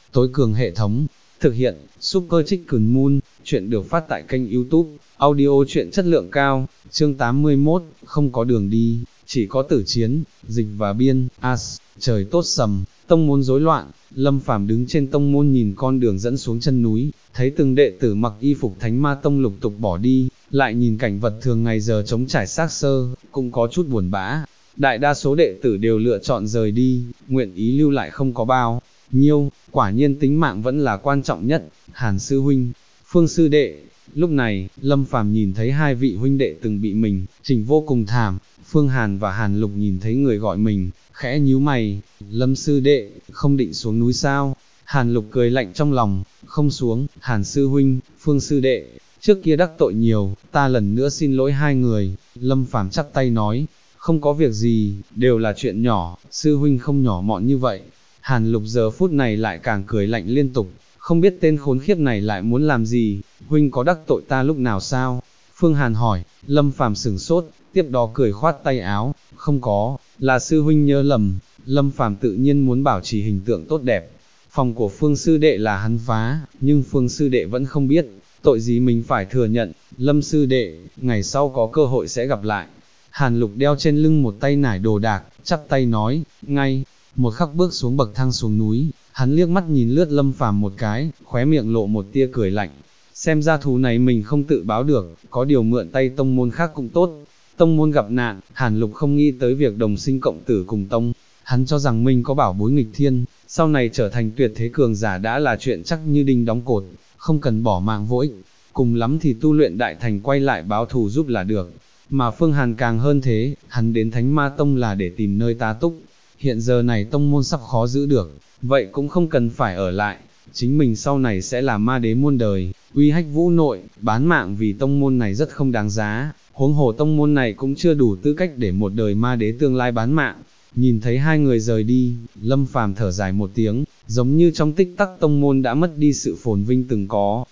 tối cường hệ thống. Thực hiện, Super Chicken Moon, chuyện được phát tại kênh YouTube, audio chuyện chất lượng cao, chương 81, không có đường đi, chỉ có tử chiến, dịch và biên, trời tốt sầm, tông môn rối loạn, Lâm Phàm đứng trên tông môn nhìn con đường dẫn xuống chân núi, thấy từng đệ tử mặc y phục Thánh Ma Tông lục tục bỏ đi, lại nhìn cảnh vật thường ngày giờ trống trải xác xơ, cũng có chút buồn bã. Đại đa số đệ tử đều lựa chọn rời đi, nguyện ý lưu lại không có bao nhiêu, quả nhiên tính mạng vẫn là quan trọng nhất. Hàn sư huynh, Phương sư đệ. Lúc này, Lâm Phàm nhìn thấy hai vị huynh đệ từng bị mình chỉnh vô cùng thảm, Phương Hàn và Hàn Lục nhìn thấy người gọi mình, khẽ nhíu mày, Lâm sư đệ, không định xuống núi sao? Hàn Lục cười lạnh trong lòng, không xuống. Hàn sư huynh, Phương sư đệ, trước kia đắc tội nhiều, ta lần nữa xin lỗi hai người. Lâm Phàm chắp tay nói, không có việc gì, đều là chuyện nhỏ, sư huynh không nhỏ mọn như vậy. Hàn Lục giờ phút này lại càng cười lạnh liên tục, không biết tên khốn khiếp này lại muốn làm gì, huynh có đắc tội ta lúc nào sao? Phương Hàn hỏi. Lâm Phàm sửng sốt, tiếp đó cười khoát tay áo, không có, là sư huynh nhớ lầm. Lâm Phàm tự nhiên muốn bảo trì hình tượng tốt đẹp. Phòng của Phương sư đệ là hắn phá, nhưng Phương sư đệ vẫn không biết, tội gì mình phải thừa nhận. Lâm sư đệ, ngày sau có cơ hội sẽ gặp lại. Hàn Lục đeo trên lưng một tay nải đồ đạc, chắp tay nói, ngay. Một khắc bước xuống bậc thang xuống núi, hắn liếc mắt nhìn lướt Lâm Phàm một cái, khóe miệng lộ một tia cười lạnh. Xem ra thù này mình không tự báo được, có điều mượn tay tông môn khác cũng tốt. Tông môn gặp nạn, Hàn Lục không nghĩ tới việc đồng sinh cộng tử cùng tông. Hắn cho rằng mình có bảo bối nghịch thiên, sau này trở thành tuyệt thế cường giả đã là chuyện chắc như đinh đóng cột, không cần bỏ mạng vô ích. Cùng lắm thì tu luyện đại thành quay lại báo thù giúp là được. Mà Phương Hàn càng hơn thế, hắn đến Thánh Ma Tông là để tìm nơi tá túc. Hiện giờ này tông môn sắp khó giữ được, vậy cũng không cần phải ở lại. Chính mình sau này sẽ là ma đế muôn đời, uy hách vũ nội, bán mạng vì tông môn này rất không đáng giá. Huống hồ tông môn này cũng chưa đủ tư cách để một đời ma đế tương lai bán mạng. Nhìn thấy hai người rời đi, Lâm Phàm thở dài một tiếng, giống như trong tích tắc tông môn đã mất đi sự phồn vinh từng có.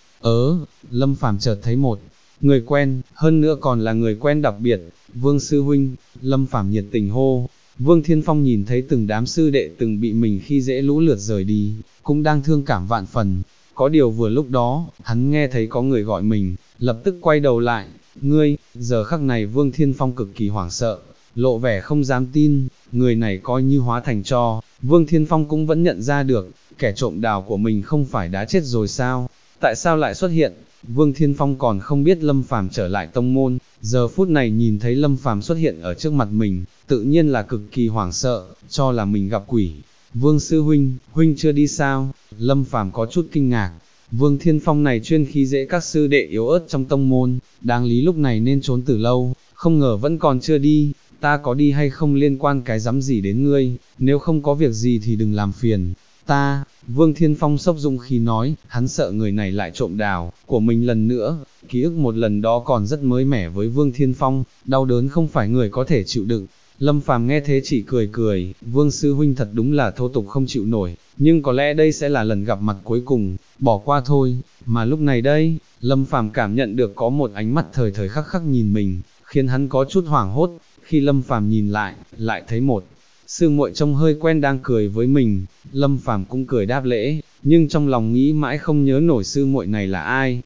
Lâm Phàm chợt thấy một người quen, hơn nữa còn là người quen đặc biệt, Vương sư huynh. Lâm Phàm nhiệt tình hô. Vương Thiên Phong nhìn thấy từng đám sư đệ từng bị mình khi dễ lũ lượt rời đi, cũng đang thương cảm vạn phần. Có điều vừa lúc đó, hắn nghe thấy có người gọi mình, lập tức quay đầu lại. Ngươi, giờ khắc này Vương Thiên Phong cực kỳ hoảng sợ, lộ vẻ không dám tin, người này coi như hóa thành tro. Vương Thiên Phong cũng vẫn nhận ra được, kẻ trộm đào của mình không phải đã chết rồi sao? Tại sao lại xuất hiện? Vương Thiên Phong còn không biết Lâm Phàm trở lại tông môn, giờ phút này nhìn thấy Lâm Phàm xuất hiện ở trước mặt mình, tự nhiên là cực kỳ hoảng sợ, cho là mình gặp quỷ. Vương sư huynh, huynh chưa đi sao? Lâm Phàm có chút kinh ngạc. Vương Thiên Phong này chuyên khi dễ các sư đệ yếu ớt trong tông môn, đáng lý lúc này nên trốn từ lâu, không ngờ vẫn còn chưa đi. Ta có đi hay không liên quan cái rắm gì đến ngươi, nếu không có việc gì thì đừng làm phiền ta. Vương Thiên Phong sốc dũng khí nói, hắn sợ người này lại trộm đào của mình lần nữa. Ký ức một lần đó còn rất mới mẻ với Vương Thiên Phong, đau đớn không phải người có thể chịu đựng. Lâm Phàm nghe thế chỉ cười cười, Vương sư huynh thật đúng là thô tục không chịu nổi, nhưng có lẽ đây sẽ là lần gặp mặt cuối cùng, bỏ qua thôi. Mà lúc này đây, Lâm Phàm cảm nhận được có một ánh mắt thời thời khắc khắc nhìn mình, khiến hắn có chút hoảng hốt. Khi Lâm Phàm nhìn lại thấy một sư muội trông hơi quen đang cười với mình. Lâm Phàm cũng cười đáp lễ, nhưng trong lòng nghĩ mãi không nhớ nổi sư muội này là ai.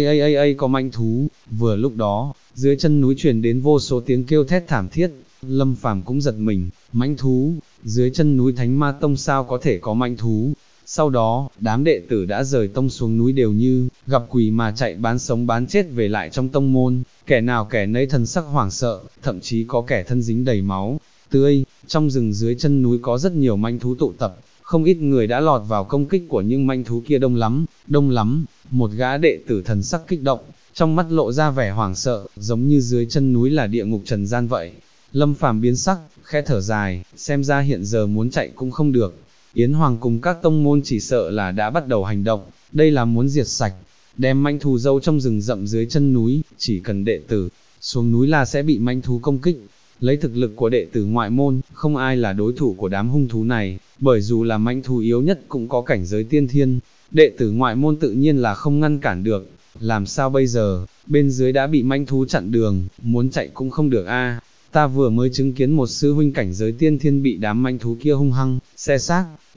Có manh thú. Vừa lúc đó, dưới chân núi truyền đến vô số tiếng kêu thét thảm thiết. Lâm Phàm cũng giật mình, mãnh thú, dưới chân núi Thánh Ma Tông sao có thể có mãnh thú. Sau đó, đám đệ tử đã rời tông xuống núi đều như gặp quỷ mà chạy bán sống bán chết về lại trong tông môn, kẻ nào kẻ nấy thần sắc hoảng sợ, thậm chí có kẻ thân dính đầy máu tươi. Trong rừng dưới chân núi có rất nhiều mãnh thú tụ tập, không ít người đã lọt vào công kích của những mãnh thú kia đông lắm. Một gã đệ tử thần sắc kích động, trong mắt lộ ra vẻ hoảng sợ, giống như dưới chân núi là địa ngục trần gian vậy. Lâm Phàm biến sắc, khẽ thở dài, xem ra hiện giờ muốn chạy cũng không được. Yến Hoàng cùng các tông môn chỉ sợ là đã bắt đầu hành động, đây là muốn diệt sạch, đem mãnh thú giấu trong rừng rậm dưới chân núi, chỉ cần đệ tử xuống núi là sẽ bị mãnh thú công kích. Lấy thực lực của đệ tử ngoại môn, không ai là đối thủ của đám hung thú này, bởi dù là mãnh thú yếu nhất cũng có cảnh giới tiên thiên, đệ tử ngoại môn tự nhiên là không ngăn cản được. Làm sao bây giờ, bên dưới đã bị mãnh thú chặn đường, muốn chạy cũng không được a. Ta vừa mới chứng kiến một sư huynh cảnh giới tiên thiên bị đám mãnh thú kia hung hăng xé xác,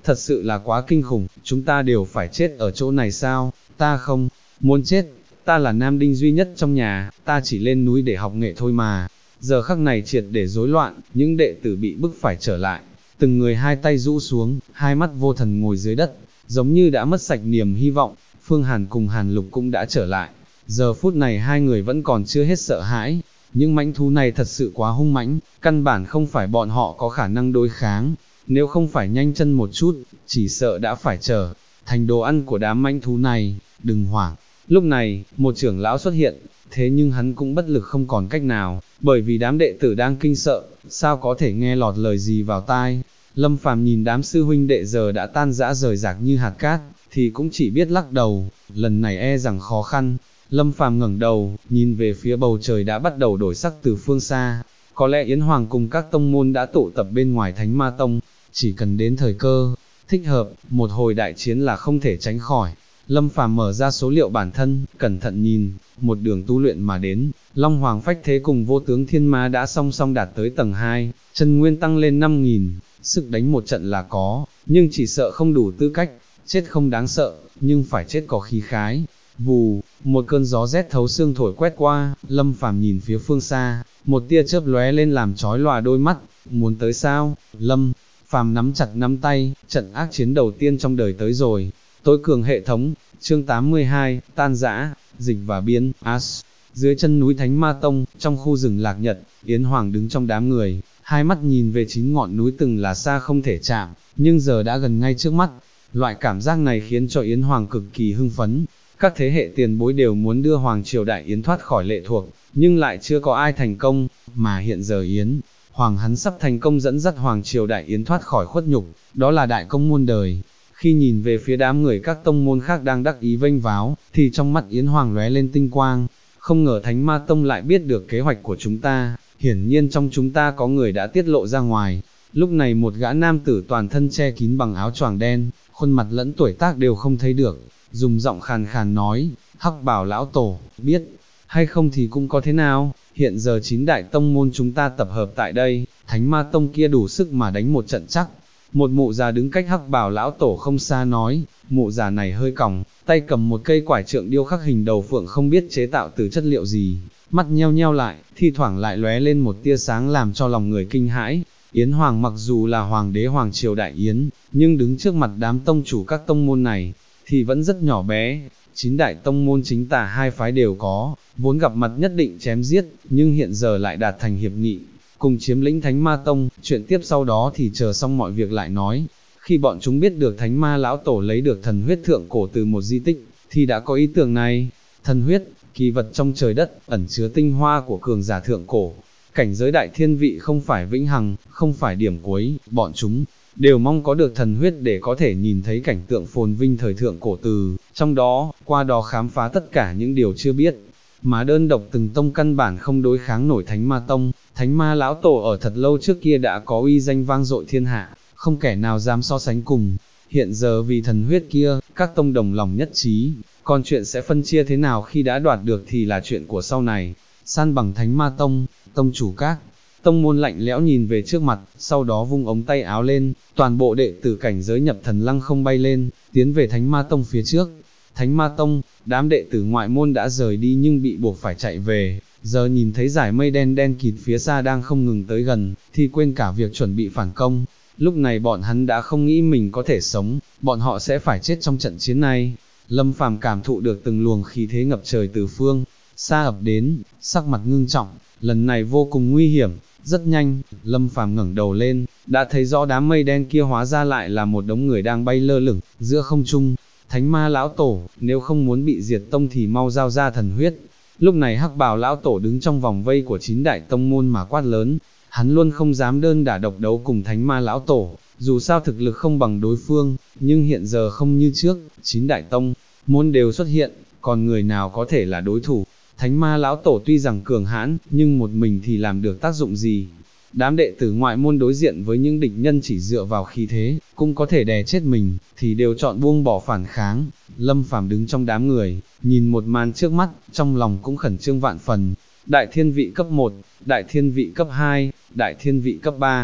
thật sự là quá kinh khủng, chúng ta đều phải chết ở chỗ này sao, ta không muốn chết, ta là nam đinh duy nhất trong nhà, ta chỉ lên núi để học nghệ thôi mà. Giờ khắc này triệt để rối loạn, những đệ tử bị bức phải trở lại, từng người hai tay rũ xuống, hai mắt vô thần ngồi dưới đất, giống như đã mất sạch niềm hy vọng. Phương Hàn cùng Hàn Lục cũng đã trở lại, giờ phút này hai người vẫn còn chưa hết sợ hãi, những mãnh thú này thật sự quá hung mãnh, căn bản không phải bọn họ có khả năng đối kháng, nếu không phải nhanh chân một chút, chỉ sợ đã phải trở thành đồ ăn của đám mãnh thú này. Đừng hoảng. Lúc này, một trưởng lão xuất hiện, thế nhưng hắn cũng bất lực không còn cách nào, bởi vì đám đệ tử đang kinh sợ, sao có thể nghe lọt lời gì vào tai. Lâm Phàm nhìn đám sư huynh đệ giờ đã tan rã rời rạc như hạt cát, thì cũng chỉ biết lắc đầu, lần này e rằng khó khăn. Lâm Phàm ngẩng đầu, nhìn về phía bầu trời đã bắt đầu đổi sắc từ phương xa, có lẽ Yến Hoàng cùng các tông môn đã tụ tập bên ngoài Thánh Ma Tông, chỉ cần đến thời cơ thích hợp, một hồi đại chiến là không thể tránh khỏi. Lâm Phàm mở ra số liệu bản thân, cẩn thận nhìn, một đường tu luyện mà đến, Long Hoàng Phách Thế cùng Vô Tướng Thiên Ma đã song song đạt tới tầng 2, chân nguyên tăng lên 5.000, sức đánh một trận là có, nhưng chỉ sợ không đủ tư cách, chết không đáng sợ, nhưng phải chết có khí khái. Vù, một cơn gió rét thấu xương thổi quét qua, Lâm Phàm nhìn phía phương xa, một tia chớp lóe lên làm chói lòa đôi mắt, muốn tới sao? Lâm Phàm nắm chặt nắm tay, trận ác chiến đầu tiên trong đời tới rồi. Tối cường hệ thống, chương 82, tan rã, dịch và biên, As. Dưới chân núi Thánh Ma Tông, trong khu rừng Lạc Nhật, Yến Hoàng đứng trong đám người, hai mắt nhìn về 9 ngọn núi từng là xa không thể chạm, nhưng giờ đã gần ngay trước mắt. Loại cảm giác này khiến cho Yến Hoàng cực kỳ hưng phấn. Các thế hệ tiền bối đều muốn đưa Hoàng Triều Đại Yến thoát khỏi lệ thuộc, nhưng lại chưa có ai thành công, mà hiện giờ Yến Hoàng hắn sắp thành công dẫn dắt Hoàng Triều Đại Yến thoát khỏi khuất nhục, đó là đại công muôn đời. Khi nhìn về phía đám người các tông môn khác đang đắc ý vênh váo, thì trong mắt Yến Hoàng lóe lên tinh quang, không ngờ Thánh Ma Tông lại biết được kế hoạch của chúng ta, hiển nhiên trong chúng ta có người đã tiết lộ ra ngoài. Lúc này một gã nam tử toàn thân che kín bằng áo choàng đen, khuôn mặt lẫn tuổi tác đều không thấy được, dùng giọng khàn khàn nói, Hắc Bảo lão tổ, biết hay không thì cũng có thế nào, hiện giờ 9 đại tông môn chúng ta tập hợp tại đây, Thánh Ma Tông kia đủ sức mà đánh một trận chắc. Một mụ già đứng cách Hắc Bảo lão tổ không xa nói, mụ già này hơi còng, tay cầm một cây quải trượng điêu khắc hình đầu phượng không biết chế tạo từ chất liệu gì, mắt nheo nheo lại, thi thoảng lại lóe lên một tia sáng làm cho lòng người kinh hãi. Yến Hoàng mặc dù là hoàng đế Hoàng Triều Đại Yến, nhưng đứng trước mặt đám tông chủ các tông môn này, thì vẫn rất nhỏ bé. 9 đại tông môn chính tà hai phái đều có, vốn gặp mặt nhất định chém giết, nhưng hiện giờ lại đạt thành hiệp nghị, cùng chiếm lĩnh Thánh Ma Tông. Chuyện tiếp sau đó thì chờ xong mọi việc lại nói. Khi bọn chúng biết được Thánh Ma lão tổ lấy được thần huyết thượng cổ từ một di tích, thì đã có ý tưởng này. Thần huyết, kỳ vật trong trời đất, ẩn chứa tinh hoa của cường giả thượng cổ. Cảnh giới đại thiên vị không phải vĩnh hằng, không phải điểm cuối, bọn chúng đều mong có được thần huyết để có thể nhìn thấy cảnh tượng phồn vinh thời thượng cổ từ, trong đó, qua đó khám phá tất cả những điều chưa biết. Mà đơn độc từng tông căn bản không đối kháng nổi Thánh Ma Tông, Thánh Ma lão tổ ở thật lâu trước kia đã có uy danh vang dội thiên hạ, không kẻ nào dám so sánh cùng. Hiện giờ vì thần huyết kia, các tông đồng lòng nhất trí, còn chuyện sẽ phân chia thế nào khi đã đoạt được thì là chuyện của sau này. San bằng Thánh Ma Tông, tông chủ các tông môn lạnh lẽo nhìn về trước mặt, sau đó vung ống tay áo lên, toàn bộ đệ tử cảnh giới nhập thần lăng không bay lên, tiến về Thánh Ma Tông phía trước. Thánh Ma Tông, đám đệ tử ngoại môn đã rời đi nhưng bị buộc phải chạy về, giờ nhìn thấy dải mây đen đen kịt phía xa đang không ngừng tới gần, thì quên cả việc chuẩn bị phản công. Lúc này bọn hắn đã không nghĩ mình có thể sống, bọn họ sẽ phải chết trong trận chiến này. Lâm Phàm cảm thụ được từng luồng khí thế ngập trời từ phương xa ập đến, sắc mặt ngưng trọng, lần này vô cùng nguy hiểm. Rất nhanh, Lâm Phàm ngẩng đầu lên, đã thấy rõ đám mây đen kia hóa ra lại là một đống người đang bay lơ lửng giữa không trung. Thánh Ma lão tổ, nếu không muốn bị diệt tông thì mau giao ra thần huyết. Lúc này Hắc Bào lão tổ đứng trong vòng vây của 9 đại tông môn mà quát lớn, hắn luôn không dám đơn đả độc đấu cùng Thánh Ma lão tổ, dù sao thực lực không bằng đối phương, nhưng hiện giờ không như trước, 9 đại tông môn đều xuất hiện, còn người nào có thể là đối thủ. Thánh Ma lão tổ tuy rằng cường hãn, nhưng một mình thì làm được tác dụng gì? Đám đệ tử ngoại môn đối diện với những địch nhân chỉ dựa vào khí thế, cũng có thể đè chết mình, thì đều chọn buông bỏ phản kháng. Lâm Phàm đứng trong đám người, nhìn một màn trước mắt, trong lòng cũng khẩn trương vạn phần. Đại thiên vị cấp 1, đại thiên vị cấp 2, đại thiên vị cấp 3.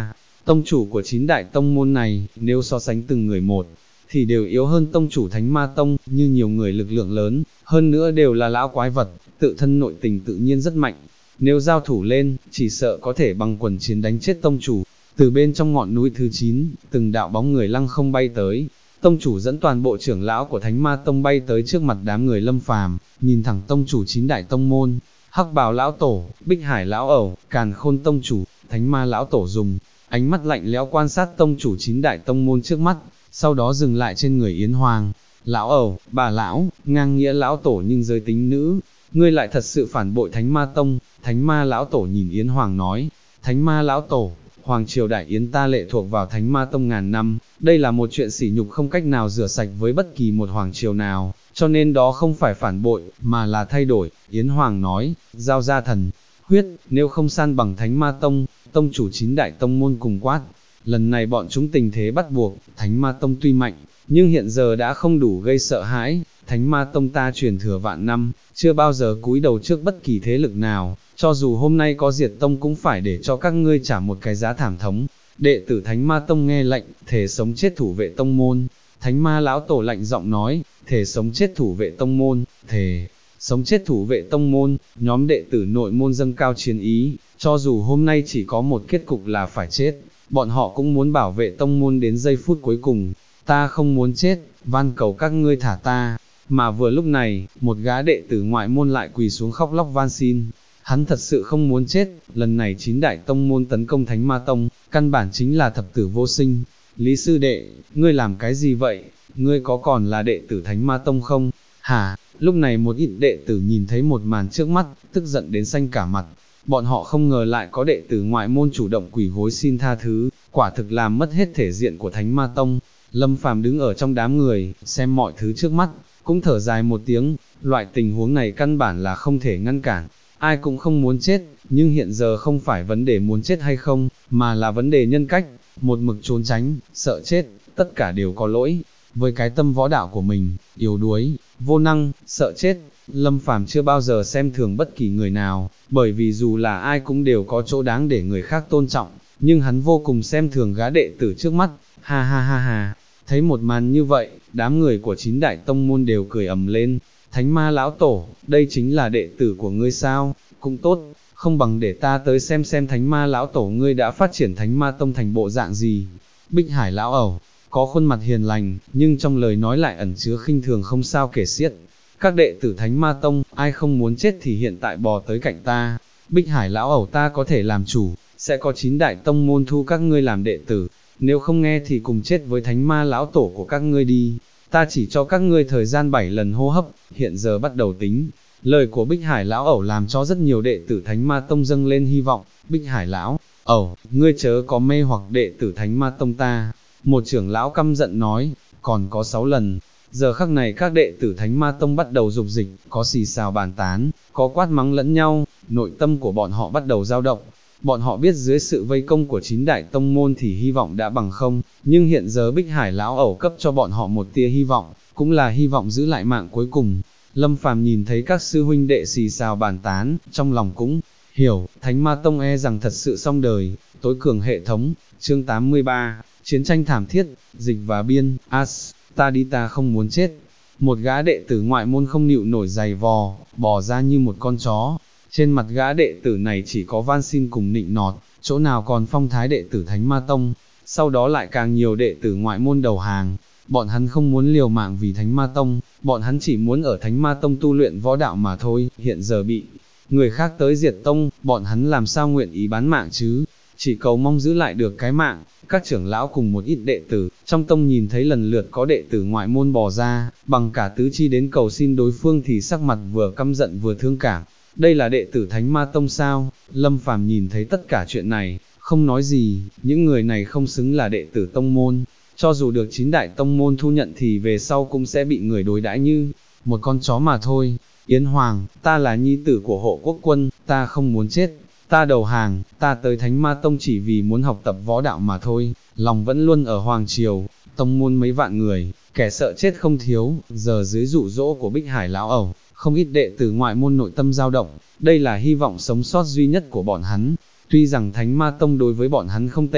Tông chủ của 9 đại tông môn này, nếu so sánh từng người một, thì đều yếu hơn tông chủ Thánh Ma Tông, như nhiều người lực lượng lớn, hơn nữa đều là lão quái vật, tự thân nội tình tự nhiên rất mạnh. Nếu giao thủ lên, chỉ sợ có thể bằng quần chiến đánh chết tông chủ. Từ bên trong ngọn núi thứ 9, từng đạo bóng người lăng không bay tới. Tông chủ dẫn toàn bộ trưởng lão của Thánh Ma Tông bay tới trước mặt đám người Lâm Phàm, nhìn thẳng tông chủ 9 đại tông môn, Hắc Bào lão tổ, Bích Hải lão ẩu, Càn Khôn tông chủ, Thánh Ma lão tổ dùng ánh mắt lạnh lẽo quan sát tông chủ 9 đại tông môn trước mắt, sau đó dừng lại trên người Yến Hoàng. Lão ẩu, bà lão, ngang nghĩa lão tổ nhưng giới tính nữ, ngươi lại thật sự phản bội Thánh Ma Tông. Thánh Ma lão tổ nhìn Yến Hoàng nói, Thánh Ma lão tổ, Hoàng triều Đại Yến ta lệ thuộc vào Thánh Ma Tông ngàn năm, đây là một chuyện sỉ nhục không cách nào rửa sạch với bất kỳ một hoàng triều nào, cho nên đó không phải phản bội, mà là thay đổi. Yến Hoàng nói, giao ra thần huyết, nếu không san bằng Thánh Ma Tông. Tông chủ 9 đại tông môn cùng quát, lần này bọn chúng tình thế bắt buộc, Thánh Ma Tông tuy mạnh, nhưng hiện giờ đã không đủ gây sợ hãi. Thánh Ma Tông ta truyền thừa vạn năm, chưa bao giờ cúi đầu trước bất kỳ thế lực nào, cho dù hôm nay có diệt tông cũng phải để cho các ngươi trả một cái giá thảm thống. Đệ tử Thánh Ma Tông nghe lệnh, thề sống chết thủ vệ tông môn. Thánh Ma lão tổ lạnh giọng nói, thề sống chết thủ vệ tông môn, thề sống chết thủ vệ tông môn. Nhóm đệ tử nội môn dâng cao chiến ý, cho dù hôm nay chỉ có một kết cục là phải chết, bọn họ cũng muốn bảo vệ tông môn đến giây phút cuối cùng. Ta không muốn chết, van cầu các ngươi thả ta. Mà vừa lúc này, một gã đệ tử ngoại môn lại quỳ xuống khóc lóc van xin. Hắn thật sự không muốn chết, lần này 9 đại tông môn tấn công Thánh Ma Tông, căn bản chính là thập tử vô sinh. Lý sư đệ, ngươi làm cái gì vậy? Ngươi có còn là đệ tử Thánh Ma Tông không? Hả? Lúc này một ít đệ tử nhìn thấy một màn trước mắt, tức giận đến xanh cả mặt. Bọn họ không ngờ lại có đệ tử ngoại môn chủ động quỳ gối xin tha thứ, quả thực làm mất hết thể diện của Thánh Ma Tông. Lâm Phàm đứng ở trong đám người, xem mọi thứ trước mắt, cũng thở dài một tiếng, loại tình huống này căn bản là không thể ngăn cản, ai cũng không muốn chết, nhưng hiện giờ không phải vấn đề muốn chết hay không, mà là vấn đề nhân cách, một mực trốn tránh, sợ chết, tất cả đều có lỗi, với cái tâm võ đạo của mình, yếu đuối, vô năng, sợ chết. Lâm Phàm chưa bao giờ xem thường bất kỳ người nào, bởi vì dù là ai cũng đều có chỗ đáng để người khác tôn trọng, nhưng hắn vô cùng xem thường gã đệ tử trước mắt, ha ha ha ha. Thấy một màn như vậy, đám người của 9 đại tông môn đều cười ầm lên. Thánh Ma lão tổ, đây chính là đệ tử của ngươi sao? Cũng tốt, không bằng để ta tới xem Thánh Ma lão tổ ngươi đã phát triển Thánh Ma Tông thành bộ dạng gì. Bích Hải lão ẩu, có khuôn mặt hiền lành, nhưng trong lời nói lại ẩn chứa khinh thường không sao kể xiết. Các đệ tử Thánh Ma Tông, ai không muốn chết thì hiện tại bò tới cạnh ta. Bích Hải lão ẩu ta có thể làm chủ, sẽ có 9 đại tông môn thu các ngươi làm đệ tử. Nếu không nghe thì cùng chết với Thánh Ma lão tổ của các ngươi đi, ta chỉ cho các ngươi thời gian 7 lần hô hấp, hiện giờ bắt đầu tính. Lời của Bích Hải lão ẩu làm cho rất nhiều đệ tử Thánh Ma Tông dâng lên hy vọng. Bích Hải lão ẩu, ngươi chớ có mê hoặc đệ tử Thánh Ma Tông ta. Một trưởng lão căm giận nói, còn có 6 lần. Giờ khắc này các đệ tử Thánh Ma Tông bắt đầu dục dịch, có xì xào bàn tán, có quát mắng lẫn nhau, nội tâm của bọn họ bắt đầu dao động. Bọn họ biết dưới sự vây công của 9 đại tông môn thì hy vọng đã bằng không, nhưng hiện giờ Bích Hải lão ẩu cấp cho bọn họ một tia hy vọng, cũng là hy vọng giữ lại mạng cuối cùng. Lâm Phàm nhìn thấy các sư huynh đệ xì xào bàn tán, trong lòng cũng hiểu, Thánh Ma Tông e rằng thật sự xong đời. Tối cường hệ thống, chương 83, chiến tranh thảm thiết, dịch và biên, ta đi ta không muốn chết. Một gã đệ tử ngoại môn không nhịu nổi giày vò, bò ra như một con chó. Trên mặt gã đệ tử này chỉ có van xin cùng nịnh nọt, chỗ nào còn phong thái đệ tử Thánh Ma Tông. Sau đó lại càng nhiều đệ tử ngoại môn đầu hàng. Bọn hắn không muốn liều mạng vì Thánh Ma Tông, bọn hắn chỉ muốn ở Thánh Ma Tông tu luyện võ đạo mà thôi. Hiện giờ bị người khác tới diệt tông, bọn hắn làm sao nguyện ý bán mạng chứ, chỉ cầu mong giữ lại được cái mạng. Các trưởng lão cùng một ít đệ tử trong tông nhìn thấy lần lượt có đệ tử ngoại môn bò ra, bằng cả tứ chi đến cầu xin đối phương thì sắc mặt vừa căm giận vừa thương cảm. Đây là đệ tử Thánh Ma Tông sao? Lâm Phàm nhìn thấy tất cả chuyện này, không nói gì, những người này không xứng là đệ tử tông môn, cho dù được 9 đại tông môn thu nhận thì về sau cũng sẽ bị người đối đãi như một con chó mà thôi. Yến Hoàng, ta là nhi tử của hộ quốc quân, ta không muốn chết, ta đầu hàng, ta tới Thánh Ma Tông chỉ vì muốn học tập võ đạo mà thôi, lòng vẫn luôn ở Hoàng Triều, tông môn mấy vạn người, kẻ sợ chết không thiếu, giờ dưới dụ dỗ của Bích Hải lão ẩu, không ít đệ tử ngoại môn nội tâm dao động, đây là hy vọng sống sót duy nhất của bọn hắn. Tuy rằng Thánh Ma Tông đối với bọn hắn không tệ,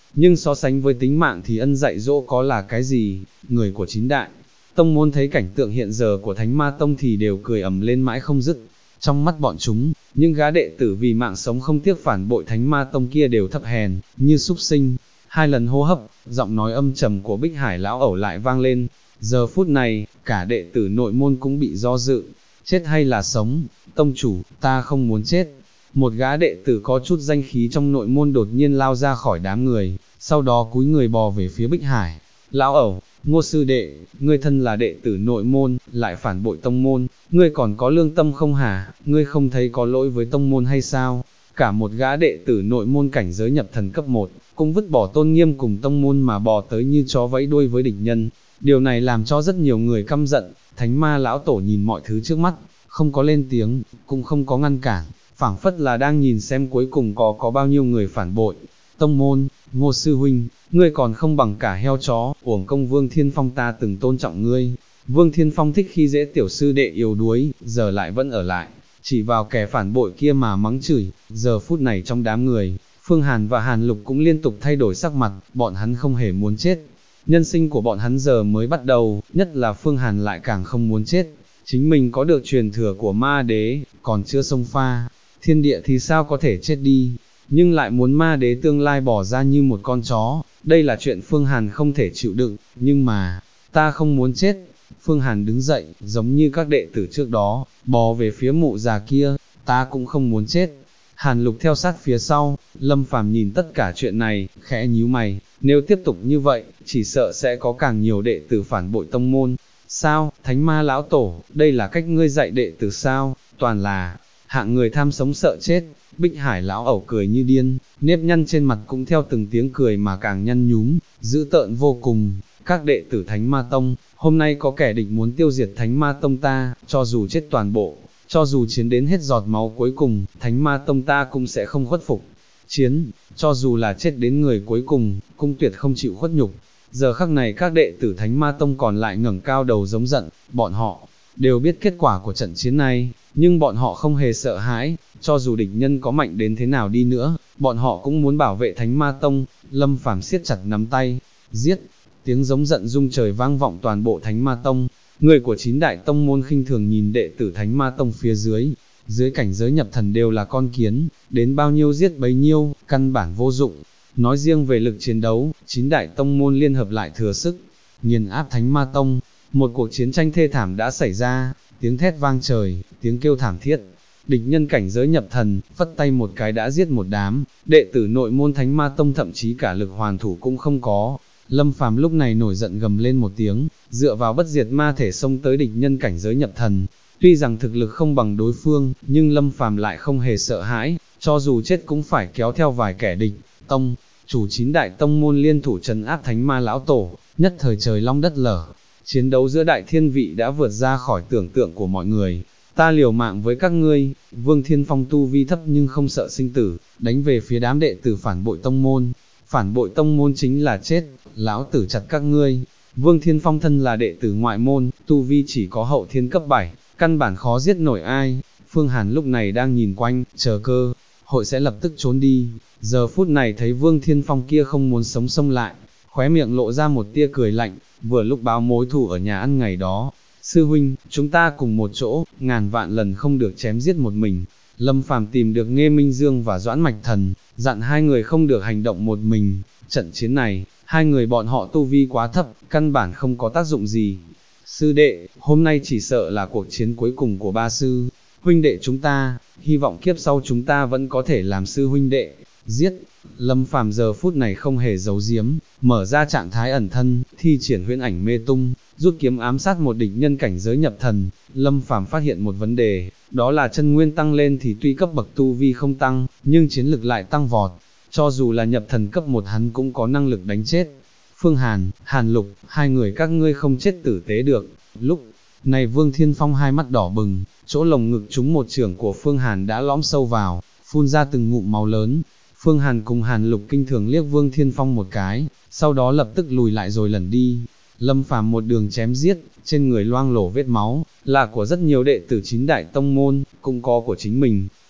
nhưng so sánh với tính mạng thì ân dạy dỗ có là cái gì, người của 9 đại. Tông môn thấy cảnh tượng hiện giờ của Thánh Ma Tông thì đều cười ầm lên mãi không dứt. Trong mắt bọn chúng, những gã đệ tử vì mạng sống không tiếc phản bội Thánh Ma Tông kia đều thấp hèn, như súc sinh. 2 lần hô hấp, giọng nói âm trầm của Bích Hải lão ẩu lại vang lên. Giờ phút này, cả đệ tử nội môn cũng bị do dự. Chết hay là sống? Tông chủ, ta không muốn chết. Một gã đệ tử có chút danh khí trong nội môn đột nhiên lao ra khỏi đám người, sau đó cúi người bò về phía Bích Hải. Lão ẩu, Ngô sư đệ, ngươi thân là đệ tử nội môn, lại phản bội tông môn, ngươi còn có lương tâm không hả, ngươi không thấy có lỗi với tông môn hay sao? Cả một gã đệ tử nội môn cảnh giới nhập thần cấp 1, cũng vứt bỏ tôn nghiêm cùng tông môn mà bò tới như chó vẫy đuôi với địch nhân. Điều này làm cho rất nhiều người căm giận. Thánh Ma lão tổ nhìn mọi thứ trước mắt, không có lên tiếng, cũng không có ngăn cản, phảng phất là đang nhìn xem cuối cùng có bao nhiêu người phản bội. Tông môn, Ngô sư huynh, ngươi còn không bằng cả heo chó, uổng công Vương Thiên Phong ta từng tôn trọng ngươi. Vương Thiên Phong thích khi dễ tiểu sư đệ yếu đuối, giờ lại vẫn ở lại, chỉ vào kẻ phản bội kia mà mắng chửi. Giờ phút này trong đám người, Phương Hàn và Hàn Lục cũng liên tục thay đổi sắc mặt, bọn hắn không hề muốn chết. Nhân sinh của bọn hắn giờ mới bắt đầu, nhất là Phương Hàn lại càng không muốn chết. Chính mình có được truyền thừa của ma đế, còn chưa xông pha, thiên địa thì sao có thể chết đi, nhưng lại muốn ma đế tương lai bỏ ra như một con chó, đây là chuyện Phương Hàn không thể chịu đựng, nhưng mà, ta không muốn chết. Phương Hàn đứng dậy, giống như các đệ tử trước đó, bò về phía mụ già kia, ta cũng không muốn chết. Hàn Lục theo sát phía sau, Lâm Phàm nhìn tất cả chuyện này, khẽ nhíu mày, nếu tiếp tục như vậy, chỉ sợ sẽ có càng nhiều đệ tử phản bội tông môn. Sao, Thánh Ma lão tổ, đây là cách ngươi dạy đệ tử sao, toàn là hạng người tham sống sợ chết. Bích Hải lão ẩu cười như điên, nếp nhăn trên mặt cũng theo từng tiếng cười mà càng nhăn nhúm, dữ tợn vô cùng. Các đệ tử Thánh Ma Tông, hôm nay có kẻ địch muốn tiêu diệt Thánh Ma Tông ta, cho dù chết toàn bộ, cho dù chiến đến hết giọt máu cuối cùng, Thánh Ma Tông ta cũng sẽ không khuất phục. Chiến, cho dù là chết đến người cuối cùng, cũng tuyệt không chịu khuất nhục. Giờ khắc này các đệ tử Thánh Ma Tông còn lại ngẩng cao đầu giống giận, bọn họ đều biết kết quả của trận chiến này, nhưng bọn họ không hề sợ hãi, cho dù địch nhân có mạnh đến thế nào đi nữa, bọn họ cũng muốn bảo vệ Thánh Ma Tông. Lâm Phàm siết chặt nắm tay, giết, tiếng giống giận rung trời vang vọng toàn bộ Thánh Ma Tông. Người của 9 đại tông môn khinh thường nhìn đệ tử Thánh Ma Tông phía dưới cảnh giới nhập thần đều là con kiến, đến bao nhiêu giết bấy nhiêu, căn bản vô dụng. Nói riêng về lực chiến đấu, 9 đại tông môn liên hợp lại thừa sức, nghiền áp Thánh Ma Tông. Một cuộc chiến tranh thê thảm đã xảy ra, tiếng thét vang trời, tiếng kêu thảm thiết. Địch nhân cảnh giới nhập thần, phất tay một cái đã giết một đám, đệ tử nội môn Thánh Ma Tông thậm chí cả lực hoàn thủ cũng không có. Lâm Phàm lúc này nổi giận gầm lên một tiếng, dựa vào bất diệt ma thể xông tới địch nhân cảnh giới nhập thần. Tuy rằng thực lực không bằng đối phương, nhưng Lâm Phàm lại không hề sợ hãi, cho dù chết cũng phải kéo theo vài kẻ địch. Tông chủ 9 đại tông môn liên thủ trấn áp Thánh Ma lão tổ, nhất thời trời long đất lở. Chiến đấu giữa đại thiên vị đã vượt ra khỏi tưởng tượng của mọi người. Ta liều mạng với các ngươi. Vương Thiên Phong tu vi thấp nhưng không sợ sinh tử, đánh về phía đám đệ tử phản bội tông môn. Phản bội tông môn chính là chết, lão tử chặt các ngươi. Vương Thiên Phong thân là đệ tử ngoại môn, tu vi chỉ có hậu thiên cấp 7, căn bản khó giết nổi ai. Phương Hàn lúc này đang nhìn quanh, chờ cơ hội sẽ lập tức trốn đi. Giờ phút này thấy Vương Thiên Phong kia không muốn sống xông lại, khóe miệng lộ ra một tia cười lạnh, vừa lúc báo mối thù ở nhà ăn ngày đó. Sư huynh, chúng ta cùng một chỗ, ngàn vạn lần không được chém giết một mình. Lâm Phàm tìm được Nghê Minh Dương và Doãn Mạch Thần, dặn hai người không được hành động một mình. Trận chiến này, hai người bọn họ tu vi quá thấp, căn bản không có tác dụng gì. Sư đệ, hôm nay chỉ sợ là cuộc chiến cuối cùng của ba sư huynh đệ chúng ta, hy vọng kiếp sau chúng ta vẫn có thể làm sư huynh đệ. Giết! Lâm Phàm giờ phút này không hề giấu giếm, mở ra trạng thái ẩn thân, thi triển huyễn ảnh mê tung, rút kiếm ám sát một địch nhân cảnh giới nhập thần. Lâm Phàm phát hiện một vấn đề, đó là chân nguyên tăng lên thì tuy cấp bậc tu vi không tăng, nhưng chiến lực lại tăng vọt. Cho dù là nhập thần cấp 1 hắn cũng có năng lực đánh chết. Phương Hàn, Hàn Lục, hai người các ngươi không chết tử tế được. Lúc này Vương Thiên Phong hai mắt đỏ bừng, chỗ lồng ngực trúng một chưởng của Phương Hàn đã lõm sâu vào, phun ra từng ngụm máu lớn. Phương Hàn cùng Hàn Lục kinh thường liếc Vương Thiên Phong một cái, sau đó lập tức lùi lại rồi lẩn đi. Lâm Phàm một đường chém giết, trên người loang lổ vết máu, là của rất nhiều đệ tử 9 đại tông môn, cũng có của chính mình.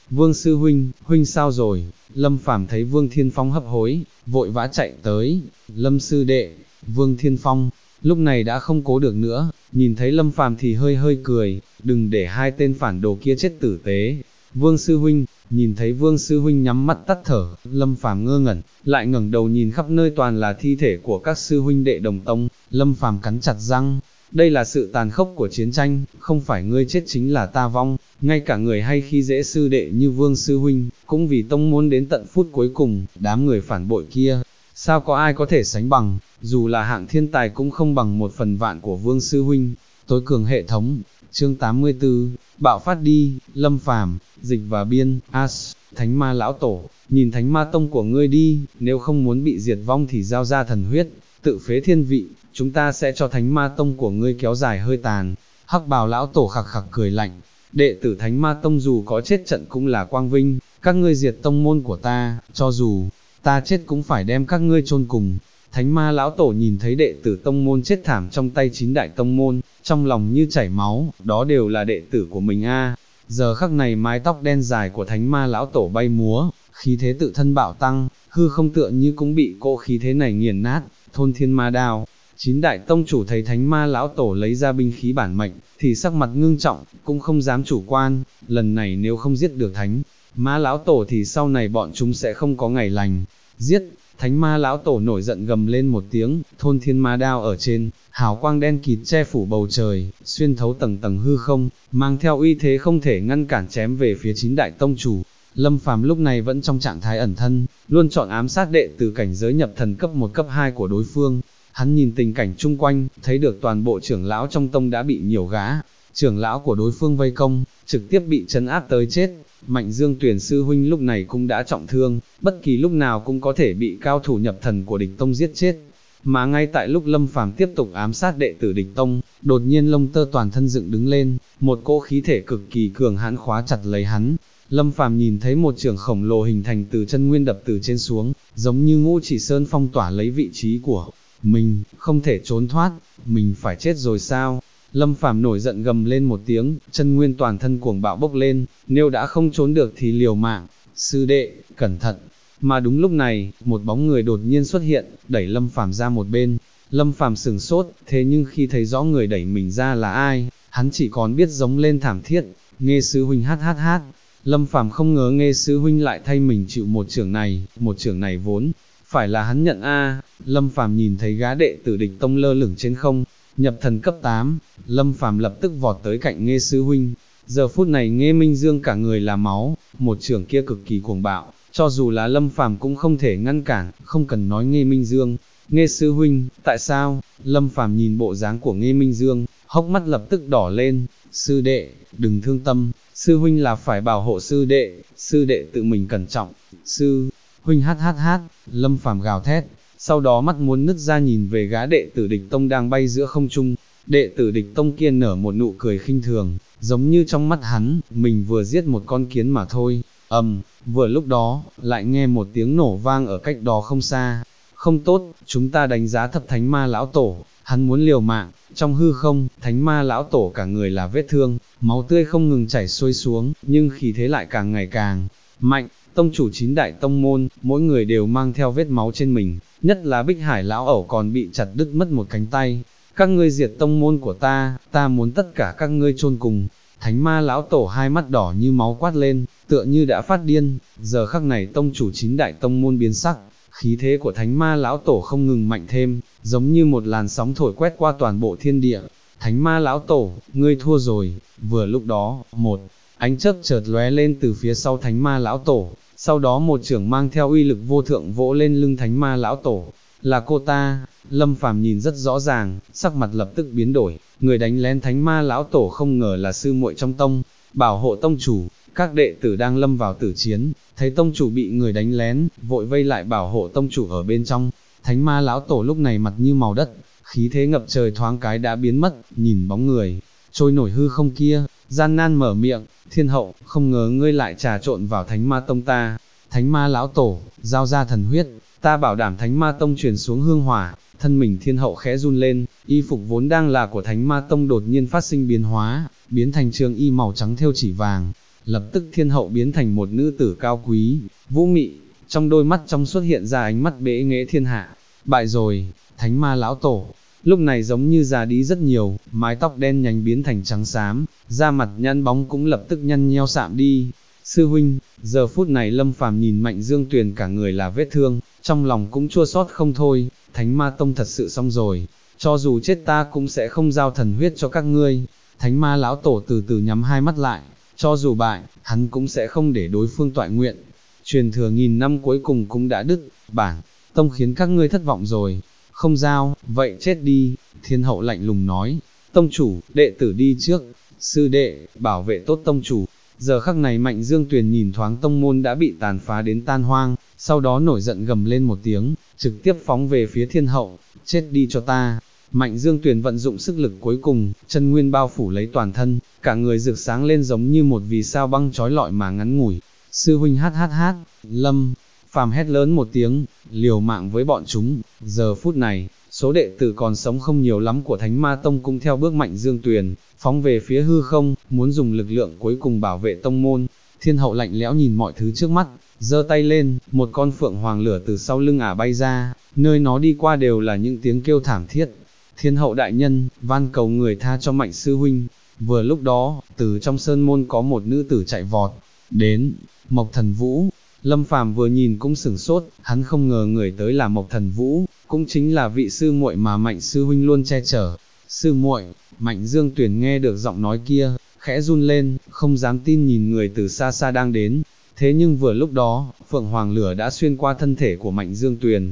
Vương sư huynh, huynh sao rồi? Lâm Phàm thấy Vương Thiên Phong hấp hối, vội vã chạy tới, Lâm sư đệ, Vương Thiên Phong, lúc này đã không cố được nữa, nhìn thấy Lâm Phàm thì hơi hơi cười, đừng để hai tên phản đồ kia chết tử tế. Vương sư huynh, nhìn thấy Vương sư huynh nhắm mắt tắt thở, Lâm Phàm ngơ ngẩn, lại ngẩng đầu nhìn khắp nơi toàn là thi thể của các sư huynh đệ đồng tông, Lâm Phàm cắn chặt răng. Đây là sự tàn khốc của chiến tranh, không phải ngươi chết chính là ta vong, ngay cả người hay khi dễ sư đệ như Vương sư huynh, cũng vì tông môn đến tận phút cuối cùng, đám người phản bội kia, sao có ai có thể sánh bằng, dù là hạng thiên tài cũng không bằng 1/1000 của Vương sư huynh. Tối cường hệ thống, chương 84, bạo phát đi, Lâm Phàm, Dịch và Biên, As, Thánh Ma lão tổ, nhìn Thánh Ma tông của ngươi đi, nếu không muốn bị diệt vong thì giao ra thần huyết, tự phế thiên vị, chúng ta sẽ cho Thánh Ma tông của ngươi kéo dài hơi tàn. Hắc bào lão tổ khặc khặc cười lạnh, đệ tử Thánh Ma tông dù có chết trận cũng là quang vinh, các ngươi diệt tông môn của ta, cho dù ta chết cũng phải đem các ngươi chôn cùng. Thánh Ma lão tổ nhìn thấy đệ tử tông môn chết thảm trong tay 9 đại tông môn, trong lòng như chảy máu, đó đều là đệ tử của mình a. Giờ khắc này mái tóc đen dài của Thánh Ma lão tổ bay múa, khí thế tự thân bạo tăng, hư không tựa như cũng bị cỗ khí thế này nghiền nát, thôn thiên ma đao. 9 đại tông chủ thấy Thánh Ma lão tổ lấy ra binh khí bản mệnh, thì sắc mặt ngưng trọng, cũng không dám chủ quan, lần này nếu không giết được Thánh Ma lão tổ thì sau này bọn chúng sẽ không có ngày lành. Giết! Thánh Ma lão tổ nổi giận gầm lên một tiếng, thôn thiên ma đao ở trên, hào quang đen kịt che phủ bầu trời, xuyên thấu tầng tầng hư không, mang theo uy thế không thể ngăn cản chém về phía 9 đại tông chủ. Lâm Phàm lúc này vẫn trong trạng thái ẩn thân, luôn chọn ám sát đệ từ cảnh giới nhập thần cấp 1 cấp 2 của đối phương. Hắn nhìn tình cảnh chung quanh, thấy được toàn bộ trưởng lão trong tông đã bị nhiều gã trưởng lão của đối phương vây công, trực tiếp bị trấn áp tới chết. Mạnh Dương Tuyển sư huynh lúc này cũng đã trọng thương, bất kỳ lúc nào cũng có thể bị cao thủ nhập thần của địch tông giết chết. Mà ngay tại lúc Lâm Phàm tiếp tục ám sát đệ tử địch tông, đột nhiên lông tơ toàn thân dựng đứng lên, một cỗ khí thể cực kỳ cường hãn khóa chặt lấy hắn. Lâm Phàm nhìn thấy một trường khổng lồ hình thành từ chân nguyên đập từ trên xuống, giống như Ngũ Chỉ Sơn phong tỏa lấy vị trí của mình, không thể trốn thoát, mình phải chết rồi sao? Lâm Phàm nổi giận gầm lên một tiếng, chân nguyên toàn thân cuồng bạo bốc lên, nếu đã không trốn được thì liều mạng, sư đệ, cẩn thận. Mà đúng lúc này, một bóng người đột nhiên xuất hiện, đẩy Lâm Phàm ra một bên. Lâm Phàm sửng sốt, thế nhưng khi thấy rõ người đẩy mình ra là ai, hắn chỉ còn biết giống lên thảm thiết, Nghê sư huynh hát. Lâm Phàm không ngờ Nghê sư huynh lại thay mình chịu một chưởng này vốn phải là hắn nhận a. Lâm Phàm nhìn thấy gã đệ tử địch tông lơ lửng trên không, nhập thần cấp 8, Lâm Phàm lập tức vọt tới cạnh Nghê sư huynh. Giờ phút này Nghê Minh Dương cả người là máu, một chưởng kia cực kỳ cuồng bạo, cho dù là Lâm Phàm cũng không thể ngăn cản, không cần nói Nghê Minh Dương. Nghê sư huynh, tại sao? Lâm Phàm nhìn bộ dáng của Nghê Minh Dương, hốc mắt lập tức đỏ lên. Sư đệ, đừng thương tâm, sư huynh là phải bảo hộ sư đệ tự mình cẩn trọng. Sư huynh hát, Lâm Phàm gào thét, sau đó mắt muốn nứt ra nhìn về gã đệ tử địch tông đang bay giữa không trung. Đệ tử địch tông kia nở một nụ cười khinh thường, giống như trong mắt hắn, mình vừa giết một con kiến mà thôi. Vừa lúc đó, lại nghe một tiếng nổ vang ở cách đó không xa. Không tốt, chúng ta đánh giá thấp Thánh Ma lão tổ, hắn muốn liều mạng. Trong hư không, Thánh Ma lão tổ cả người là vết thương, máu tươi không ngừng chảy xuôi xuống, nhưng khí thế lại càng ngày càng mạnh. Tông chủ 9 đại tông môn, mỗi người đều mang theo vết máu trên mình, nhất là Bích Hải lão ẩu còn bị chặt đứt mất một cánh tay. Các ngươi diệt tông môn của ta muốn tất cả các ngươi chôn cùng. Thánh Ma lão tổ hai mắt đỏ như máu quát lên, tựa như đã phát điên. Giờ khắc này tông chủ 9 đại tông môn biến sắc, khí thế của Thánh Ma lão tổ không ngừng mạnh thêm, giống như một làn sóng thổi quét qua toàn bộ thiên địa. Thánh Ma lão tổ, ngươi thua rồi. Vừa lúc đó, một ánh chớp chợt lóe lên từ phía sau Thánh Ma lão tổ, sau đó một chưởng mang theo uy lực vô thượng vỗ lên lưng Thánh Ma lão tổ. Là cô ta. Lâm Phàm nhìn rất rõ ràng, sắc mặt lập tức biến đổi, người đánh lén Thánh Ma lão tổ không ngờ là sư muội trong tông, bảo hộ tông chủ. Các đệ tử đang lâm vào tử chiến, thấy tông chủ bị người đánh lén, vội vây lại bảo hộ tông chủ ở bên trong. Thánh Ma lão tổ lúc này mặt như màu đất, khí thế ngập trời thoáng cái đã biến mất, nhìn bóng người trôi nổi hư không kia, gian nan mở miệng, Thiên hậu, không ngờ ngươi lại trà trộn vào Thánh Ma tông ta. Thánh Ma lão tổ, giao ra thần huyết, ta bảo đảm Thánh Ma tông truyền xuống hương hỏa. Thân mình Thiên hậu khẽ run lên, y phục vốn đang là của Thánh Ma tông đột nhiên phát sinh biến hóa, biến thành trường y màu trắng thêu chỉ vàng. lập tức thiên hậu biến thành một nữ tử cao quý, vũ mị, trong đôi mắt trong xuất hiện ra ánh mắt bệ nghệ thiên hạ. Bại rồi, thánh ma lão tổ, lúc này giống như già đi rất nhiều, mái tóc đen nhánh biến thành trắng xám, da mặt nhăn bóng cũng lập tức nhăn nheo sạm đi. Sư huynh, giờ phút này Lâm Phàm nhìn Mạnh Dương Tuyền cả người là vết thương, trong lòng cũng chua xót không thôi, Thánh Ma Tông thật sự xong rồi, cho dù chết ta cũng sẽ không giao thần huyết cho các ngươi. Thánh Ma lão tổ từ từ nhắm hai mắt lại, cho dù bại, hắn cũng sẽ không để đối phương toại nguyện. Truyền thừa nghìn năm cuối cùng cũng đã đứt, bản tông khiến các ngươi thất vọng rồi, không giao, vậy chết đi. Thiên hậu lạnh lùng nói, tông chủ, đệ tử đi trước, sư đệ, bảo vệ tốt tông chủ. Giờ khắc này Mạnh Dương Tuyền nhìn thoáng tông môn đã bị tàn phá đến tan hoang, sau đó nổi giận gầm lên một tiếng, trực tiếp phóng về phía thiên hậu, chết đi cho ta. Mạnh Dương Tuyền vận dụng sức lực cuối cùng, chân nguyên bao phủ lấy toàn thân, cả người rực sáng lên giống như một vì sao băng chói lọi mà ngắn ngủi. Sư huynh hát, Lâm Phàm hét lớn một tiếng, liều mạng với bọn chúng. Giờ phút này, số đệ tử còn sống không nhiều lắm của Thánh Ma Tông cũng theo bước Mạnh Dương Tuyền, phóng về phía hư không, muốn dùng lực lượng cuối cùng bảo vệ tông môn. Thiên hậu lạnh lẽo nhìn mọi thứ trước mắt, giơ tay lên, một con phượng hoàng lửa từ sau lưng ả bay ra, nơi nó đi qua đều là những tiếng kêu thảm thiết. Thiên hậu đại nhân, van cầu người tha cho Mạnh sư huynh. Vừa lúc đó, từ trong sơn môn có một nữ tử chạy vọt đến, Mộc Thần Vũ. Lâm Phàm vừa nhìn cũng sửng sốt, hắn không ngờ người tới là Mộc Thần Vũ, cũng chính là vị sư muội mà Mạnh sư huynh luôn che chở. Sư muội, Mạnh Dương Tuyền nghe được giọng nói kia, khẽ run lên, không dám tin nhìn người từ xa xa đang đến. Thế nhưng vừa lúc đó, phượng hoàng lửa đã xuyên qua thân thể của Mạnh Dương Tuyền.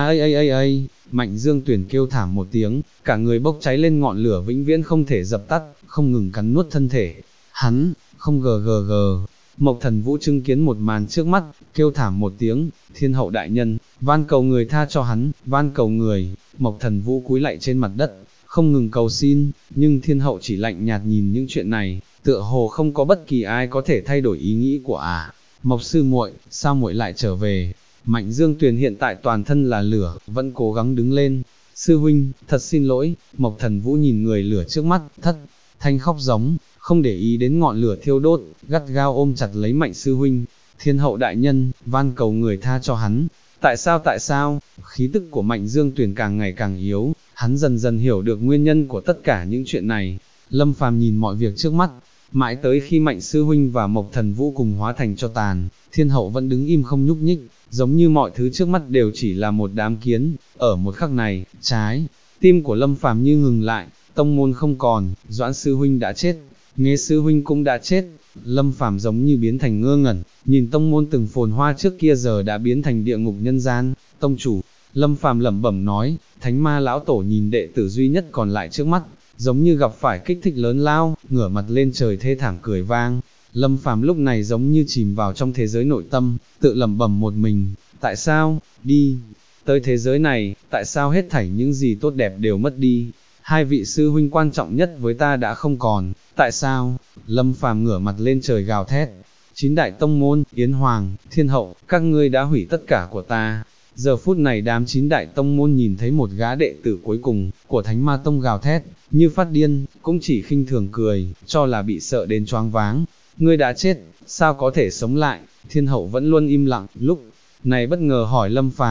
Ai, Mạnh Dương Tuyền kêu thảm một tiếng, cả người bốc cháy lên ngọn lửa vĩnh viễn không thể dập tắt, không ngừng cắn nuốt thân thể. Hắn, không gg. Mộc Thần Vũ chứng kiến một màn trước mắt, kêu thảm một tiếng, thiên hậu đại nhân, van cầu người tha cho hắn, van cầu người. Mộc Thần Vũ cúi lạy trên mặt đất, không ngừng cầu xin, nhưng thiên hậu chỉ lạnh nhạt nhìn những chuyện này, tựa hồ không có bất kỳ ai có thể thay đổi ý nghĩ của ả. Mộc sư muội, sao muội lại trở về? Mạnh Dương Tuyền hiện tại toàn thân là lửa, vẫn cố gắng đứng lên. Sư huynh, thật xin lỗi. Mộc Thần Vũ nhìn người lửa trước mắt, thất thanh khóc giống, không để ý đến ngọn lửa thiêu đốt, gắt gao ôm chặt lấy Mạnh sư huynh. Thiên hậu đại nhân, van cầu người tha cho hắn. Tại sao? Khí tức của Mạnh Dương Tuyền càng ngày càng yếu, hắn dần dần hiểu được nguyên nhân của tất cả những chuyện này. Lâm Phàm nhìn mọi việc trước mắt, mãi tới khi Mạnh sư huynh và Mộc Thần Vũ cùng hóa thành cho tàn, thiên hậu vẫn đứng im không nhúc nhích, giống như mọi thứ trước mắt đều chỉ là một đám kiến. Ở một khắc này, trái tim của Lâm Phàm như ngừng lại, tông môn không còn, Doãn sư huynh đã chết, Nghê sư huynh cũng đã chết. Lâm Phàm giống như biến thành ngơ ngẩn, nhìn tông môn từng phồn hoa trước kia giờ đã biến thành địa ngục nhân gian. Tông chủ, Lâm Phàm lẩm bẩm nói, Thánh Ma lão tổ nhìn đệ tử duy nhất còn lại trước mắt, giống như gặp phải kích thích lớn lao, ngửa mặt lên trời thê thảm cười vang. Lâm Phàm lúc này giống như chìm vào trong thế giới nội tâm, tự lẩm bẩm một mình, tại sao, đi tới thế giới này, tại sao hết thảy những gì tốt đẹp đều mất đi, hai vị sư huynh quan trọng nhất với ta đã không còn, tại sao? Lâm Phàm ngửa mặt lên trời gào thét, 9 đại tông môn, Yến Hoàng, Thiên Hậu, các ngươi đã hủy tất cả của ta. Giờ phút này đám 9 đại tông môn nhìn thấy một gã đệ tử cuối cùng của Thánh Ma Tông gào thét, như phát điên, cũng chỉ khinh thường cười, cho là bị sợ đến choáng váng. Ngươi đã chết, sao có thể sống lại? Thiên Hậu vẫn luôn im lặng, lúc này bất ngờ hỏi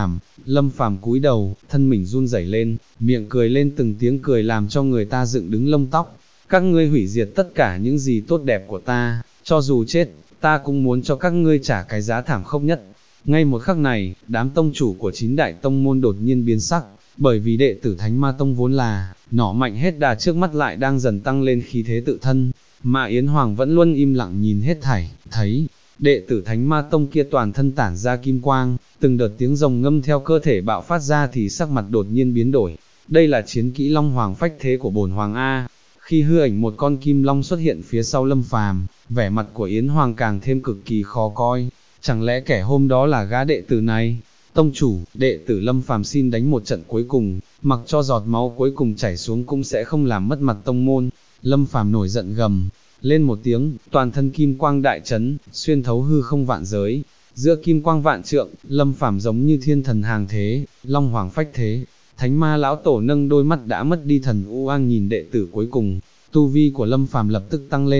Lâm Phàm cúi đầu, thân mình run rẩy lên, miệng cười lên từng tiếng cười làm cho người ta dựng đứng lông tóc. Các ngươi hủy diệt tất cả những gì tốt đẹp của ta, cho dù chết, ta cũng muốn cho các ngươi trả cái giá thảm khốc nhất. Ngay một khắc này, đám tông chủ của 9 đại tông môn đột nhiên biến sắc, bởi vì đệ tử Thánh Ma Tông vốn là nỏ mạnh hết đà trước mắt lại đang dần tăng lên khí thế tự thân, mà Yến Hoàng vẫn luôn im lặng nhìn hết thảy, thấy đệ tử Thánh Ma Tông kia toàn thân tản ra kim quang, từng đợt tiếng rồng ngâm theo cơ thể bạo phát ra thì sắc mặt đột nhiên biến đổi. Đây là chiến kỹ Long Hoàng phách thế của bổn Hoàng A. Khi hư ảnh một con kim long xuất hiện phía sau Lâm Phàm, vẻ mặt của Yến Hoàng càng thêm cực kỳ khó coi. Chẳng lẽ kẻ hôm đó là gã đệ tử này? Tông chủ, đệ tử Lâm Phàm xin đánh một trận cuối cùng, mặc cho giọt máu cuối cùng chảy xuống cũng sẽ không làm mất mặt tông môn. Lâm Phàm nổi giận gầm lên một tiếng, toàn thân kim quang đại chấn, xuyên thấu hư không vạn giới. Giữa kim quang vạn trượng, Lâm Phàm giống như thiên thần hàng thế, Long Hoàng phách thế. Thánh Ma lão tổ nâng đôi mắt đã mất đi thần u ang nhìn đệ tử cuối cùng, tu vi của Lâm Phàm lập tức tăng lên,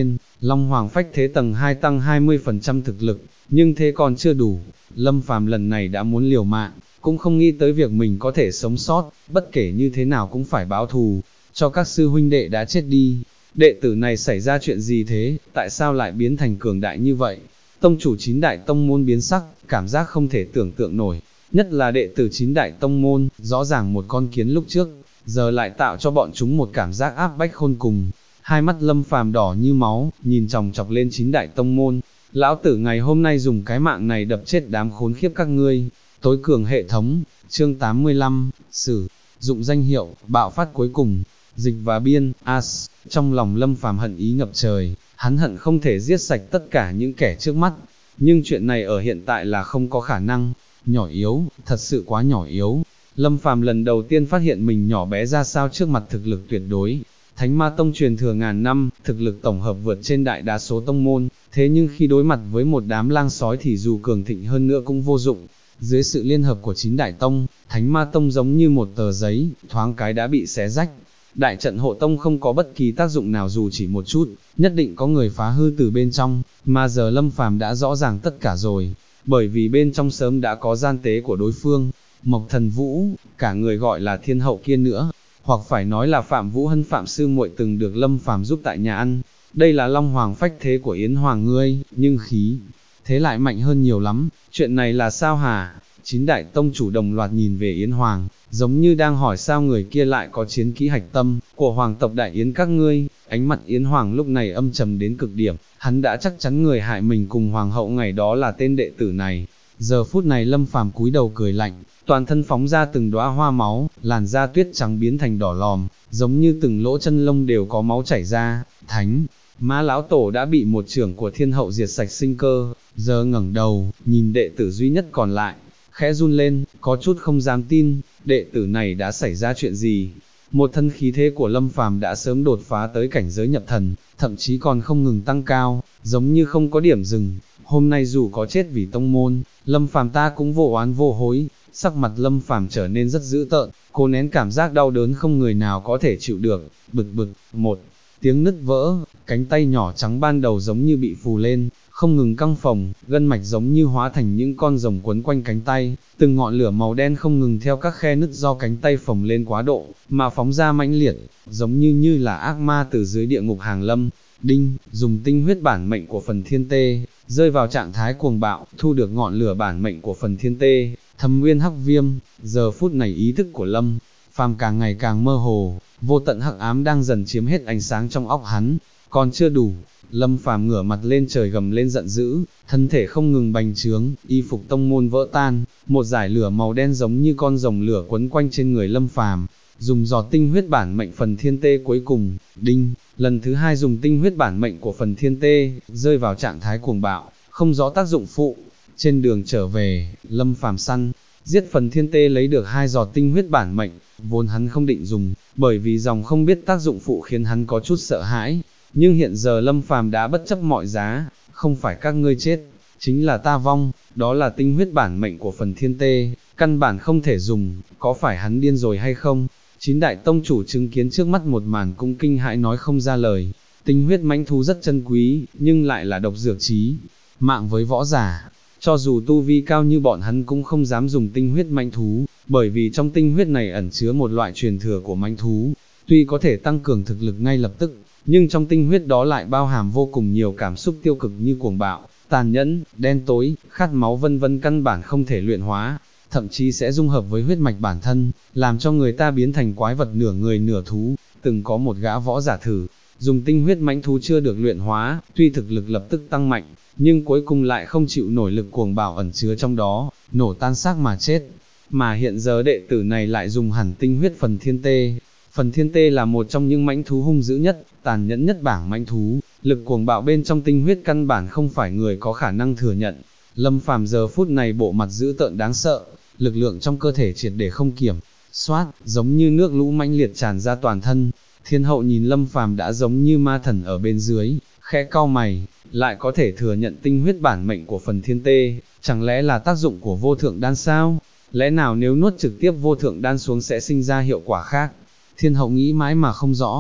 Long Hoàng phách thế tầng 2 tăng 20% thực lực, nhưng thế còn chưa đủ, Lâm Phàm lần này đã muốn liều mạng, cũng không nghĩ tới việc mình có thể sống sót, bất kể như thế nào cũng phải báo thù, cho các sư huynh đệ đã chết đi. Đệ tử này xảy ra chuyện gì thế, tại sao lại biến thành cường đại như vậy? Tông chủ 9 đại tông môn biến sắc, cảm giác không thể tưởng tượng nổi, nhất là đệ tử 9 đại tông môn, rõ ràng một con kiến lúc trước, giờ lại tạo cho bọn chúng một cảm giác áp bách khôn cùng. Hai mắt Lâm Phàm đỏ như máu, nhìn chòng chọc lên 9 đại tông môn, lão tử ngày hôm nay dùng cái mạng này đập chết đám khốn khiếp các ngươi. Tối cường hệ thống, chương 85, sử dụng danh hiệu, bạo phát cuối cùng, dịch và biên, as, trong lòng Lâm Phàm hận ý ngập trời, hắn hận không thể giết sạch tất cả những kẻ trước mắt, nhưng chuyện này ở hiện tại là không có khả năng, nhỏ yếu, thật sự quá nhỏ yếu. Lâm Phàm lần đầu tiên phát hiện mình nhỏ bé ra sao trước mặt thực lực tuyệt đối. Thánh Ma Tông truyền thừa ngàn năm, thực lực tổng hợp vượt trên đại đa số tông môn, thế nhưng khi đối mặt với một đám lang sói thì dù cường thịnh hơn nữa cũng vô dụng. Dưới sự liên hợp của 9 đại tông, Thánh Ma Tông giống như một tờ giấy, thoáng cái đã bị xé rách. Đại trận hộ tông không có bất kỳ tác dụng nào dù chỉ một chút, nhất định có người phá hư từ bên trong, mà giờ Lâm Phàm đã rõ ràng tất cả rồi, bởi vì bên trong sớm đã có gian tế của đối phương. Mộc Thần Vũ, cả người gọi là thiên hậu kia nữa, hoặc phải nói là Phạm Vũ Hân Phạm sư muội từng được Lâm Phàm giúp tại nhà ăn. Đây là Long Hoàng phách thế của Yến Hoàng ngươi, nhưng khí thế lại mạnh hơn nhiều lắm, chuyện này là sao hả? 9 đại tông chủ đồng loạt nhìn về Yến Hoàng, giống như đang hỏi sao người kia lại có chiến kỹ hạch tâm của hoàng tộc Đại Yến các ngươi. Ánh mặt Yến Hoàng lúc này âm trầm đến cực điểm, hắn đã chắc chắn người hại mình cùng hoàng hậu ngày đó là tên đệ tử này. Giờ phút này Lâm Phàm cúi đầu cười lạnh, toàn thân phóng ra từng đóa hoa máu, làn da tuyết trắng biến thành đỏ lòm, giống như từng lỗ chân lông đều có máu chảy ra. Thánh Ma lão tổ đã bị một trưởng của thiên hậu diệt sạch sinh cơ, giờ ngẩng đầu, nhìn đệ tử duy nhất còn lại, khẽ run lên, có chút không dám tin, đệ tử này đã xảy ra chuyện gì? Một thân khí thế của Lâm Phàm đã sớm đột phá tới cảnh giới nhập thần, thậm chí còn không ngừng tăng cao, giống như không có điểm dừng. Hôm nay dù có chết vì tông môn, Lâm Phàm ta cũng vô oán vô hối. Sắc mặt Lâm Phàm trở nên rất dữ tợn, cố nén cảm giác đau đớn không người nào có thể chịu được. Bực bực, một tiếng nứt vỡ, cánh tay nhỏ trắng ban đầu giống như bị phù lên, không ngừng căng phồng, gân mạch giống như hóa thành những con rồng quấn quanh cánh tay, từng ngọn lửa màu đen không ngừng theo các khe nứt do cánh tay phồng lên quá độ, mà phóng ra mãnh liệt, giống như là ác ma từ dưới địa ngục hàng lâm. Đinh, dùng tinh huyết bản mệnh của phần thiên tê, rơi vào trạng thái cuồng bạo, thu được ngọn lửa bản mệnh của phần thiên tê, thâm nguyên hắc viêm. Giờ phút này ý thức của Lâm Phàm càng ngày càng mơ hồ, vô tận hắc ám đang dần chiếm hết ánh sáng trong óc hắn. Còn chưa đủ, Lâm Phàm ngửa mặt lên trời gầm lên giận dữ, thân thể không ngừng bành trướng, y phục tông môn vỡ tan, một dải lửa màu đen giống như con rồng lửa quấn quanh trên người Lâm Phàm. Dùng giọt tinh huyết bản mệnh phần thiên tê cuối cùng, đinh, lần thứ hai dùng tinh huyết bản mệnh của phần thiên tê, rơi vào trạng thái cuồng bạo, không rõ tác dụng phụ. Trên đường trở về, Lâm Phàm săn giết phần thiên tê lấy được 2 giọt tinh huyết bản mệnh, vốn hắn không định dùng, bởi vì dòng không biết tác dụng phụ khiến hắn có chút sợ hãi. Nhưng hiện giờ Lâm Phàm đã bất chấp mọi giá, không phải các ngươi chết, chính là ta vong, đó là tinh huyết bản mệnh của phần thiên tê, căn bản không thể dùng, có phải hắn điên rồi hay không? 9 đại tông chủ chứng kiến trước mắt một màn cũng kinh hãi nói không ra lời. Tinh huyết mãnh thú rất chân quý, nhưng lại là độc dược chí mạng với võ giả. Cho dù tu vi cao như bọn hắn cũng không dám dùng tinh huyết mãnh thú, bởi vì trong tinh huyết này ẩn chứa một loại truyền thừa của mãnh thú, tuy có thể tăng cường thực lực ngay lập tức, nhưng trong tinh huyết đó lại bao hàm vô cùng nhiều cảm xúc tiêu cực như cuồng bạo, tàn nhẫn, đen tối, khát máu vân vân, căn bản không thể luyện hóa, thậm chí sẽ dung hợp với huyết mạch bản thân, làm cho người ta biến thành quái vật nửa người nửa thú. Từng có một gã võ giả thử dùng tinh huyết mãnh thú chưa được luyện hóa, tuy thực lực lập tức tăng mạnh, nhưng cuối cùng lại không chịu nổi lực cuồng bạo ẩn chứa trong đó, nổ tan xác mà chết. Mà hiện giờ đệ tử này lại dùng hẳn tinh huyết phần thiên tê. Phần thiên tê là một trong những mãnh thú hung dữ nhất, tàn nhẫn nhất bảng mãnh thú, lực cuồng bạo bên trong tinh huyết căn bản không phải người có khả năng thừa nhận. Lâm Phàm giờ phút này bộ mặt dữ tợn đáng sợ, lực lượng trong cơ thể triệt để không kiểm soát, giống như nước lũ mãnh liệt tràn ra toàn thân. Thiên hậu nhìn Lâm Phàm đã giống như ma thần ở bên dưới, khẽ cau mày, lại có thể thừa nhận tinh huyết bản mệnh của phần thiên tê, chẳng lẽ là tác dụng của vô thượng đan sao? Lẽ nào nếu nuốt trực tiếp vô thượng đan xuống sẽ sinh ra hiệu quả khác? Thiên hậu nghĩ mãi mà không rõ,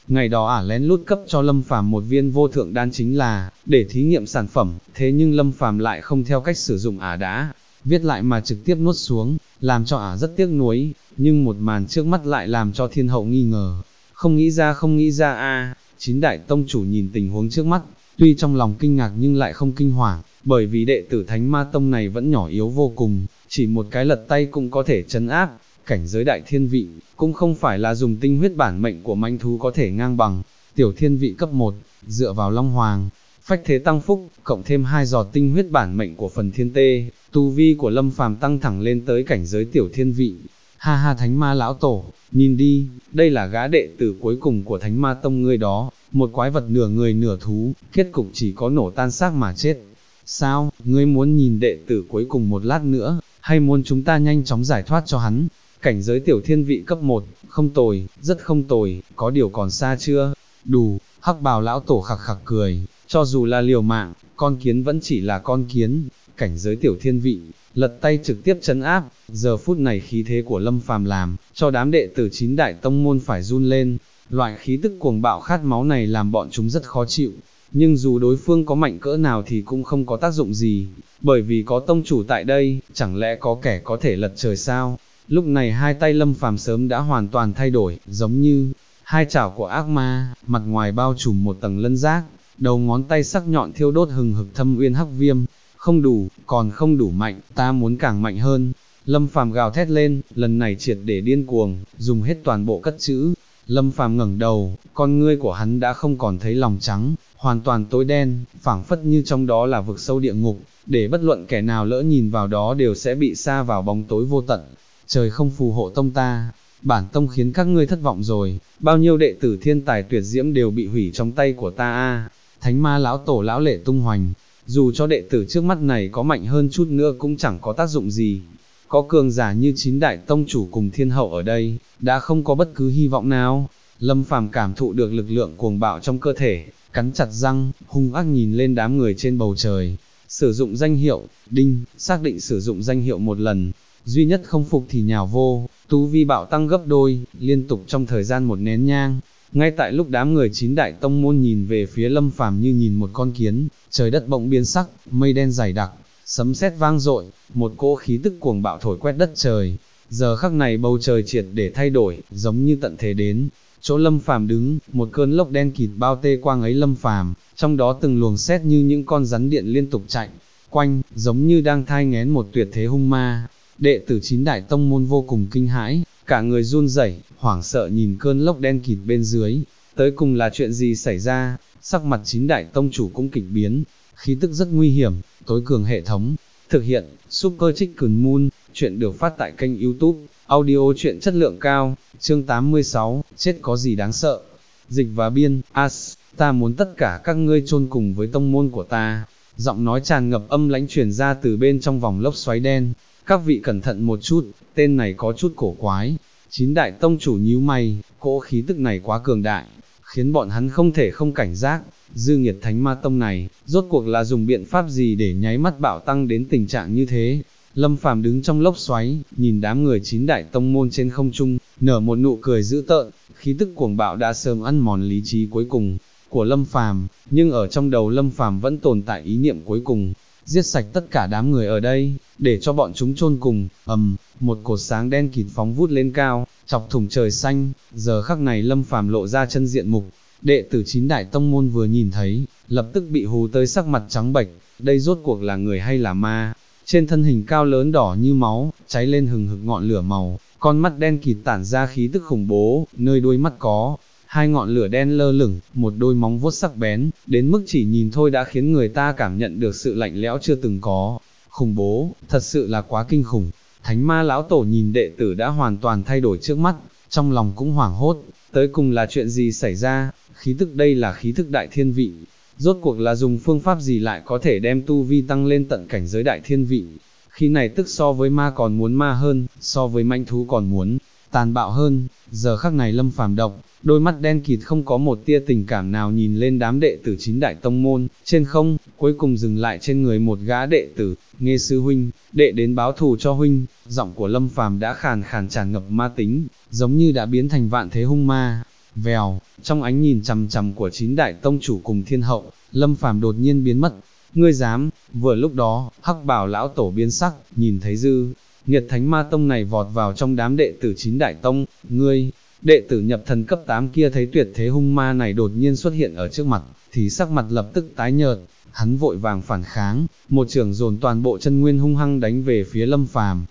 Ngày đó lén lút cấp cho Lâm Phàm một viên vô thượng đan chính là để thí nghiệm sản phẩm, thế nhưng Lâm Phàm lại không theo cách sử dụng đã viết lại mà trực tiếp nuốt xuống, làm cho rất tiếc nuối, nhưng một màn trước mắt lại làm cho thiên hậu nghi ngờ. Không nghĩ ra chín đại tông chủ nhìn tình huống trước mắt, tuy trong lòng kinh ngạc nhưng lại không kinh hoàng, bởi vì đệ tử Thánh Ma Tông này vẫn nhỏ yếu vô cùng, chỉ một cái lật tay cũng có thể trấn áp, cảnh giới đại thiên vị, cũng không phải là dùng tinh huyết bản mệnh của manh thú có thể ngang bằng. Tiểu thiên vị cấp 1, dựa vào Long Hoàng, phách thế tăng phúc, cộng thêm 2 giọt tinh huyết bản mệnh của phần thiên tê, tu vi của Lâm Phàm tăng thẳng lên tới cảnh giới tiểu thiên vị. Ha ha, Thánh Ma lão tổ, nhìn đi, đây là gã đệ tử cuối cùng của Thánh Ma Tông ngươi đó, một quái vật nửa người nửa thú, kết cục chỉ có nổ tan xác mà chết. Sao, ngươi muốn nhìn đệ tử cuối cùng một lát nữa, hay muốn chúng ta nhanh chóng giải thoát cho hắn? Cảnh giới tiểu thiên vị cấp 1, không tồi, rất không tồi, có điều còn xa chưa? Đủ, Hắc Bào lão tổ khặc khặc cười, cho dù là liều mạng, con kiến vẫn chỉ là con kiến, cảnh giới tiểu thiên vị, lật tay trực tiếp trấn áp. Giờ phút này khí thế của Lâm Phàm làm cho đám đệ tử 9 đại tông môn phải run lên, loại khí tức cuồng bạo khát máu này làm bọn chúng rất khó chịu, nhưng dù đối phương có mạnh cỡ nào thì cũng không có tác dụng gì, bởi vì có tông chủ tại đây, chẳng lẽ có kẻ có thể lật trời sao? Lúc này hai tay Lâm Phàm sớm đã hoàn toàn thay đổi, giống như hai chảo của ác ma, mặt ngoài bao trùm một tầng lân giác, đầu ngón tay sắc nhọn thiêu đốt hừng hực thâm uyên hắc viêm. Không đủ, còn không đủ mạnh, ta muốn càng mạnh hơn. Lâm Phàm gào thét lên, lần này triệt để điên cuồng, dùng hết toàn bộ cất chữ. Lâm Phàm ngẩng đầu, con ngươi của hắn đã không còn thấy lòng trắng, hoàn toàn tối đen, phảng phất như trong đó là vực sâu địa ngục, để bất luận kẻ nào lỡ nhìn vào đó đều sẽ bị sa vào bóng tối vô tận. Trời không phù hộ tông ta, bản tông khiến các ngươi thất vọng rồi, bao nhiêu đệ tử thiên tài tuyệt diễm đều bị hủy trong tay của ta. Thánh Ma lão tổ lão lệ tung hoành, dù cho đệ tử trước mắt này có mạnh hơn chút nữa cũng chẳng có tác dụng gì. Có cường giả như 9 đại tông chủ cùng thiên hậu ở đây, đã không có bất cứ hy vọng nào. Lâm Phàm cảm thụ được lực lượng cuồng bạo trong cơ thể, cắn chặt răng, hung ác nhìn lên đám người trên bầu trời. Sử dụng danh hiệu, đinh, xác định sử dụng danh hiệu một lần, duy nhất không phục thì nhào vô, tu vi bạo tăng gấp đôi, liên tục trong thời gian một nén nhang. Ngay tại lúc đám người 9 đại tông môn nhìn về phía Lâm Phàm như nhìn một con kiến, trời đất bỗng biến sắc, mây đen dày đặc, sấm sét vang dội, một cỗ khí tức cuồng bạo thổi quét đất trời. Giờ khắc này bầu trời triệt để thay đổi, giống như tận thế đến. Chỗ Lâm Phàm đứng, một cơn lốc đen kịt bao tê quang ấy Lâm Phàm, trong đó từng luồng sét như những con rắn điện liên tục chạy quanh, giống như đang thai nghén một tuyệt thế hung ma. Đệ tử 9 đại tông môn vô cùng kinh hãi, cả người run rẩy, hoảng sợ nhìn cơn lốc đen kịt bên dưới, tới cùng là chuyện gì xảy ra? Sắc mặt 9 đại tông chủ cũng kịch biến, khí tức rất nguy hiểm. Tối cường hệ thống, thực hiện, Super Chicken Moon, chuyện được phát tại kênh YouTube, audio chuyện chất lượng cao, chương 86, chết có gì đáng sợ. Dịch và biên, ta muốn tất cả các ngươi chôn cùng với tông môn của ta. Giọng nói tràn ngập âm lãnh truyền ra từ bên trong vòng lốc xoáy đen. Các vị cẩn thận một chút, tên này có chút cổ quái. 9 đại tông chủ nhíu mày, cỗ khí tức này quá cường đại, khiến bọn hắn không thể không cảnh giác. Dư nghiệt Thánh Ma Tông này, rốt cuộc là dùng biện pháp gì để nháy mắt bạo tăng đến tình trạng như thế? Lâm Phàm đứng trong lốc xoáy, nhìn đám người 9 đại tông môn trên không trung, nở một nụ cười dữ tợn, khí tức cuồng bạo đã sớm ăn mòn lý trí cuối cùng của Lâm Phàm, nhưng ở trong đầu Lâm Phàm vẫn tồn tại ý niệm cuối cùng, giết sạch tất cả đám người ở đây, để cho bọn chúng chôn cùng. Một cột sáng đen kịt phóng vút lên cao, chọc thủng trời xanh. Giờ khắc này Lâm Phàm lộ ra chân diện mục. Đệ tử 9 đại tông môn vừa nhìn thấy, lập tức bị hù tới sắc mặt trắng bệch. Đây rốt cuộc là người hay là ma? Trên thân hình cao lớn đỏ như máu, cháy lên hừng hực ngọn lửa màu, con mắt đen kịt tản ra khí tức khủng bố, nơi đuôi mắt có hai ngọn lửa đen lơ lửng, một đôi móng vuốt sắc bén, đến mức chỉ nhìn thôi đã khiến người ta cảm nhận được sự lạnh lẽo chưa từng có. Khủng bố, thật sự là quá kinh khủng. Thánh Ma lão tổ nhìn đệ tử đã hoàn toàn thay đổi trước mắt, trong lòng cũng hoảng hốt, tới cùng là chuyện gì xảy ra? Khí tức đây là khí tức đại thiên vị, rốt cuộc là dùng phương pháp gì lại có thể đem tu vi tăng lên tận cảnh giới đại thiên vị? Khi này tức so với ma còn muốn ma hơn, so với manh thú còn muốn tàn bạo hơn. Giờ khắc này Lâm Phàm động, đôi mắt đen kịt không có một tia tình cảm nào nhìn lên đám đệ tử 9 đại tông môn, trên không, cuối cùng dừng lại trên người một gã đệ tử. Nghe sư huynh, đệ đến báo thù cho huynh. Giọng của Lâm Phàm đã khàn khàn tràn ngập ma tính, giống như đã biến thành vạn thế hung ma. Vèo, trong ánh nhìn chằm chằm của 9 đại tông chủ cùng thiên hậu, Lâm Phàm đột nhiên biến mất. Ngươi dám? Vừa lúc đó, Hắc Bảo lão tổ biến sắc, nhìn thấy Dư Nghiệt Thánh Ma Tông này vọt vào trong đám đệ tử 9 đại tông, ngươi, đệ tử nhập thần cấp 8 kia thấy tuyệt thế hung ma này đột nhiên xuất hiện ở trước mặt, thì sắc mặt lập tức tái nhợt, hắn vội vàng phản kháng, một chưởng dồn toàn bộ chân nguyên hung hăng đánh về phía Lâm Phàm.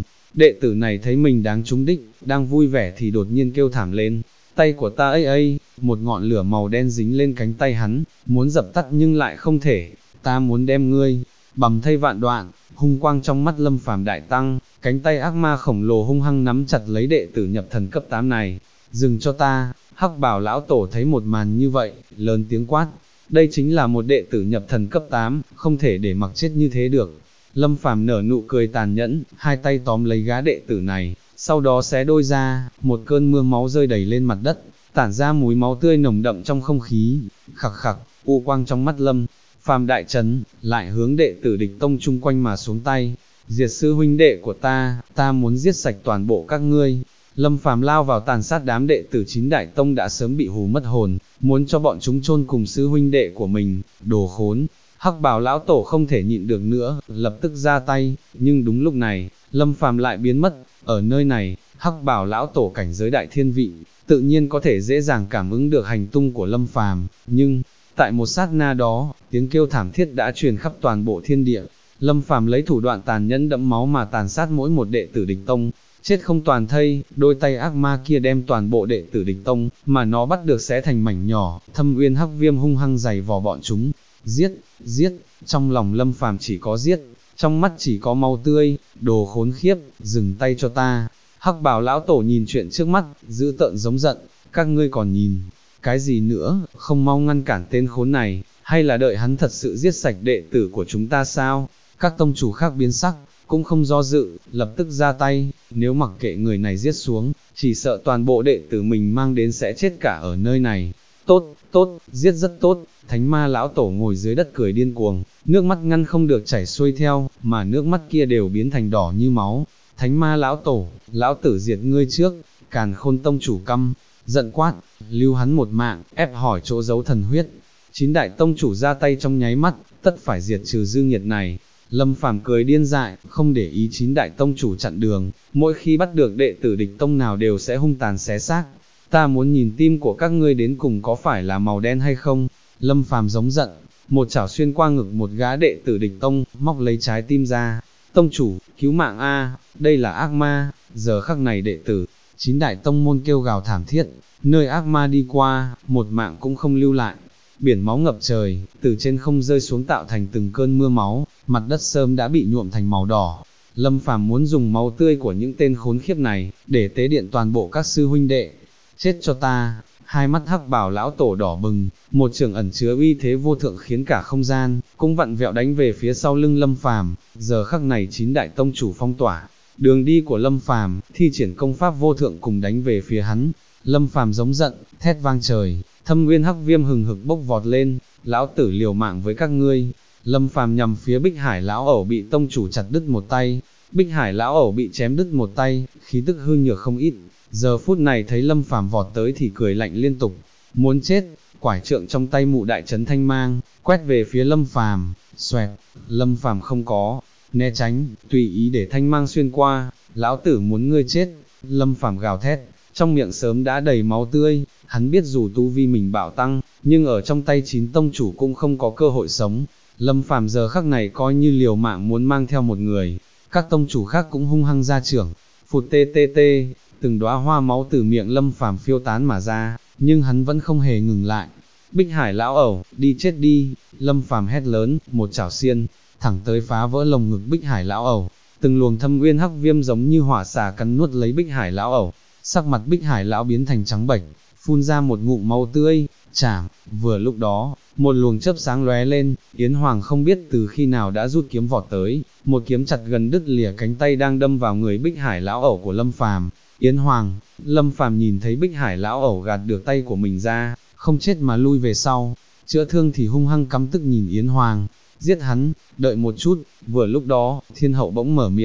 Đệ tử này thấy mình đáng trúng đích, đang vui vẻ thì đột nhiên kêu thảm lên, tay của ta ấy, một ngọn lửa màu đen dính lên cánh tay hắn, muốn dập tắt nhưng lại không thể, ta muốn đem ngươi bầm thây vạn đoạn. Hung quang trong mắt Lâm Phàm đại tăng, cánh tay ác ma khổng lồ hung hăng nắm chặt lấy đệ tử nhập thần cấp 8 này. Dừng cho ta! Hắc Bảo lão tổ thấy một màn như vậy, lớn tiếng quát. Đây chính là một đệ tử nhập thần cấp 8, không thể để mặc chết như thế được. Lâm Phàm nở nụ cười tàn nhẫn, hai tay tóm lấy gã đệ tử này, sau đó xé đôi ra, một cơn mưa máu rơi đầy lên mặt đất, tản ra mùi máu tươi nồng đậm trong không khí. Khặc khặc, u quang trong mắt Lâm Phàm đại chấn, lại hướng đệ tử địch tông chung quanh mà xuống tay. Diệt sư huynh đệ của ta muốn giết sạch toàn bộ các ngươi. Lâm Phàm lao vào tàn sát đám đệ tử 9 đại tông đã sớm bị hù mất hồn, muốn cho bọn chúng chôn cùng sư huynh đệ của mình, đồ khốn. Hắc Bảo lão tổ không thể nhịn được nữa, lập tức ra tay, nhưng đúng lúc này, Lâm Phàm lại biến mất. Ở nơi này, Hắc Bảo lão tổ cảnh giới đại thiên vị, tự nhiên có thể dễ dàng cảm ứng được hành tung của Lâm Phàm, nhưng tại một sát na đó, tiếng kêu thảm thiết đã truyền khắp toàn bộ thiên địa. Lâm Phàm lấy thủ đoạn tàn nhẫn đẫm máu mà tàn sát mỗi một đệ tử địch tông, chết không toàn thây. Đôi tay ác ma kia đem toàn bộ đệ tử địch tông mà nó bắt được xé thành mảnh nhỏ. Thâm Uyên Hắc Viêm hung hăng giày vò bọn chúng, giết, giết. Trong lòng Lâm Phàm chỉ có giết, trong mắt chỉ có máu tươi. Đồ khốn khiếp, dừng tay cho ta! Hắc Bảo lão tổ nhìn chuyện trước mắt, dữ tợn giống giận. Các ngươi còn nhìn cái gì nữa, không mau ngăn cản tên khốn này, hay là đợi hắn thật sự giết sạch đệ tử của chúng ta sao? Các tông chủ khác biến sắc, cũng không do dự, lập tức ra tay. Nếu mặc kệ người này giết xuống, chỉ sợ toàn bộ đệ tử mình mang đến sẽ chết cả ở nơi này. Tốt, tốt, giết rất tốt. Thánh Ma lão tổ ngồi dưới đất cười điên cuồng, nước mắt ngăn không được chảy xuôi theo, mà nước mắt kia đều biến thành đỏ như máu. Thánh Ma lão tổ, lão tử diệt ngươi trước. Càn Khôn tông chủ căm giận quát, lưu hắn một mạng, ép hỏi chỗ giấu thần huyết. 9 đại tông chủ ra tay trong nháy mắt, tất phải diệt trừ dư nghiệt này. Lâm Phàm cười điên dại, không để ý 9 đại tông chủ chặn đường, mỗi khi bắt được đệ tử địch tông nào đều sẽ hung tàn xé xác. Ta muốn nhìn tim của các ngươi đến cùng có phải là màu đen hay không? Lâm Phàm giống giận, một chảo xuyên qua ngực một gã đệ tử địch tông, móc lấy trái tim ra. Tông chủ, cứu mạng a, đây là ác ma. Giờ khắc này đệ tử 9 đại tông môn kêu gào thảm thiết, nơi ác ma đi qua, một mạng cũng không lưu lại. Biển máu ngập trời, từ trên không rơi xuống tạo thành từng cơn mưa máu, mặt đất sớm đã bị nhuộm thành màu đỏ. Lâm Phàm muốn dùng máu tươi của những tên khốn khiếp này, để tế điện toàn bộ các sư huynh đệ. Chết cho ta! Hai mắt Hắc Bảo lão tổ đỏ bừng, một chưởng ẩn chứa uy thế vô thượng khiến cả không gian cũng vặn vẹo đánh về phía sau lưng Lâm Phàm. Giờ khắc này 9 đại tông chủ phong tỏa đường đi của Lâm Phàm, thi triển công pháp vô thượng cùng đánh về phía hắn. Lâm Phàm giống giận, thét vang trời, Thâm Nguyên Hắc Viêm hừng hực bốc vọt lên, lão tử liều mạng với các ngươi. Lâm Phàm nhằm phía Bích Hải lão ẩu bị tông chủ chặt đứt một tay, Bích Hải lão ẩu bị chém đứt một tay, khí tức hư nhược không ít. Giờ phút này thấy Lâm Phàm vọt tới thì cười lạnh liên tục, muốn chết. Quải trượng trong tay mụ đại trấn thanh mang, quét về phía Lâm Phàm, xoẹt. Lâm Phàm không có né tránh, tùy ý để thanh mang xuyên qua. Lão tử muốn ngươi chết! Lâm Phàm gào thét, trong miệng sớm đã đầy máu tươi. Hắn biết dù tu vi mình bạo tăng, nhưng ở trong tay 9 tông chủ cũng không có cơ hội sống. Lâm Phàm giờ khắc này coi như liều mạng muốn mang theo một người. Các tông chủ khác cũng hung hăng ra trưởng, phụt tê tê tê, từng đóa hoa máu từ miệng Lâm Phàm phiêu tán mà ra, nhưng hắn vẫn không hề ngừng lại. Bích Hải lão ẩu, đi chết đi! Lâm Phàm hét lớn, một chảo xiên thẳng tới phá vỡ lồng ngực Bích Hải lão ẩu. Từng luồng Thâm Nguyên Hắc Viêm giống như hỏa xà cắn nuốt lấy Bích Hải lão ẩu. Sắc mặt Bích Hải lão biến thành trắng bệch, phun ra một ngụm máu tươi. Chảm! Vừa lúc đó, một luồng chớp sáng lóe lên, Yến Hoàng không biết từ khi nào đã rút kiếm vọt tới, một kiếm chặt gần đứt lìa cánh tay đang đâm vào người Bích Hải lão ẩu của Lâm Phàm. Yến Hoàng! Lâm Phàm nhìn thấy Bích Hải lão ẩu gạt được tay của mình ra, không chết mà lui về sau, chữa thương thì hung hăng căm tức nhìn Yến Hoàng. Giết hắn! Đợi một chút! Vừa lúc đó, Thiên Hậu bỗng mở miệng,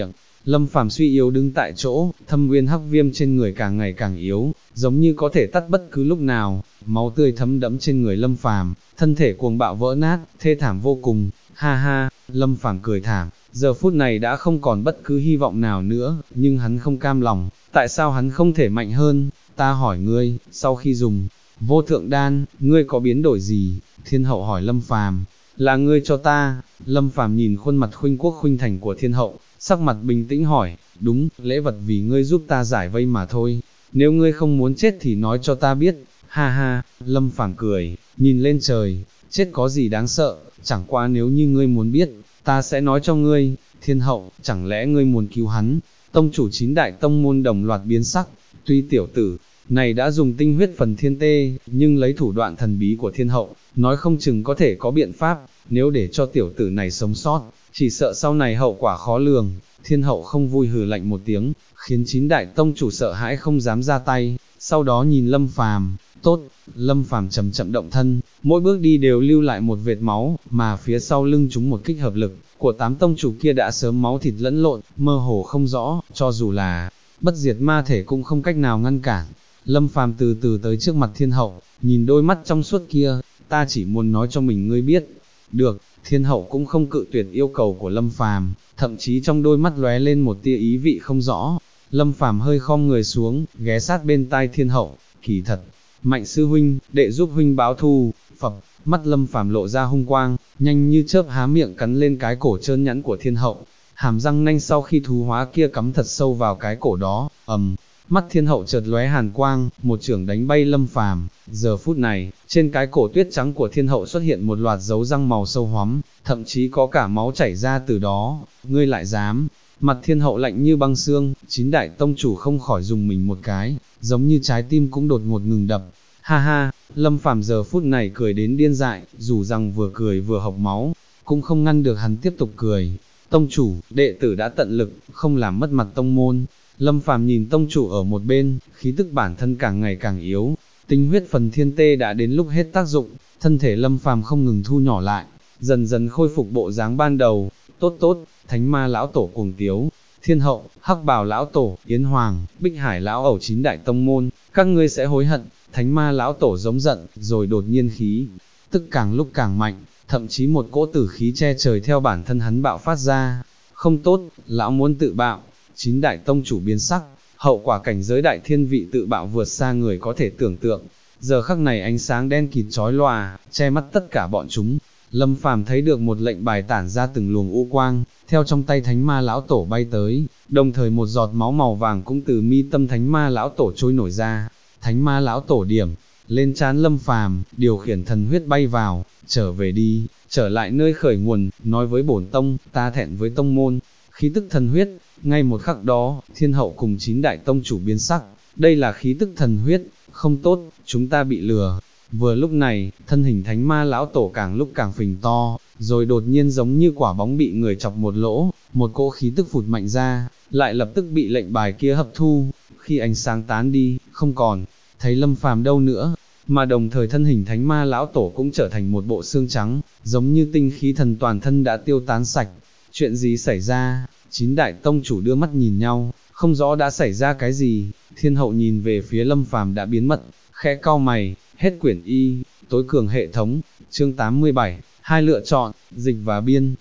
Lâm Phàm suy yếu đứng tại chỗ, thâm uyên hắc viêm trên người càng ngày càng yếu, giống như có thể tắt bất cứ lúc nào, máu tươi thấm đẫm trên người Lâm Phàm, thân thể cuồng bạo vỡ nát, thê thảm vô cùng, ha ha, Lâm Phàm cười thảm, giờ phút này đã không còn bất cứ hy vọng nào nữa, nhưng hắn không cam lòng, tại sao hắn không thể mạnh hơn, ta hỏi ngươi, sau khi dùng vô thượng đan, ngươi có biến đổi gì, Thiên Hậu hỏi Lâm Phàm, là ngươi cho ta, Lâm Phàm nhìn khuôn mặt khuynh quốc khuynh thành của Thiên Hậu, sắc mặt bình tĩnh hỏi, đúng, lễ vật vì ngươi giúp ta giải vây mà thôi, nếu ngươi không muốn chết thì nói cho ta biết, ha ha, Lâm Phàm cười, nhìn lên trời, chết có gì đáng sợ, chẳng qua nếu như ngươi muốn biết, ta sẽ nói cho ngươi, Thiên Hậu, chẳng lẽ ngươi muốn cứu hắn, tông chủ 9 đại tông môn đồng loạt biến sắc, tuy tiểu tử này đã dùng tinh huyết phần thiên tê, nhưng lấy thủ đoạn thần bí của Thiên Hậu, nói không chừng có thể có biện pháp, nếu để cho tiểu tử này sống sót, chỉ sợ sau này hậu quả khó lường. Thiên Hậu không vui hừ lạnh một tiếng, khiến 9 đại tông chủ sợ hãi không dám ra tay, sau đó nhìn Lâm Phàm, tốt, Lâm Phàm chậm chậm động thân, mỗi bước đi đều lưu lại một vệt máu, mà phía sau lưng chúng một kích hợp lực của 8 tông chủ kia đã sớm máu thịt lẫn lộn, mơ hồ không rõ, cho dù là bất diệt ma thể cũng không cách nào ngăn cản. Lâm Phàm từ từ tới trước mặt Thiên Hậu, nhìn đôi mắt trong suốt kia, ta chỉ muốn nói cho mình ngươi biết. Được, Thiên Hậu cũng không cự tuyệt yêu cầu của Lâm Phàm, thậm chí trong đôi mắt lóe lên một tia ý vị không rõ. Lâm Phàm hơi khom người xuống, ghé sát bên tai Thiên Hậu, kỳ thật, Mạnh sư huynh, đệ giúp huynh báo thù, phập, mắt Lâm Phàm lộ ra hung quang, nhanh như chớp há miệng cắn lên cái cổ trơn nhẵn của Thiên Hậu, hàm răng nanh sau khi thú hóa kia cắm thật sâu vào cái cổ đó, mắt Thiên Hậu chợt lóe hàn quang, một chưởng đánh bay Lâm Phàm. Giờ phút này, trên cái cổ tuyết trắng của Thiên Hậu xuất hiện một loạt dấu răng màu sâu hoắm, thậm chí có cả máu chảy ra từ đó. Ngươi lại dám? Mặt Thiên Hậu lạnh như băng xương, 9 đại tông chủ không khỏi dùng mình một cái, giống như trái tim cũng đột ngột ngừng đập. Ha ha, Lâm Phàm giờ phút này cười đến điên dại, dù rằng vừa cười vừa hộc máu, cũng không ngăn được hắn tiếp tục cười. Tông chủ, đệ tử đã tận lực, không làm mất mặt tông môn. Lâm Phàm nhìn tông chủ ở một bên, khí tức bản thân càng ngày càng yếu, tinh huyết phần thiên tê đã đến lúc hết tác dụng, thân thể Lâm Phàm không ngừng thu nhỏ lại, dần dần khôi phục bộ dáng ban đầu. Tốt tốt, Thánh Ma lão tổ cuồng tiếu, Thiên Hậu, Hắc Bào lão tổ, Yến Hoàng, Bích Hải lão ẩu 9 đại tông môn, các ngươi sẽ hối hận. Thánh Ma lão tổ giống giận, rồi đột nhiên khí tức càng lúc càng mạnh, thậm chí một cỗ tử khí che trời theo bản thân hắn bạo phát ra. Không tốt, lão muốn tự bạo. 9 đại tông chủ biến sắc, hậu quả cảnh giới đại thiên vị tự bạo vượt xa người có thể tưởng tượng. Giờ khắc này ánh sáng đen kịt chói lòa, che mắt tất cả bọn chúng. Lâm Phàm thấy được một lệnh bài tản ra từng luồng u quang, theo trong tay Thánh Ma lão tổ bay tới, đồng thời một giọt máu màu vàng cũng từ mi tâm Thánh Ma lão tổ trôi nổi ra. Thánh Ma lão tổ điểm lên trán Lâm Phàm, điều khiển thần huyết bay vào, trở về đi, trở lại nơi khởi nguồn, nói với bổn tông, ta thẹn với tông môn. Khí tức thần huyết, ngay một khắc đó, Thiên Hậu cùng 9 đại tông chủ biến sắc, đây là khí tức thần huyết, không tốt, chúng ta bị lừa. Vừa lúc này, thân hình Thánh Ma lão tổ càng lúc càng phình to, rồi đột nhiên giống như quả bóng bị người chọc một lỗ, một cỗ khí tức phụt mạnh ra, lại lập tức bị lệnh bài kia hấp thu. Khi ánh sáng tán đi, không còn thấy Lâm Phàm đâu nữa, mà đồng thời thân hình Thánh Ma lão tổ cũng trở thành một bộ xương trắng, giống như tinh khí thần toàn thân đã tiêu tán sạch. Chuyện gì xảy ra? 9 đại tông chủ đưa mắt nhìn nhau, không rõ đã xảy ra cái gì. Thiên Hậu nhìn về phía Lâm Phàm đã biến mất, khẽ cau mày, hết quyển y, tối cường hệ thống, chương 87, hai lựa chọn, dịch và biên,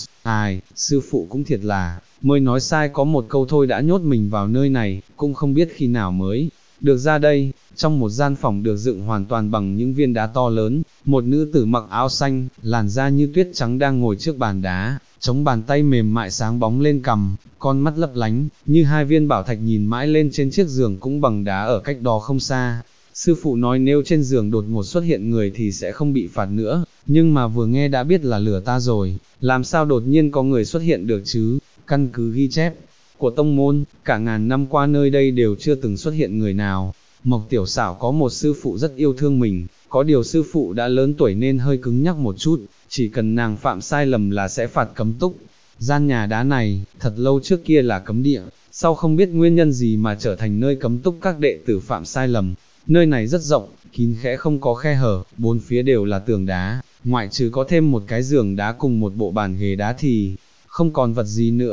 sư phụ cũng thiệt là, mới nói sai có một câu thôi đã nhốt mình vào nơi này, cũng không biết khi nào mới được ra đây. Trong một gian phòng được dựng hoàn toàn bằng những viên đá to lớn, một nữ tử mặc áo xanh, làn da như tuyết trắng đang ngồi trước bàn đá, chống bàn tay mềm mại sáng bóng lên cằm, con mắt lấp lánh, như hai viên bảo thạch nhìn mãi lên trên chiếc giường cũng bằng đá ở cách đó không xa. Sư phụ nói nếu trên giường đột ngột xuất hiện người thì sẽ không bị phạt nữa, nhưng mà vừa nghe đã biết là lừa ta rồi, làm sao đột nhiên có người xuất hiện được chứ? Căn cứ ghi chép của tông môn, cả ngàn năm qua nơi đây đều chưa từng xuất hiện người nào. Mộc Tiểu Xảo có một sư phụ rất yêu thương mình, có điều sư phụ đã lớn tuổi nên hơi cứng nhắc một chút, chỉ cần nàng phạm sai lầm là sẽ phạt cấm túc. Gian nhà đá này, thật lâu trước kia là cấm địa, sau không biết nguyên nhân gì mà trở thành nơi cấm túc các đệ tử phạm sai lầm. Nơi này rất rộng, kín khẽ không có khe hở, bốn phía đều là tường đá, ngoại trừ có thêm một cái giường đá cùng một bộ bàn ghế đá thì không còn vật gì nữa.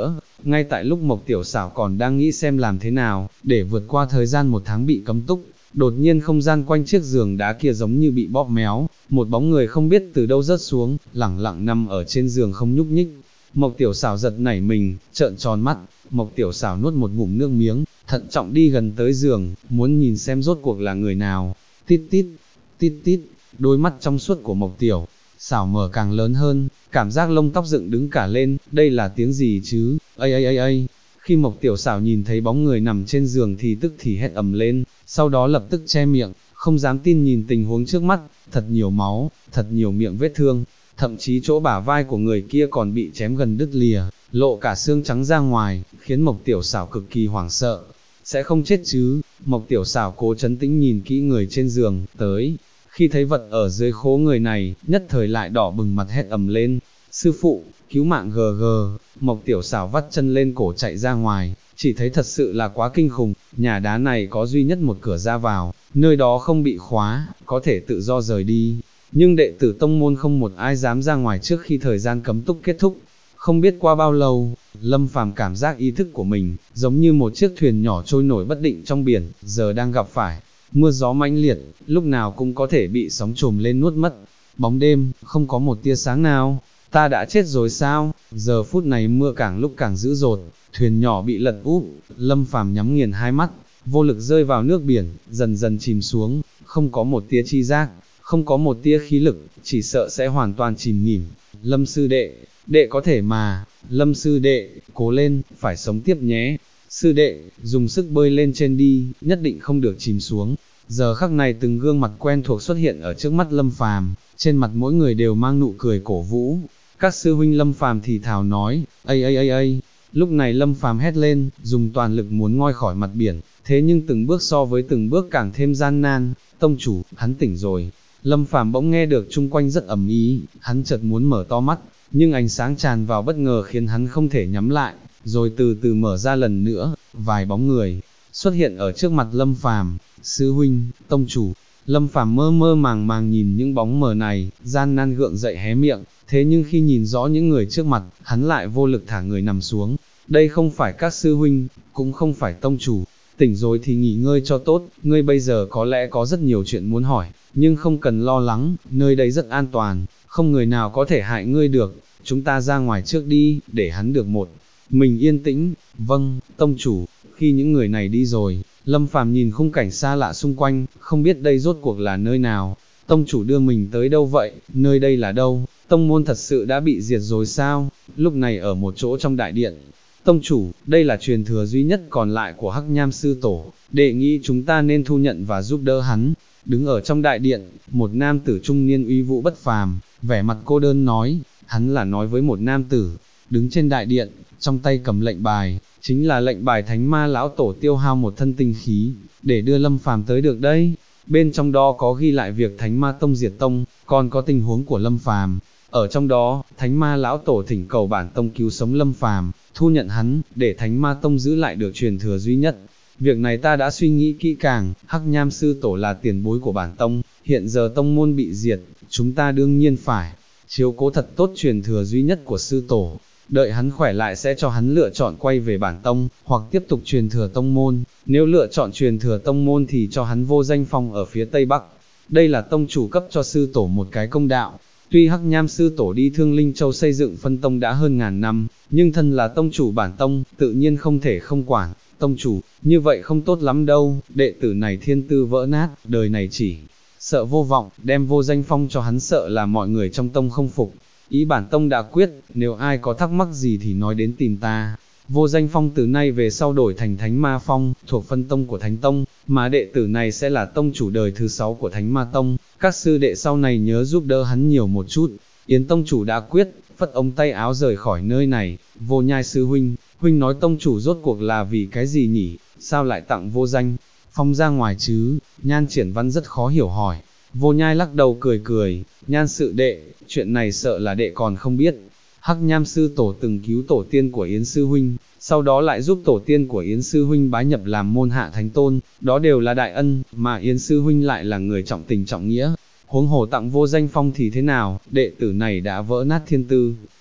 ngay tại lúc Mộc Tiểu Xảo còn đang nghĩ xem làm thế nào, để vượt qua thời gian một tháng bị cấm túc, đột nhiên không gian quanh chiếc giường đá kia giống như bị bóp méo, một bóng người không biết từ đâu rớt xuống, lẳng lặng nằm ở trên giường không nhúc nhích. Mộc Tiểu Xảo giật nảy mình, trợn tròn mắt, Mộc Tiểu Xảo nuốt một ngụm nước miếng, thận trọng đi gần tới giường, muốn nhìn xem rốt cuộc là người nào. Tít tít, tít tít, đôi mắt trong suốt của Mộc Tiểu Xảo mở càng lớn hơn, cảm giác lông tóc dựng đứng cả lên, đây là tiếng gì chứ, ây. Khi Mộc Tiểu Xảo nhìn thấy bóng người nằm trên giường thì tức thì hét ầm lên, sau đó lập tức che miệng, không dám tin nhìn tình huống trước mắt, thật nhiều máu, thật nhiều miệng vết thương, thậm chí chỗ bả vai của người kia còn bị chém gần đứt lìa, lộ cả xương trắng ra ngoài, khiến Mộc Tiểu Xảo cực kỳ hoảng sợ. Sẽ không chết chứ? Mộc Tiểu Xảo cố trấn tĩnh nhìn kỹ người trên giường, tới. Khi thấy vật ở dưới khố người này, nhất thời lại đỏ bừng mặt hét ầm lên. Sư phụ, cứu mạng GG, Mộc Tiểu Xảo vắt chân lên cổ chạy ra ngoài, chỉ thấy thật sự là quá kinh khủng, nhà đá này có duy nhất một cửa ra vào, nơi đó không bị khóa, có thể tự do rời đi. Nhưng đệ tử tông môn không một ai dám ra ngoài trước khi thời gian cấm túc kết thúc. Không biết qua bao lâu, Lâm Phàm cảm giác ý thức của mình, giống như một chiếc thuyền nhỏ trôi nổi bất định trong biển, giờ đang gặp phải mưa gió mãnh liệt, lúc nào cũng có thể bị sóng trồm lên nuốt mất. Bóng đêm, không có một tia sáng nào, ta đã chết rồi sao? Giờ phút này mưa càng lúc càng dữ dội, thuyền nhỏ bị lật úp, Lâm Phàm nhắm nghiền hai mắt, vô lực rơi vào nước biển, dần dần chìm xuống, không có một tia chi giác, không có một tia khí lực, chỉ sợ sẽ hoàn toàn chìm nghỉm. Lâm sư đệ, đệ có thể mà, Lâm sư đệ, cố lên, phải sống tiếp nhé. Sư đệ, dùng sức bơi lên trên đi, nhất định không được chìm xuống. Giờ khắc này từng gương mặt quen thuộc xuất hiện ở trước mắt Lâm Phàm, trên mặt mỗi người đều mang nụ cười cổ vũ. Các sư huynh Lâm Phàm thì thào nói, ây. Lúc này Lâm Phàm hét lên, dùng toàn lực muốn ngoi khỏi mặt biển, thế nhưng từng bước so với từng bước càng thêm gian nan. Tông chủ, hắn tỉnh rồi. Lâm Phàm bỗng nghe được chung quanh rất ầm ĩ, hắn chợt muốn mở to mắt, nhưng ánh sáng tràn vào bất ngờ khiến hắn không thể nhắm lại, rồi từ từ mở ra lần nữa, vài bóng người xuất hiện ở trước mặt Lâm Phàm. Sư huynh, tông chủ. Lâm Phàm mơ mơ màng màng nhìn những bóng mờ này, gian nan gượng dậy hé miệng, thế nhưng khi nhìn rõ những người trước mặt, hắn lại vô lực thả người nằm xuống. Đây không phải các sư huynh, cũng không phải tông chủ. Tỉnh rồi thì nghỉ ngơi cho tốt, ngươi bây giờ có lẽ có rất nhiều chuyện muốn hỏi, nhưng không cần lo lắng, nơi đây rất an toàn, không người nào có thể hại ngươi được, chúng ta ra ngoài trước đi, để hắn được một mình yên tĩnh. Vâng, tông chủ. Khi những người này đi rồi, Lâm Phàm nhìn khung cảnh xa lạ xung quanh, không biết đây rốt cuộc là nơi nào. Tông chủ đưa mình tới đâu vậy, nơi đây là đâu, tông môn thật sự đã bị diệt rồi sao? Lúc này ở một chỗ trong đại điện, tông chủ, đây là truyền thừa duy nhất còn lại của Hắc Nham sư tổ, đệ nghĩ chúng ta nên thu nhận và giúp đỡ hắn. Đứng ở trong đại điện, một nam tử trung niên uy vũ bất phàm, vẻ mặt cô đơn nói, hắn là nói với một nam tử, đứng trên đại điện, trong tay cầm lệnh bài, chính là lệnh bài Thánh Ma lão tổ tiêu hao một thân tinh khí, để đưa Lâm Phàm tới được đây. Bên trong đó có ghi lại việc Thánh Ma tông diệt tông, còn có tình huống của Lâm Phàm. Ở trong đó, Thánh Ma lão tổ thỉnh cầu bản tông cứu sống Lâm Phàm, thu nhận hắn, để Thánh Ma tông giữ lại được truyền thừa duy nhất. Việc này ta đã suy nghĩ kỹ càng, Hắc Nham sư tổ là tiền bối của bản tông, hiện giờ tông môn bị diệt, chúng ta đương nhiên phải chiếu cố thật tốt truyền thừa duy nhất của sư tổ. Đợi hắn khỏe lại sẽ cho hắn lựa chọn quay về bản tông, hoặc tiếp tục truyền thừa tông môn. Nếu lựa chọn truyền thừa tông môn thì cho hắn vô danh phong ở phía tây bắc. Đây là tông chủ cấp cho sư tổ một cái công đạo. Tuy Hắc Nham sư tổ đi Thương Linh Châu xây dựng phân tông đã hơn ngàn năm, nhưng thân là tông chủ bản tông, tự nhiên không thể không quản. Tông chủ, như vậy không tốt lắm đâu, đệ tử này thiên tư vỡ nát, đời này chỉ sợ vô vọng, đem vô danh phong cho hắn sợ là mọi người trong tông không phục. Ý bản tông đã quyết, nếu ai có thắc mắc gì thì nói đến tìm ta. Vô danh phong từ nay về sau đổi thành Thánh Ma phong, thuộc phân tông của Thánh tông, mà đệ tử này sẽ là tông chủ đời thứ 6 của Thánh Ma tông. Các sư đệ sau này nhớ giúp đỡ hắn nhiều một chút. Yến tông chủ đã quyết, phất ống tay áo rời khỏi nơi này. Vô Nhai sư huynh, huynh nói tông chủ rốt cuộc là vì cái gì nhỉ, sao lại tặng vô danh phong ra ngoài chứ? Nhan Triển Văn rất khó hiểu hỏi. Vô Nhai lắc đầu cười cười, Nhan sự đệ, chuyện này sợ là đệ còn không biết. Hắc Nham sư tổ từng cứu tổ tiên của Yến sư huynh, sau đó lại giúp tổ tiên của Yến sư huynh bái nhập làm môn hạ thánh tôn, đó đều là đại ân, mà Yến sư huynh lại là người trọng tình trọng nghĩa. Huống hồ tặng vô danh phong thì thế nào, đệ tử này đã vỡ nát thiên tư,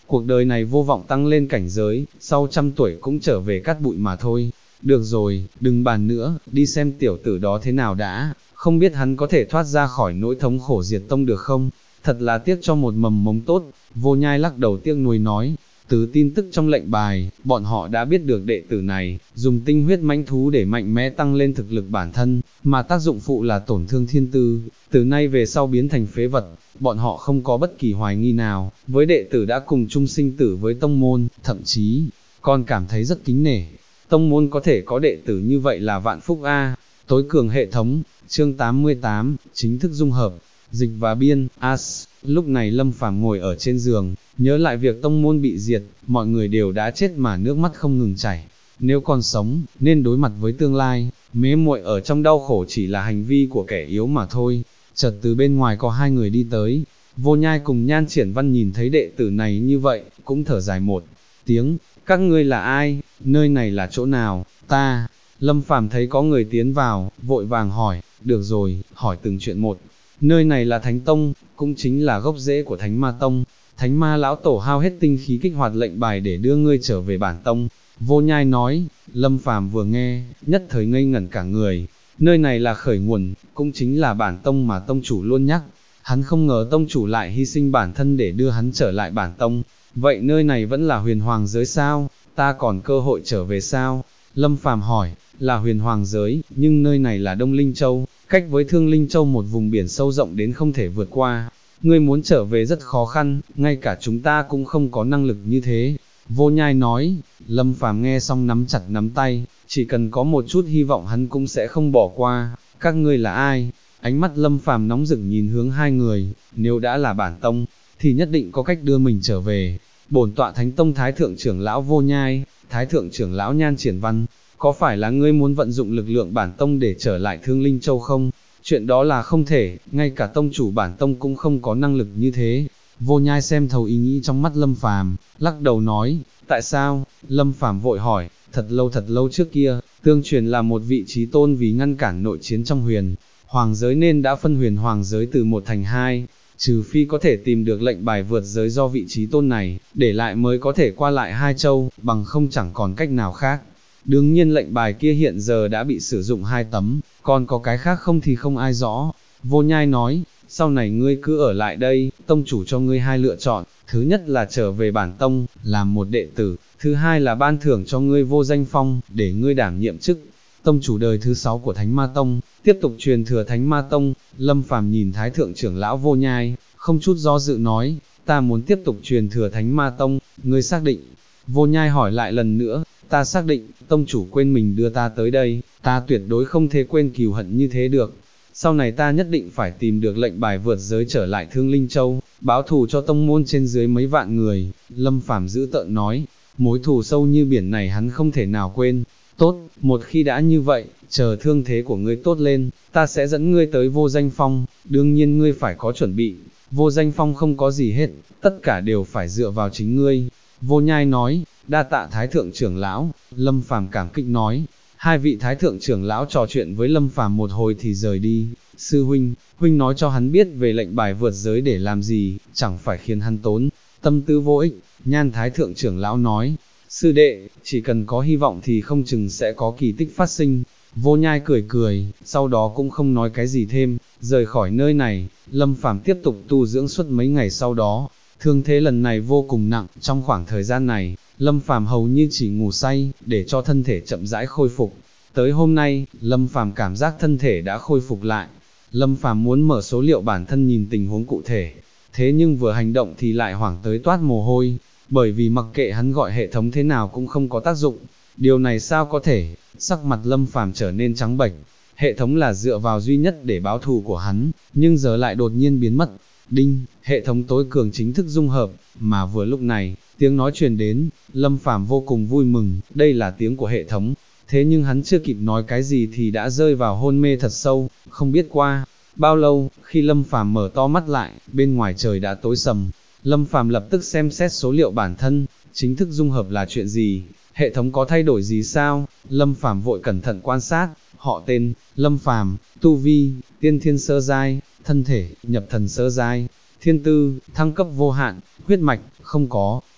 cuộc đời này vô vọng tăng lên cảnh giới, sau 100 tuổi cũng trở về cát bụi mà thôi. Được rồi, đừng bàn nữa, đi xem tiểu tử đó thế nào đã, không biết hắn có thể thoát ra khỏi nỗi thống khổ diệt tông được không? Thật là tiếc cho một mầm mống tốt. Vô Nhai lắc đầu tiếc nuối nói. Từ tin tức trong lệnh bài, bọn họ đã biết được đệ tử này, dùng tinh huyết mãnh thú để mạnh mẽ tăng lên thực lực bản thân, mà tác dụng phụ là tổn thương thiên tư, từ nay về sau biến thành phế vật. Bọn họ không có bất kỳ hoài nghi nào, với đệ tử đã cùng chung sinh tử với tông môn, thậm chí, còn cảm thấy rất kính nể. Tông môn có thể có đệ tử như vậy là vạn phúc a. Tối cường hệ thống, chương 88, chính thức dung hợp, dịch và biên, as. Lúc này Lâm Phàm ngồi ở trên giường, nhớ lại việc tông môn bị diệt, mọi người đều đã chết mà nước mắt không ngừng chảy. Nếu còn sống, nên đối mặt với tương lai, mế muội ở trong đau khổ chỉ là hành vi của kẻ yếu mà thôi. Chợt từ bên ngoài có hai người đi tới, Vô Nhai cùng Nhan Triển Văn nhìn thấy đệ tử này như vậy, cũng thở dài một tiếng. Các ngươi là ai, nơi này là chỗ nào? Ta. Lâm Phàm thấy có người tiến vào, vội vàng hỏi. Được rồi, hỏi từng chuyện một. Nơi này là Thánh Tông, cũng chính là gốc rễ của Thánh Ma Tông. Thánh Ma lão tổ hao hết tinh khí kích hoạt lệnh bài để đưa ngươi trở về bản tông. Vô Nhai nói. Lâm Phàm vừa nghe, nhất thời ngây ngẩn cả người. Nơi này là khởi nguồn, cũng chính là bản tông mà tông chủ luôn nhắc. Hắn không ngờ tông chủ lại hy sinh bản thân để đưa hắn trở lại bản tông. Vậy nơi này vẫn là huyền hoàng giới sao? Ta còn cơ hội trở về sao? Lâm Phàm hỏi. Là huyền hoàng giới, nhưng nơi này là Đông Linh Châu, cách với Thương Linh Châu một vùng biển sâu rộng đến không thể vượt qua. Ngươi muốn trở về rất khó khăn, ngay cả chúng ta cũng không có năng lực như thế. Vô Nhai nói. Lâm Phàm nghe xong nắm chặt nắm tay, chỉ cần có một chút hy vọng hắn cũng sẽ không bỏ qua. Các ngươi là ai? Ánh mắt Lâm Phàm nóng rực nhìn hướng hai người, nếu đã là bản tông, thì nhất định có cách đưa mình trở về. Bổn tọa Thánh Tông Thái Thượng trưởng lão Vô Nhai, Thái Thượng trưởng lão Nhan Triển Văn, có phải là ngươi muốn vận dụng lực lượng bản tông để trở lại Thương Linh Châu không? Chuyện đó là không thể, ngay cả tông chủ bản tông cũng không có năng lực như thế. Vô Nhai xem thấu ý nghĩ trong mắt Lâm Phàm, lắc đầu nói. Tại sao? Lâm Phàm vội hỏi. Thật lâu trước kia, tương truyền là một vị trí tôn vì ngăn cản nội chiến trong huyền hoàng giới nên đã phân huyền hoàng giới từ 1 thành 2, trừ phi có thể tìm được lệnh bài vượt giới do vị trí tôn này để lại mới có thể qua lại hai châu, bằng không chẳng còn cách nào khác. Đương nhiên lệnh bài kia hiện giờ đã bị sử dụng 2 tấm, còn có cái khác không thì không ai rõ. Vô Nhai nói. Sau này ngươi cứ ở lại đây, tông chủ cho ngươi 2 lựa chọn, thứ nhất là trở về bản tông, làm một đệ tử, thứ hai là ban thưởng cho ngươi vô danh phong, để ngươi đảm nhiệm chức tông chủ đời thứ 6 của Thánh Ma Tông, tiếp tục truyền thừa Thánh Ma Tông. Lâm Phàm nhìn Thái Thượng trưởng lão Vô Nhai, không chút do dự nói. Ta muốn tiếp tục truyền thừa Thánh Ma Tông, ngươi xác định? Vô Nhai hỏi lại lần nữa. Ta xác định, tông chủ quên mình đưa ta tới đây, ta tuyệt đối không thể quên cừu hận như thế được. Sau này ta nhất định phải tìm được lệnh bài vượt giới trở lại Thương Linh Châu, báo thù cho tông môn trên dưới mấy vạn người. Lâm Phàm dữ tợn nói. Mối thù sâu như biển này hắn không thể nào quên. Tốt, một khi đã như vậy, chờ thương thế của ngươi tốt lên, ta sẽ dẫn ngươi tới Vô Danh Phong. Đương nhiên ngươi phải có chuẩn bị, Vô Danh Phong không có gì hết, tất cả đều phải dựa vào chính ngươi. Vô Nhai nói. Đa tạ Thái Thượng trưởng lão. Lâm Phàm cảm kích nói. Hai vị Thái Thượng trưởng lão trò chuyện với Lâm Phàm một hồi thì rời đi. Sư huynh, huynh nói cho hắn biết về lệnh bài vượt giới để làm gì, chẳng phải khiến hắn tốn tâm tư vô ích. Nhan Thái Thượng trưởng lão nói. Sư đệ, chỉ cần có hy vọng thì không chừng sẽ có kỳ tích phát sinh. Vô Nhai cười cười, sau đó cũng không nói cái gì thêm, rời khỏi nơi này. Lâm Phàm tiếp tục tu dưỡng suốt mấy ngày sau đó. Thương thế lần này vô cùng nặng, trong khoảng thời gian này, Lâm Phàm hầu như chỉ ngủ say, để cho thân thể chậm rãi khôi phục. Tới hôm nay, Lâm Phàm cảm giác thân thể đã khôi phục lại. Lâm Phàm muốn mở số liệu bản thân nhìn tình huống cụ thể, thế nhưng vừa hành động thì lại hoảng tới toát mồ hôi, bởi vì mặc kệ hắn gọi hệ thống thế nào cũng không có tác dụng. Điều này sao có thể? Sắc mặt Lâm Phàm trở nên trắng bệch. Hệ thống là dựa vào duy nhất để báo thù của hắn, nhưng giờ lại đột nhiên biến mất. Đinh, hệ thống tối cường chính thức dung hợp, mà vừa lúc này, tiếng nói truyền đến. Lâm Phàm vô cùng vui mừng, đây là tiếng của hệ thống. Thế nhưng hắn chưa kịp nói cái gì thì đã rơi vào hôn mê thật sâu. Không biết qua bao lâu, khi Lâm Phàm mở to mắt lại, bên ngoài trời đã tối sầm. Lâm Phàm lập tức xem xét số liệu bản thân, chính thức dung hợp là chuyện gì, hệ thống có thay đổi gì sao? Lâm Phàm vội cẩn thận quan sát. Họ tên, Lâm Phàm, tu vi, tiên thiên sơ giai, thân thể, nhập thần sơ giai, thiên tư, thăng cấp vô hạn, huyết mạch, không có,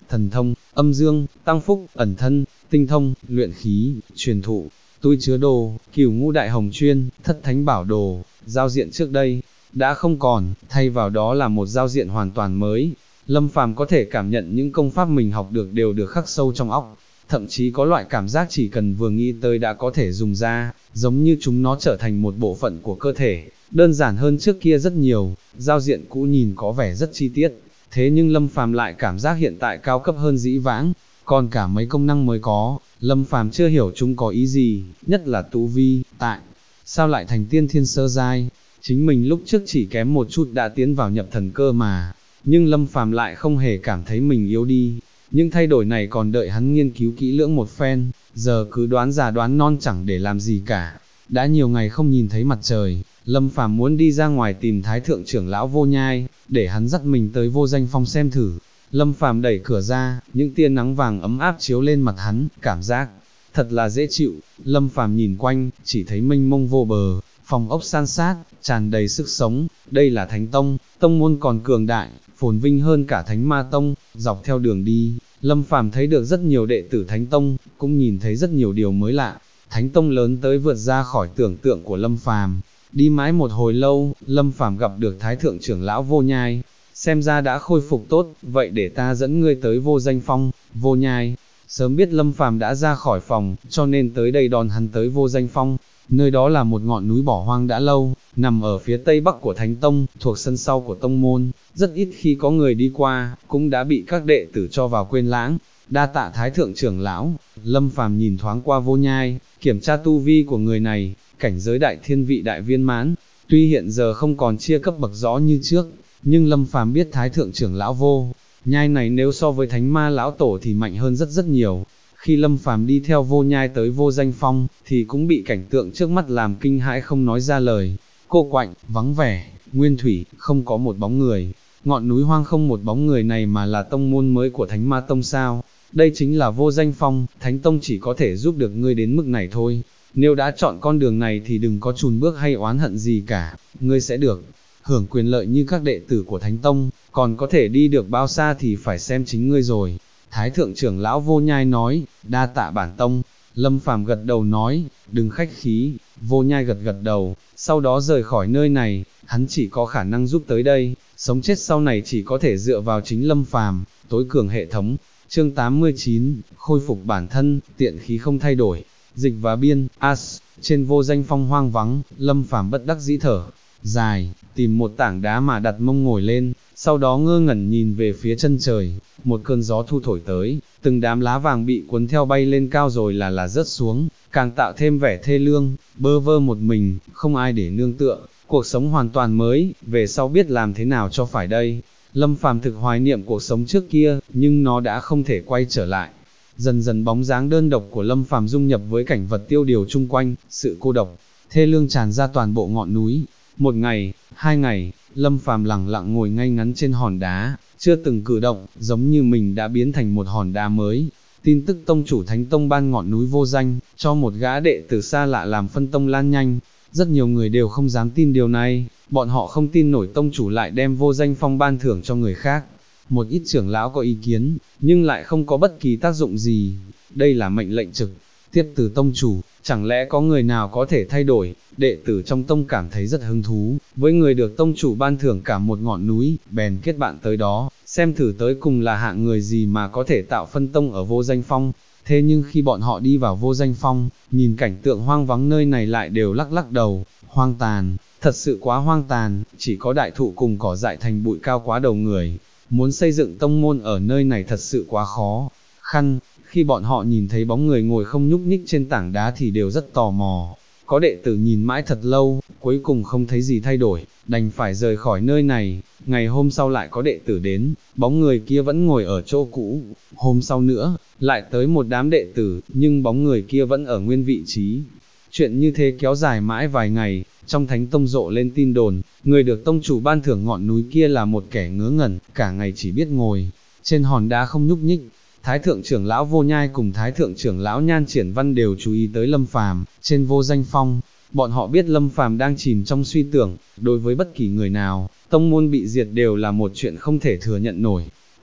thần thông, âm dương, tăng phúc, ẩn thân, tinh thông, luyện khí, truyền thụ, túi chứa đồ, cửu ngũ đại hồng chuyên, thất thánh bảo đồ, giao diện trước đây, đã không còn, thay vào đó là một giao diện hoàn toàn mới. Lâm Phàm có thể cảm nhận những công pháp mình học được đều được khắc sâu trong óc, thậm chí có loại cảm giác chỉ cần vừa nghĩ tới đã có thể dùng ra, giống như chúng nó trở thành một bộ phận của cơ thể, đơn giản hơn trước kia rất nhiều. Giao diện cũ nhìn có vẻ rất chi tiết, thế nhưng Lâm Phàm lại cảm giác hiện tại cao cấp hơn dĩ vãng, còn cả mấy công năng mới có, Lâm Phàm chưa hiểu chúng có ý gì, nhất là tu vi, tại sao lại thành tiên thiên sơ giai, chính mình lúc trước chỉ kém một chút đã tiến vào nhập thần cơ mà, nhưng Lâm Phàm lại không hề cảm thấy mình yếu đi, những thay đổi này còn đợi hắn nghiên cứu kỹ lưỡng một phen, giờ cứ đoán già đoán non chẳng để làm gì cả. Đã nhiều ngày không nhìn thấy mặt trời, Lâm Phàm muốn đi ra ngoài tìm Thái thượng trưởng lão Vô Nhai, để hắn dắt mình tới Vô Danh Phong xem thử. Lâm Phàm đẩy cửa ra, những tia nắng vàng ấm áp chiếu lên mặt hắn, cảm giác thật là dễ chịu. Lâm Phàm nhìn quanh, chỉ thấy mênh mông vô bờ, phòng ốc san sát, tràn đầy sức sống. Đây là Thánh Tông, tông môn còn cường đại, phồn vinh hơn cả Thánh Ma Tông. Dọc theo đường đi, Lâm Phàm thấy được rất nhiều đệ tử Thánh Tông, cũng nhìn thấy rất nhiều điều mới lạ. Thánh Tông lớn tới vượt ra khỏi tưởng tượng của Lâm Phàm. Đi mãi một hồi lâu, Lâm Phàm gặp được Thái thượng trưởng lão Vô Nhai. Xem ra đã khôi phục tốt, vậy để ta dẫn ngươi tới Vô Danh Phong. Vô Nhai sớm biết Lâm Phàm đã ra khỏi phòng, cho nên tới đây đón hắn tới Vô Danh Phong. Nơi đó là một ngọn núi bỏ hoang đã lâu, nằm ở phía tây bắc của Thánh Tông, thuộc sân sau của tông môn, rất ít khi có người đi qua, cũng đã bị các đệ tử cho vào quên lãng. Đa tạ Thái thượng trưởng lão. Lâm Phàm nhìn thoáng qua Vô Nhai, kiểm tra tu vi của người này, cảnh giới đại thiên vị đại viên mãn, tuy hiện giờ không còn chia cấp bậc rõ như trước, nhưng Lâm Phàm biết Thái thượng trưởng lão Vô Nhai này nếu so với Thánh Ma lão tổ thì mạnh hơn rất rất nhiều. Khi Lâm Phàm đi theo Vô Nhai tới Vô Danh Phong, thì cũng bị cảnh tượng trước mắt làm kinh hãi không nói ra lời. Cô quạnh, vắng vẻ, nguyên thủy, không có một bóng người. Ngọn núi hoang không một bóng người này mà là tông môn mới của Thánh Ma Tông sao? Đây chính là Vô Danh Phong, Thánh Tông chỉ có thể giúp được ngươi đến mức này thôi. Nếu đã chọn con đường này thì đừng có chùn bước hay oán hận gì cả, ngươi sẽ được hưởng quyền lợi như các đệ tử của Thánh Tông, còn có thể đi được bao xa thì phải xem chính ngươi rồi. Thái thượng trưởng lão Vô Nhai nói, đa tạ bản tông. Lâm Phàm gật đầu nói, đừng khách khí. Vô Nhai gật gật đầu, sau đó rời khỏi nơi này, hắn chỉ có khả năng giúp tới đây, sống chết sau này chỉ có thể dựa vào chính Lâm Phàm. Tối cường hệ thống. Chương 89, khôi phục bản thân, tiện khí không thay đổi. Dịch và biên, As, trên Vô Danh Phong hoang vắng, Lâm Phàm bất đắc dĩ thở dài, tìm một tảng đá mà đặt mông ngồi lên, sau đó ngơ ngẩn nhìn về phía chân trời. Một cơn gió thu thổi tới, từng đám lá vàng bị cuốn theo bay lên cao rồi là rớt xuống, càng tạo thêm vẻ thê lương. Bơ vơ một mình, không ai để nương tựa, cuộc sống hoàn toàn mới, về sau biết làm thế nào cho phải đây. Lâm Phàm thực hoài niệm cuộc sống trước kia, nhưng nó đã không thể quay trở lại. Dần dần bóng dáng đơn độc của Lâm Phàm dung nhập với cảnh vật tiêu điều chung quanh, sự cô độc, thê lương tràn ra toàn bộ ngọn núi. Một ngày, hai ngày, Lâm Phàm lặng lặng ngồi ngay ngắn trên hòn đá, chưa từng cử động, giống như mình đã biến thành một hòn đá mới. Tin tức tông chủ Thánh Tông ban ngọn núi Vô Danh, cho một gã đệ tử xa lạ làm phân tông lan nhanh. Rất nhiều người đều không dám tin điều này, bọn họ không tin nổi tông chủ lại đem Vô Danh Phong ban thưởng cho người khác. Một ít trưởng lão có ý kiến, nhưng lại không có bất kỳ tác dụng gì. Đây là mệnh lệnh trực tiếp từ tông chủ, chẳng lẽ có người nào có thể thay đổi? Đệ tử trong tông cảm thấy rất hứng thú, với người được tông chủ ban thưởng cả một ngọn núi, bèn kết bạn tới đó, xem thử tới cùng là hạng người gì mà có thể tạo phân tông ở Vô Danh Phong. Thế nhưng khi bọn họ đi vào Vô Danh Phong, nhìn cảnh tượng hoang vắng nơi này lại đều lắc lắc đầu, hoang tàn, thật sự quá hoang tàn, chỉ có đại thụ cùng cỏ dại thành bụi cao quá đầu người. Muốn xây dựng tông môn ở nơi này thật sự quá khó khăn. Khi bọn họ nhìn thấy bóng người ngồi không nhúc nhích trên tảng đá thì đều rất tò mò. Có đệ tử nhìn mãi thật lâu, cuối cùng không thấy gì thay đổi, đành phải rời khỏi nơi này. Ngày hôm sau lại có đệ tử đến, bóng người kia vẫn ngồi ở chỗ cũ. Hôm sau nữa, lại tới một đám đệ tử, nhưng bóng người kia vẫn ở nguyên vị trí. Chuyện như thế kéo dài mãi vài ngày, trong Thánh Tông rộ lên tin đồn, người được tông chủ ban thưởng ngọn núi kia là một kẻ ngớ ngẩn, cả ngày chỉ biết ngồi trên hòn đá không nhúc nhích. Thái thượng trưởng lão Vô Nhai cùng Thái thượng trưởng lão Nhan Triển Văn đều chú ý tới Lâm Phàm trên Vô Danh Phong. Bọn họ biết Lâm Phàm đang chìm trong suy tưởng, đối với bất kỳ người nào, tông môn bị diệt đều là một chuyện không thể thừa nhận nổi.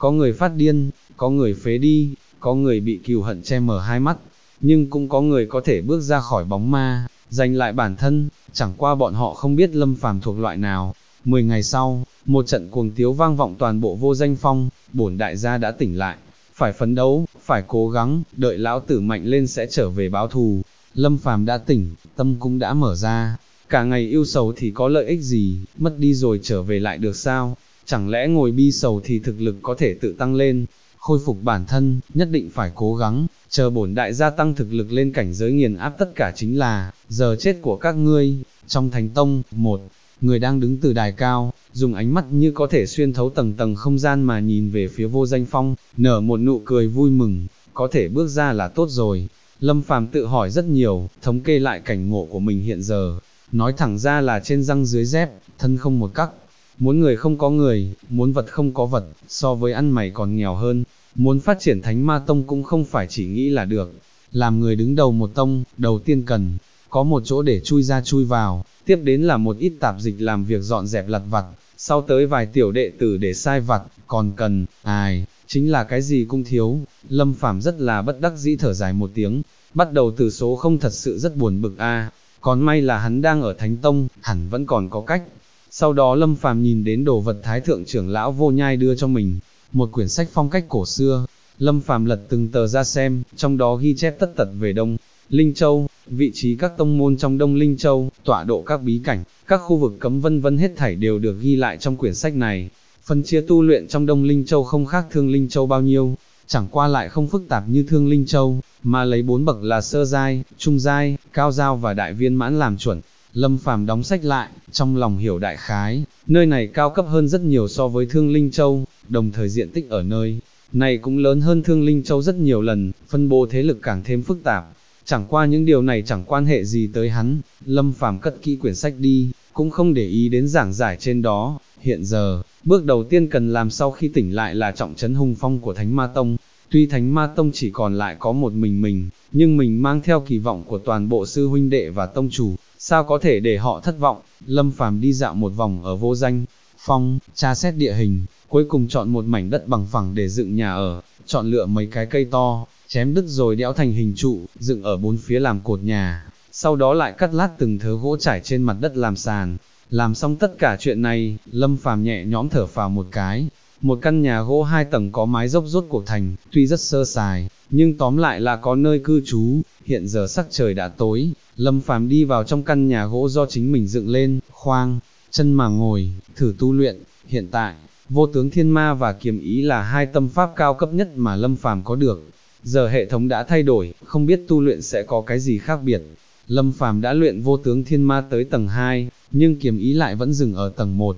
có người phát điên, có người phế đi, có người bị cừu hận che mờ hai mắt, nhưng cũng có người có thể bước ra khỏi bóng ma, giành lại bản thân, chẳng qua bọn họ không biết Lâm Phàm thuộc loại nào. 10 ngày sau, một trận cuồng tiếu vang vọng toàn bộ Vô Danh Phong, bổn đại gia đã tỉnh lại, phải phấn đấu, phải cố gắng, đợi lão tử mạnh lên sẽ trở về báo thù. Lâm Phàm đã tỉnh, tâm cũng đã mở ra, cả ngày yêu sầu thì có lợi ích gì, mất đi rồi trở về lại được sao, chẳng lẽ ngồi bi sầu thì thực lực có thể tự tăng lên, khôi phục bản thân, nhất định phải cố gắng, chờ bổn đại gia tăng thực lực lên cảnh giới nghiền áp tất cả chính là, giờ chết của các ngươi. Trong Thánh Tông, một người đang đứng từ đài cao, dùng ánh mắt như có thể xuyên thấu tầng tầng không gian mà nhìn về phía Vô Danh Phong, nở một nụ cười vui mừng, có thể bước ra là tốt rồi. Lâm Phàm tự hỏi rất nhiều, thống kê lại cảnh ngộ của mình hiện giờ, nói thẳng ra là trên răng dưới dép, thân không một cắc. Muốn người không có người, muốn vật không có vật, so với ăn mày còn nghèo hơn. Muốn phát triển Thánh Ma Tông cũng không phải chỉ nghĩ là được. Làm người đứng đầu một tông, đầu tiên cần có một chỗ để chui ra chui vào, tiếp đến là một ít tạp dịch làm việc dọn dẹp lặt vặt, sau tới vài tiểu đệ tử để sai vặt, còn cần, chính là cái gì cũng thiếu. Lâm Phàm rất là bất đắc dĩ thở dài một tiếng, bắt đầu từ số không thật sự rất buồn bực còn may là hắn đang ở Thánh Tông, hẳn vẫn còn có cách. Sau đó Lâm Phàm nhìn đến đồ vật Thái Thượng trưởng lão Vô Nhai đưa cho mình, một quyển sách phong cách cổ xưa. Lâm Phàm lật từng tờ ra xem, trong đó ghi chép tất tật về Đông Linh Châu, vị trí các tông môn trong Đông Linh Châu, tọa độ các bí cảnh, các khu vực cấm vân vân hết thảy đều được ghi lại trong quyển sách này. Phân chia tu luyện trong Đông Linh Châu không khác Thương Linh Châu bao nhiêu, chẳng qua lại không phức tạp như Thương Linh Châu, mà lấy 4 bậc là sơ giai, trung giai, cao giai và đại viên mãn làm chuẩn. Lâm Phàm đóng sách lại, trong lòng hiểu đại khái, nơi này cao cấp hơn rất nhiều so với Thương Linh Châu, đồng thời diện tích ở nơi này cũng lớn hơn Thương Linh Châu rất nhiều lần, phân bố thế lực càng thêm phức tạp. Chẳng qua những điều này chẳng quan hệ gì tới hắn, Lâm Phàm cất kỹ quyển sách đi, cũng không để ý đến giảng giải trên đó. Hiện giờ, bước đầu tiên cần làm sau khi tỉnh lại là trọng trấn hùng phong của Thánh Ma Tông. Tuy Thánh Ma Tông chỉ còn lại có một mình, nhưng mình mang theo kỳ vọng của toàn bộ sư huynh đệ và tông chủ, sao có thể để họ thất vọng. Lâm Phàm đi dạo một vòng ở Vô Danh Phong, tra xét địa hình, cuối cùng chọn một mảnh đất bằng phẳng để dựng nhà ở, chọn lựa mấy cái cây to, chém đứt rồi đẽo thành hình trụ, dựng ở bốn phía làm cột nhà, sau đó lại cắt lát từng thớ gỗ trải trên mặt đất làm sàn. Làm xong tất cả chuyện này, Lâm Phàm nhẹ nhõm thở phào một cái. Một căn nhà gỗ 2 tầng có mái dốc rốt cuộc thành, tuy rất sơ sài, nhưng tóm lại là có nơi cư trú. Hiện giờ sắc trời đã tối, Lâm Phàm đi vào trong căn nhà gỗ do chính mình dựng lên, khoang chân mà ngồi, thử tu luyện. Hiện tại, Vô Tướng Thiên Ma và Kiếm Ý là 2 tâm pháp cao cấp nhất mà Lâm Phàm có được. Giờ hệ thống đã thay đổi, không biết tu luyện sẽ có cái gì khác biệt. Lâm Phàm đã luyện Vô Tướng Thiên Ma tới tầng 2, nhưng Kiếm Ý lại vẫn dừng ở tầng 1.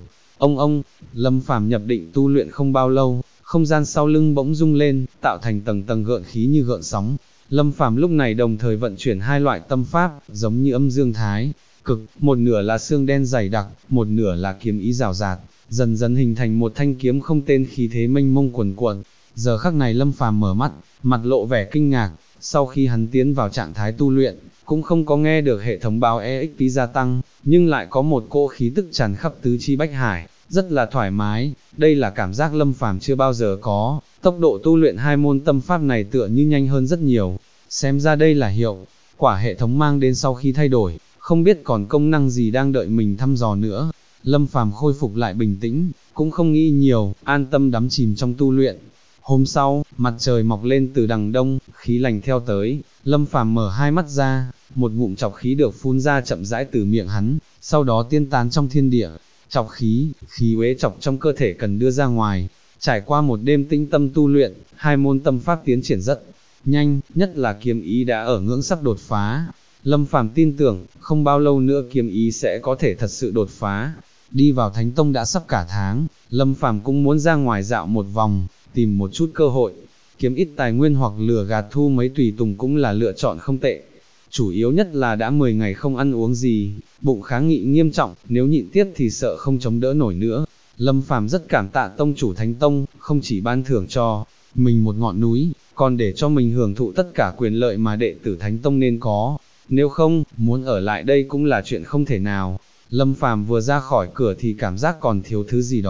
Lâm Phàm nhập định tu luyện không bao lâu, không gian sau lưng bỗng rung lên, tạo thành tầng tầng gợn khí như gợn sóng. Lâm Phàm lúc này đồng thời vận chuyển 2 loại tâm pháp, giống như âm dương thái cực, một nửa là xương đen dày đặc, một nửa là kiếm ý rào rạt, dần dần hình thành một thanh kiếm không tên khí thế mênh mông cuồn cuộn. Giờ khắc này Lâm Phàm mở mắt, mặt lộ vẻ kinh ngạc, sau khi hắn tiến vào trạng thái tu luyện, cũng không có nghe được hệ thống báo EXP gia tăng, nhưng lại có một cỗ khí tức tràn khắp tứ chi bách hải, rất là thoải mái. Đây là cảm giác Lâm Phàm chưa bao giờ có, tốc độ tu luyện 2 môn tâm pháp này tựa như nhanh hơn rất nhiều. Xem ra đây là hiệu quả hệ thống mang đến sau khi thay đổi, không biết còn công năng gì đang đợi mình thăm dò nữa. Lâm Phàm khôi phục lại bình tĩnh, cũng không nghĩ nhiều, an tâm đắm chìm trong tu luyện. Hôm sau, mặt trời mọc lên từ đằng đông, khí lành theo tới, Lâm Phàm mở 2 mắt ra, một ngụm chọc khí được phun ra chậm rãi từ miệng hắn, sau đó tiên tán trong thiên địa. Chọc khí, khí uế chọc trong cơ thể cần đưa ra ngoài. Trải qua một đêm tĩnh tâm tu luyện, 2 môn tâm pháp tiến triển rất nhanh, nhất là kiếm ý đã ở ngưỡng sắp đột phá. Lâm Phàm tin tưởng, không bao lâu nữa kiếm ý sẽ có thể thật sự đột phá. Đi vào Thánh Tông đã sắp cả tháng, Lâm Phàm cũng muốn ra ngoài dạo một vòng, tìm một chút cơ hội, kiếm ít tài nguyên hoặc lừa gạt thu mấy tùy tùng cũng là lựa chọn không tệ. Chủ yếu nhất là đã 10 ngày không ăn uống gì, bụng kháng nghị nghiêm trọng, nếu nhịn tiếp thì sợ không chống đỡ nổi nữa. Lâm Phàm rất cảm tạ tông chủ Thánh Tông, không chỉ ban thưởng cho mình một ngọn núi, còn để cho mình hưởng thụ tất cả quyền lợi mà đệ tử Thánh Tông nên có. Nếu không, muốn ở lại đây cũng là chuyện không thể nào. Lâm Phàm vừa ra khỏi cửa thì cảm giác còn thiếu thứ gì đó,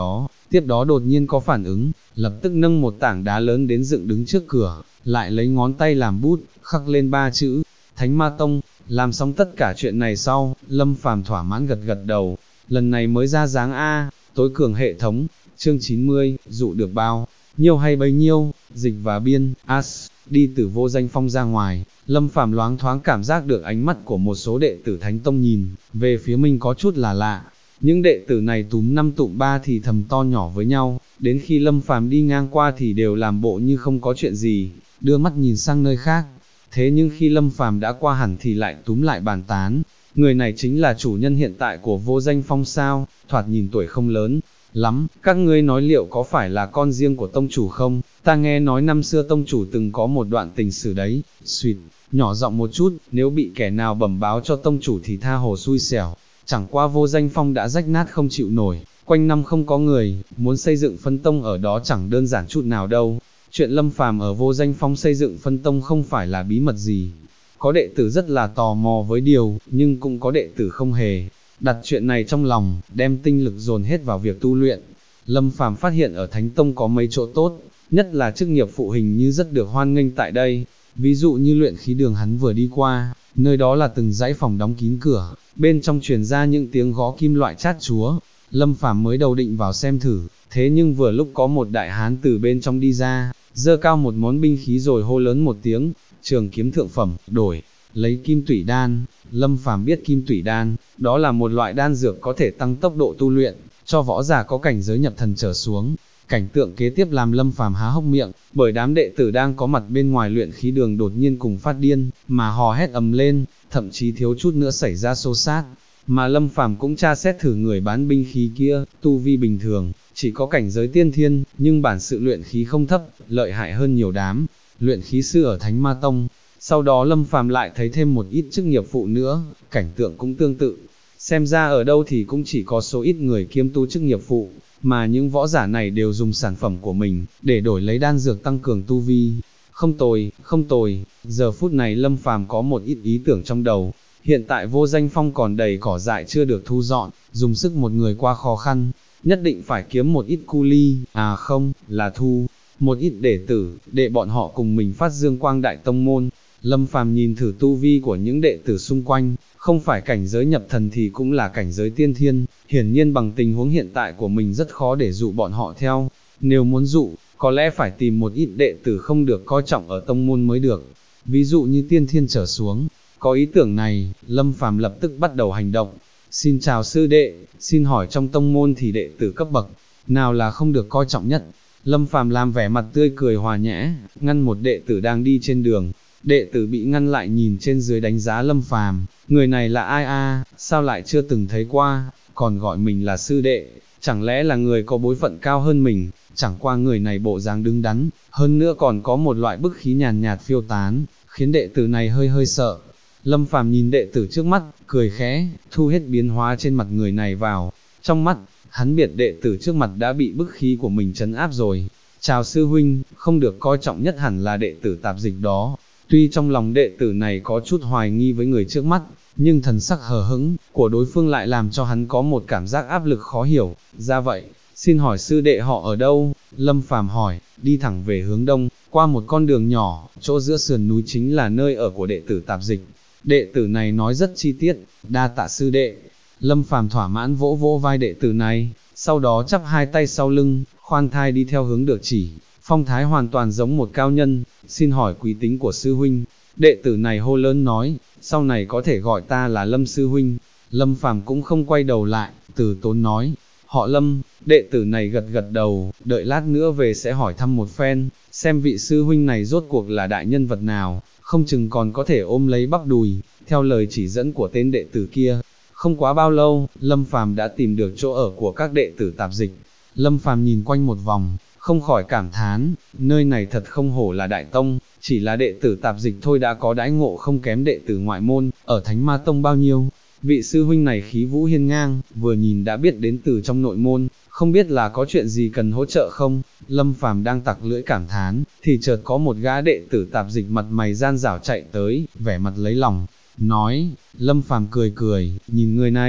tiếp đó đột nhiên có phản ứng, lập tức nâng một tảng đá lớn đến dựng đứng trước cửa, lại lấy ngón tay làm bút, khắc lên 3 chữ, Thánh Ma Tông. Làm xong tất cả chuyện này sau, Lâm Phàm thỏa mãn gật gật đầu, lần này mới ra dáng A, tối cường hệ thống, chương 90, dụ được bao nhiêu hay bấy nhiêu, dịch và biên, as, đi từ Vô Danh Phong ra ngoài, Lâm Phàm loáng thoáng cảm giác được ánh mắt của một số đệ tử Thánh Tông nhìn về phía mình có chút là lạ. Những đệ tử này túm năm tụm ba thì thầm to nhỏ với nhau, đến khi Lâm Phàm đi ngang qua thì đều làm bộ như không có chuyện gì, đưa mắt nhìn sang nơi khác. Thế nhưng khi Lâm Phàm đã qua hẳn thì lại túm lại bàn tán, người này chính là chủ nhân hiện tại của Vô Danh Phong sao, thoạt nhìn tuổi không lớn lắm, các ngươi nói liệu có phải là con riêng của tông chủ không, ta nghe nói năm xưa tông chủ từng có một đoạn tình sử đấy, suýt, nhỏ giọng một chút, nếu bị kẻ nào bẩm báo cho tông chủ thì tha hồ xui xẻo, chẳng qua Vô Danh Phong đã rách nát không chịu nổi, quanh năm không có người, muốn xây dựng phân tông ở đó chẳng đơn giản chút nào đâu. Chuyện Lâm Phàm ở Vô Danh Phong xây dựng phân tông không phải là bí mật gì. Có đệ tử rất là tò mò với điều, nhưng cũng có đệ tử không hề đặt chuyện này trong lòng, đem tinh lực dồn hết vào việc tu luyện. Lâm Phàm phát hiện ở Thánh Tông có mấy chỗ tốt, nhất là chức nghiệp phụ hình như rất được hoan nghênh tại đây. Ví dụ như luyện khí đường hắn vừa đi qua, nơi đó là từng dãy phòng đóng kín cửa, bên trong truyền ra những tiếng gõ kim loại chát chúa. Lâm Phàm mới đầu định vào xem thử, thế nhưng vừa lúc có một đại hán từ bên trong đi ra, giơ cao một món binh khí rồi hô lớn một tiếng, trường kiếm thượng phẩm, đổi, lấy kim tủy đan. Lâm Phàm biết kim tủy đan, đó là một loại đan dược có thể tăng tốc độ tu luyện, cho võ giả có cảnh giới nhập thần trở xuống. Cảnh tượng kế tiếp làm Lâm Phàm há hốc miệng, bởi đám đệ tử đang có mặt bên ngoài luyện khí đường đột nhiên cùng phát điên, mà hò hét ầm lên, thậm chí thiếu chút nữa xảy ra xô xát. Mà Lâm Phàm cũng tra xét thử người bán binh khí kia, tu vi bình thường, chỉ có cảnh giới tiên thiên, nhưng bản sự luyện khí không thấp, lợi hại hơn nhiều đám luyện khí sư ở Thánh Ma Tông. Sau đó Lâm Phàm lại thấy thêm một ít chức nghiệp phụ nữa, cảnh tượng cũng tương tự. Xem ra ở đâu thì cũng chỉ có số ít người kiêm tu chức nghiệp phụ, mà những võ giả này đều dùng sản phẩm của mình để đổi lấy đan dược tăng cường tu vi. Không tồi, không tồi. Giờ phút này Lâm Phàm có một ít ý tưởng trong đầu. Hiện tại Vô Danh Phong còn đầy cỏ dại chưa được thu dọn, dùng sức một người qua khó khăn, nhất định phải kiếm một ít cu ly, à không, là thu một ít đệ tử, để bọn họ cùng mình phát dương quang đại tông môn. Lâm Phàm nhìn thử tu vi của những đệ tử xung quanh, không phải cảnh giới nhập thần thì cũng là cảnh giới tiên thiên, hiển nhiên bằng tình huống hiện tại của mình rất khó để dụ bọn họ theo. Nếu muốn dụ, có lẽ phải tìm một ít đệ tử không được coi trọng ở tông môn mới được, ví dụ như tiên thiên trở xuống. Có ý tưởng này, Lâm Phàm lập tức bắt đầu hành động. Xin chào sư đệ, xin hỏi trong tông môn thì đệ tử cấp bậc nào là không được coi trọng nhất? Lâm Phàm làm vẻ mặt tươi cười hòa nhã, ngăn một đệ tử đang đi trên đường. Đệ tử bị ngăn lại nhìn trên dưới đánh giá Lâm Phàm, người này là ai a, sao lại chưa từng thấy qua, còn gọi mình là sư đệ, chẳng lẽ là người có bối phận cao hơn mình? Chẳng qua người này bộ dáng đứng đắn, hơn nữa còn có một loại bức khí nhàn nhạt phiêu tán, khiến đệ tử này hơi hơi sợ. Lâm Phàm nhìn đệ tử trước mắt, cười khẽ, thu hết biến hóa trên mặt người này vào. Trong mắt, hắn biết đệ tử trước mặt đã bị bức khí của mình trấn áp rồi. Chào sư huynh, không được coi trọng nhất hẳn là đệ tử tạp dịch đó. Tuy trong lòng đệ tử này có chút hoài nghi với người trước mắt, nhưng thần sắc hờ hững của đối phương lại làm cho hắn có một cảm giác áp lực khó hiểu. Ra vậy, xin hỏi sư đệ họ ở đâu? Lâm Phàm hỏi, đi thẳng về hướng đông, qua một con đường nhỏ, chỗ giữa sườn núi chính là nơi ở của đệ tử tạp dịch. Đệ tử này nói rất chi tiết, đa tạ sư đệ. Lâm Phàm thỏa mãn vỗ vỗ vai đệ tử này, sau đó chắp hai tay sau lưng, khoan thai đi theo hướng được chỉ, phong thái hoàn toàn giống một cao nhân. Xin hỏi quý tính của sư huynh? Đệ tử này hô lớn nói, sau này có thể gọi ta là Lâm sư huynh. Lâm Phàm cũng không quay đầu lại, từ tốn nói, họ Lâm. Đệ tử này gật gật đầu, đợi lát nữa về sẽ hỏi thăm một phen, xem vị sư huynh này rốt cuộc là đại nhân vật nào, không chừng còn có thể ôm lấy bắp đùi, theo lời chỉ dẫn của tên đệ tử kia. Không quá bao lâu, Lâm Phàm đã tìm được chỗ ở của các đệ tử tạp dịch. Lâm Phàm nhìn quanh một vòng, không khỏi cảm thán, nơi này thật không hổ là đại tông, chỉ là đệ tử tạp dịch thôi đã có đãi ngộ không kém đệ tử ngoại môn, ở Thánh Ma Tông bao nhiêu. Vị sư huynh này khí vũ hiên ngang, vừa nhìn đã biết đến từ trong nội môn, không biết là có chuyện gì cần hỗ trợ không? Lâm Phàm đang tặc lưỡi cảm thán, thì chợt có một gã đệ tử tạp dịch mặt mày gian dảo chạy tới, vẻ mặt lấy lòng, nói. Lâm Phàm cười cười, nhìn người này,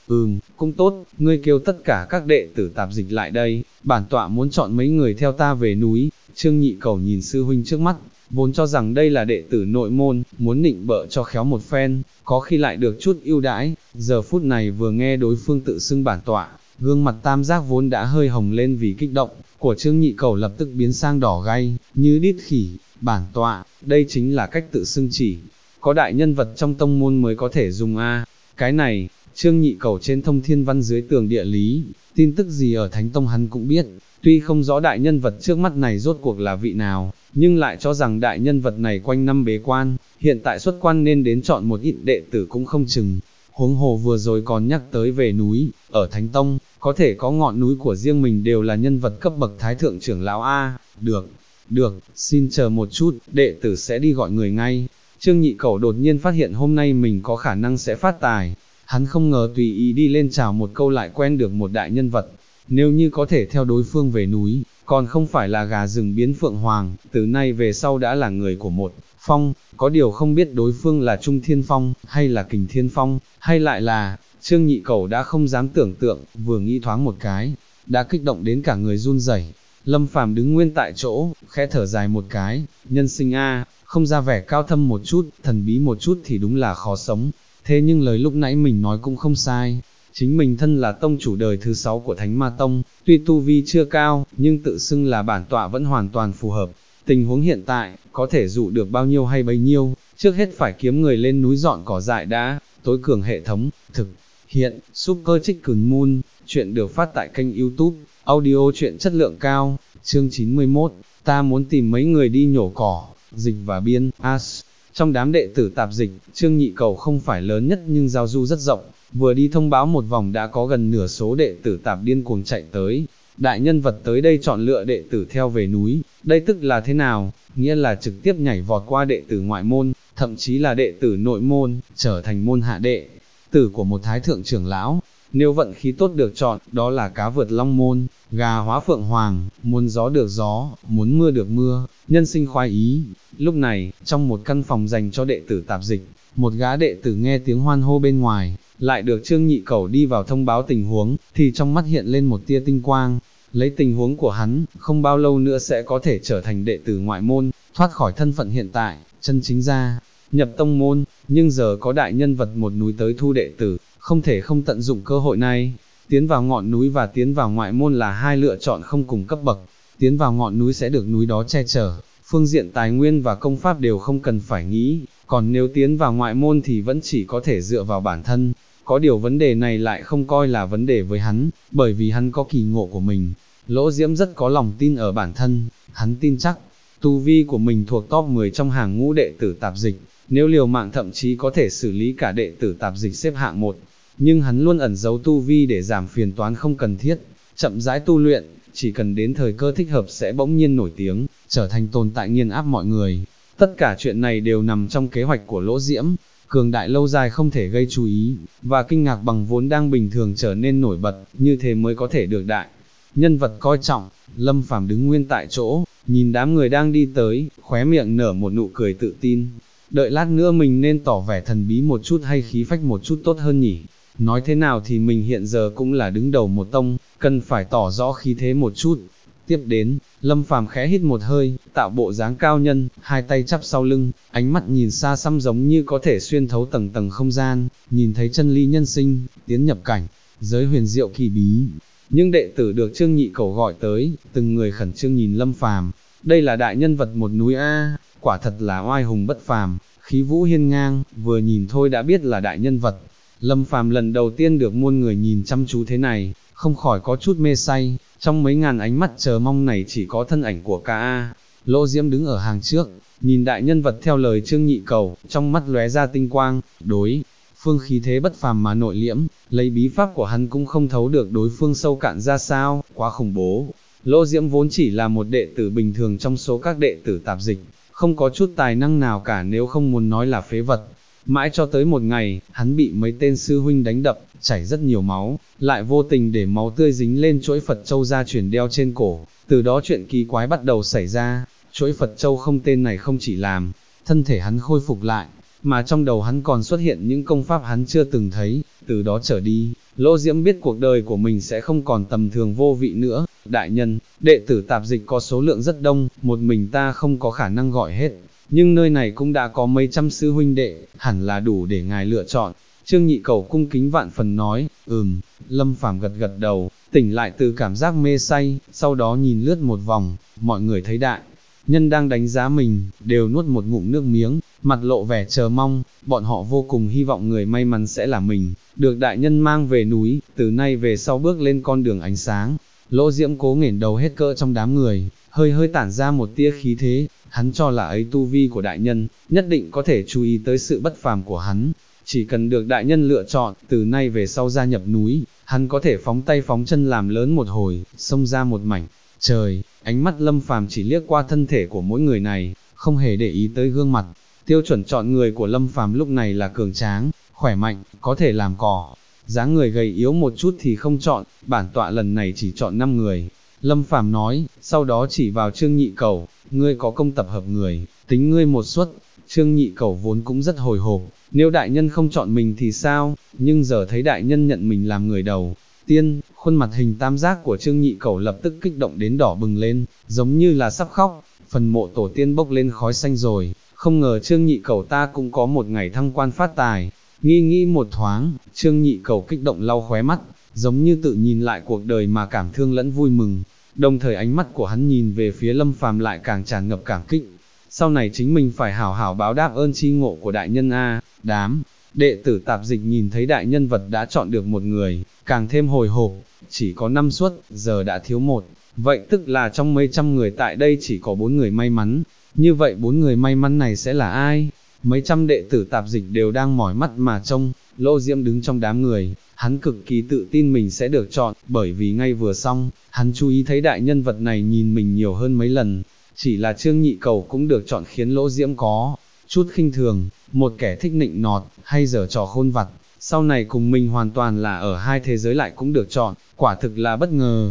Cũng tốt, ngươi kêu tất cả các đệ tử tạp dịch lại đây, bản tọa muốn chọn mấy người theo ta về núi. Trương Nhị Cẩu nhìn sư huynh trước mắt, vốn cho rằng đây là đệ tử nội môn, muốn nịnh bợ cho khéo một phen, có khi lại được chút ưu đãi, giờ phút này vừa nghe đối phương tự xưng bản tọa, gương mặt tam giác vốn đã hơi hồng lên vì kích động, của Trương Nhị Cẩu lập tức biến sang đỏ gay, như đít khỉ, bản tọa, đây chính là cách tự xưng chỉ, có đại nhân vật trong tông môn mới có thể dùng a. Cái này, Trương Nhị Cẩu trên thông thiên văn dưới tường địa lý, tin tức gì ở Thánh Tông hắn cũng biết, tuy không rõ đại nhân vật trước mắt này rốt cuộc là vị nào, nhưng lại cho rằng đại nhân vật này quanh năm bế quan, hiện tại xuất quan nên đến chọn một ít đệ tử cũng không chừng. Huống hồ vừa rồi còn nhắc tới về núi, ở Thánh Tông, có thể có ngọn núi của riêng mình đều là nhân vật cấp bậc thái thượng trưởng lão a. Được, xin chờ một chút, đệ tử sẽ đi gọi người ngay. Trương Nhị Cẩu đột nhiên phát hiện hôm nay mình có khả năng sẽ phát tài, hắn không ngờ tùy ý đi lên chào một câu lại quen được một đại nhân vật, nếu như có thể theo đối phương về núi, còn không phải là gà rừng biến phượng hoàng, từ nay về sau đã là người của một phong, có điều không biết đối phương là Trung Thiên Phong, hay là Kình Thiên Phong, hay lại là, Trương Nhị Cẩu đã không dám tưởng tượng, vừa nghĩ thoáng một cái, đã kích động đến cả người run rẩy. Lâm Phàm đứng nguyên tại chỗ, khẽ thở dài một cái, nhân sinh a, không ra vẻ cao thâm một chút, thần bí một chút thì đúng là khó sống, thế nhưng lời lúc nãy mình nói cũng không sai. Chính mình thân là tông chủ đời thứ 6 của Thánh Ma Tông, tuy tu vi chưa cao, nhưng tự xưng là bản tọa vẫn hoàn toàn phù hợp. Tình huống hiện tại, có thể dụ được bao nhiêu hay bấy nhiêu, trước hết phải kiếm người lên núi dọn cỏ dại đã, tối cường hệ thống, thực hiện, Super Chicken Moon, chuyện được phát tại kênh YouTube, audio chuyện chất lượng cao, chương 91, ta muốn tìm mấy người đi nhổ cỏ, dịch và biên, as. Trong đám đệ tử tạp dịch, Trương Nhị Cẩu không phải lớn nhất nhưng giao du rất rộng, vừa đi thông báo một vòng đã có gần nửa số đệ tử tạp điên cuồng chạy tới. Đại nhân vật tới đây chọn lựa đệ tử theo về núi, đây tức là thế nào, nghĩa là trực tiếp nhảy vọt qua đệ tử ngoại môn, thậm chí là đệ tử nội môn, trở thành môn hạ đệ tử của một thái thượng trưởng lão. Nếu vận khí tốt được chọn, đó là cá vượt long môn, gà hóa phượng hoàng, muốn gió được gió, muốn mưa được mưa, nhân sinh khoái ý. Lúc này, trong một căn phòng dành cho đệ tử tạp dịch, một gã đệ tử nghe tiếng hoan hô bên ngoài, lại được Trương Nhị Cẩu đi vào thông báo tình huống, thì trong mắt hiện lên một tia tinh quang. Lấy tình huống của hắn, không bao lâu nữa sẽ có thể trở thành đệ tử ngoại môn, thoát khỏi thân phận hiện tại, chân chính ra nhập tông môn, nhưng giờ có đại nhân vật một núi tới thu đệ tử, không thể không tận dụng cơ hội này. Tiến vào ngọn núi và tiến vào ngoại môn là hai lựa chọn không cùng cấp bậc. Tiến vào ngọn núi sẽ được núi đó che chở, phương diện tài nguyên và công pháp đều không cần phải nghĩ, còn nếu tiến vào ngoại môn thì vẫn chỉ có thể dựa vào bản thân. Có điều vấn đề này lại không coi là vấn đề với hắn, bởi vì hắn có kỳ ngộ của mình. Lỗ Diễm rất có lòng tin ở bản thân, hắn tin chắc, tu vi của mình thuộc top 10 trong hàng ngũ đệ tử tạp dịch, nếu liều mạng thậm chí có thể xử lý cả đệ tử tạp dịch xếp hạng 1. Nhưng hắn luôn ẩn giấu tu vi để giảm phiền toán không cần thiết, chậm rãi tu luyện, chỉ cần đến thời cơ thích hợp sẽ bỗng nhiên nổi tiếng, trở thành tồn tại nghiền áp mọi người. Tất cả chuyện này đều nằm trong kế hoạch của Lỗ Diễm, cường đại lâu dài không thể gây chú ý, và kinh ngạc bằng vốn đang bình thường trở nên nổi bật, như thế mới có thể được đại nhân vật coi trọng. Lâm Phàm đứng nguyên tại chỗ, nhìn đám người đang đi tới, khóe miệng nở một nụ cười tự tin. Đợi lát nữa mình nên tỏ vẻ thần bí một chút hay khí phách một chút tốt hơn nhỉ? Nói thế nào thì mình hiện giờ cũng là đứng đầu một tông, cần phải tỏ rõ khí thế một chút. Tiếp đến, Lâm Phàm khẽ hít một hơi, tạo bộ dáng cao nhân, hai tay chắp sau lưng, ánh mắt nhìn xa xăm giống như có thể xuyên thấu tầng tầng không gian, nhìn thấy chân lý nhân sinh, tiến nhập cảnh, giới huyền diệu kỳ bí. Nhưng đệ tử được Trương Nhị Cẩu gọi tới, từng người khẩn trương nhìn Lâm Phàm. Đây là đại nhân vật một núi a, quả thật là oai hùng bất phàm, khí vũ hiên ngang, vừa nhìn thôi đã biết là đại nhân vật. Lâm Phàm lần đầu tiên được muôn người nhìn chăm chú thế này, không khỏi có chút mê say, trong mấy ngàn ánh mắt chờ mong này chỉ có thân ảnh của K.A. Lỗ Diễm đứng ở hàng trước, nhìn đại nhân vật theo lời Trương Nhị Cẩu, trong mắt lóe ra tinh quang, đối phương khí thế bất phàm mà nội liễm, lấy bí pháp của hắn cũng không thấu được đối phương sâu cạn ra sao, quá khủng bố. Lỗ Diễm vốn chỉ là một đệ tử bình thường trong số các đệ tử tạp dịch, không có chút tài năng nào cả nếu không muốn nói là phế vật. Mãi cho tới một ngày, hắn bị mấy tên sư huynh đánh đập, chảy rất nhiều máu, lại vô tình để máu tươi dính lên chuỗi Phật Châu gia truyền đeo trên cổ, từ đó chuyện kỳ quái bắt đầu xảy ra. Chuỗi Phật Châu không tên này không chỉ làm thân thể hắn khôi phục lại, mà trong đầu hắn còn xuất hiện những công pháp hắn chưa từng thấy, từ đó trở đi, Lỗ Diễm biết cuộc đời của mình sẽ không còn tầm thường vô vị nữa. Đại nhân, đệ tử tạp dịch có số lượng rất đông, một mình ta không có khả năng gọi hết, nhưng nơi này cũng đã có mấy trăm sư huynh đệ, hẳn là đủ để ngài lựa chọn. Trương Nhị Cẩu cung kính vạn phần nói, Lâm Phàm gật gật đầu, tỉnh lại từ cảm giác mê say, sau đó nhìn lướt một vòng, mọi người thấy đại nhân đang đánh giá mình, đều nuốt một ngụm nước miếng, mặt lộ vẻ chờ mong, bọn họ vô cùng hy vọng người may mắn sẽ là mình, được đại nhân mang về núi, từ nay về sau bước lên con đường ánh sáng. Lỗ Diễm cố nghển đầu hết cỡ trong đám người, hơi hơi tản ra một tia khí thế, hắn cho là ấy tu vi của đại nhân, nhất định có thể chú ý tới sự bất phàm của hắn. Chỉ cần được đại nhân lựa chọn, từ nay về sau gia nhập núi, hắn có thể phóng tay phóng chân làm lớn một hồi, xông ra một mảnh trời. Ánh mắt Lâm Phàm chỉ liếc qua thân thể của mỗi người này, không hề để ý tới gương mặt. Tiêu chuẩn chọn người của Lâm Phàm lúc này là cường tráng, khỏe mạnh, có thể làm cỏ. Dáng người gầy yếu một chút thì không chọn, bản tọa lần này chỉ chọn 5 người. Lâm Phàm nói, sau đó chỉ vào Trương Nhị Cẩu, ngươi có công tập hợp người, tính ngươi một suất. Trương Nhị Cẩu vốn cũng rất hồi hộp, nếu đại nhân không chọn mình thì sao, nhưng giờ thấy đại nhân nhận mình làm người đầu tiên, khuôn mặt hình tam giác của Trương Nhị Cẩu lập tức kích động đến đỏ bừng lên, giống như là sắp khóc. Phần mộ tổ tiên bốc lên khói xanh rồi, không ngờ Trương Nhị Cẩu ta cũng có một ngày thăng quan phát tài. Nghĩ một thoáng, Trương Nhị Cẩu kích động lau khóe mắt, giống như tự nhìn lại cuộc đời mà cảm thương lẫn vui mừng, đồng thời ánh mắt của hắn nhìn về phía Lâm Phàm lại càng tràn ngập cảm kích. Sau này chính mình phải hảo hảo báo đáp ơn tri ngộ của đại nhân a. Đám đệ tử tạp dịch nhìn thấy đại nhân vật đã chọn được một người, càng thêm hồi hộp, chỉ có 5 suất, giờ đã thiếu một, vậy tức là trong mấy trăm người tại đây chỉ có 4 người may mắn, như vậy 4 người may mắn này sẽ là ai? Mấy trăm đệ tử tạp dịch đều đang mỏi mắt mà trông. Lỗ Diễm đứng trong đám người, hắn cực kỳ tự tin mình sẽ được chọn, bởi vì ngay vừa xong, hắn chú ý thấy đại nhân vật này nhìn mình nhiều hơn mấy lần. Chỉ là Trương Nhị Cẩu cũng được chọn khiến Lỗ Diễm có chút khinh thường, một kẻ thích nịnh nọt, hay giở trò khôn vặt, sau này cùng mình hoàn toàn là ở hai thế giới lại cũng được chọn, quả thực là bất ngờ.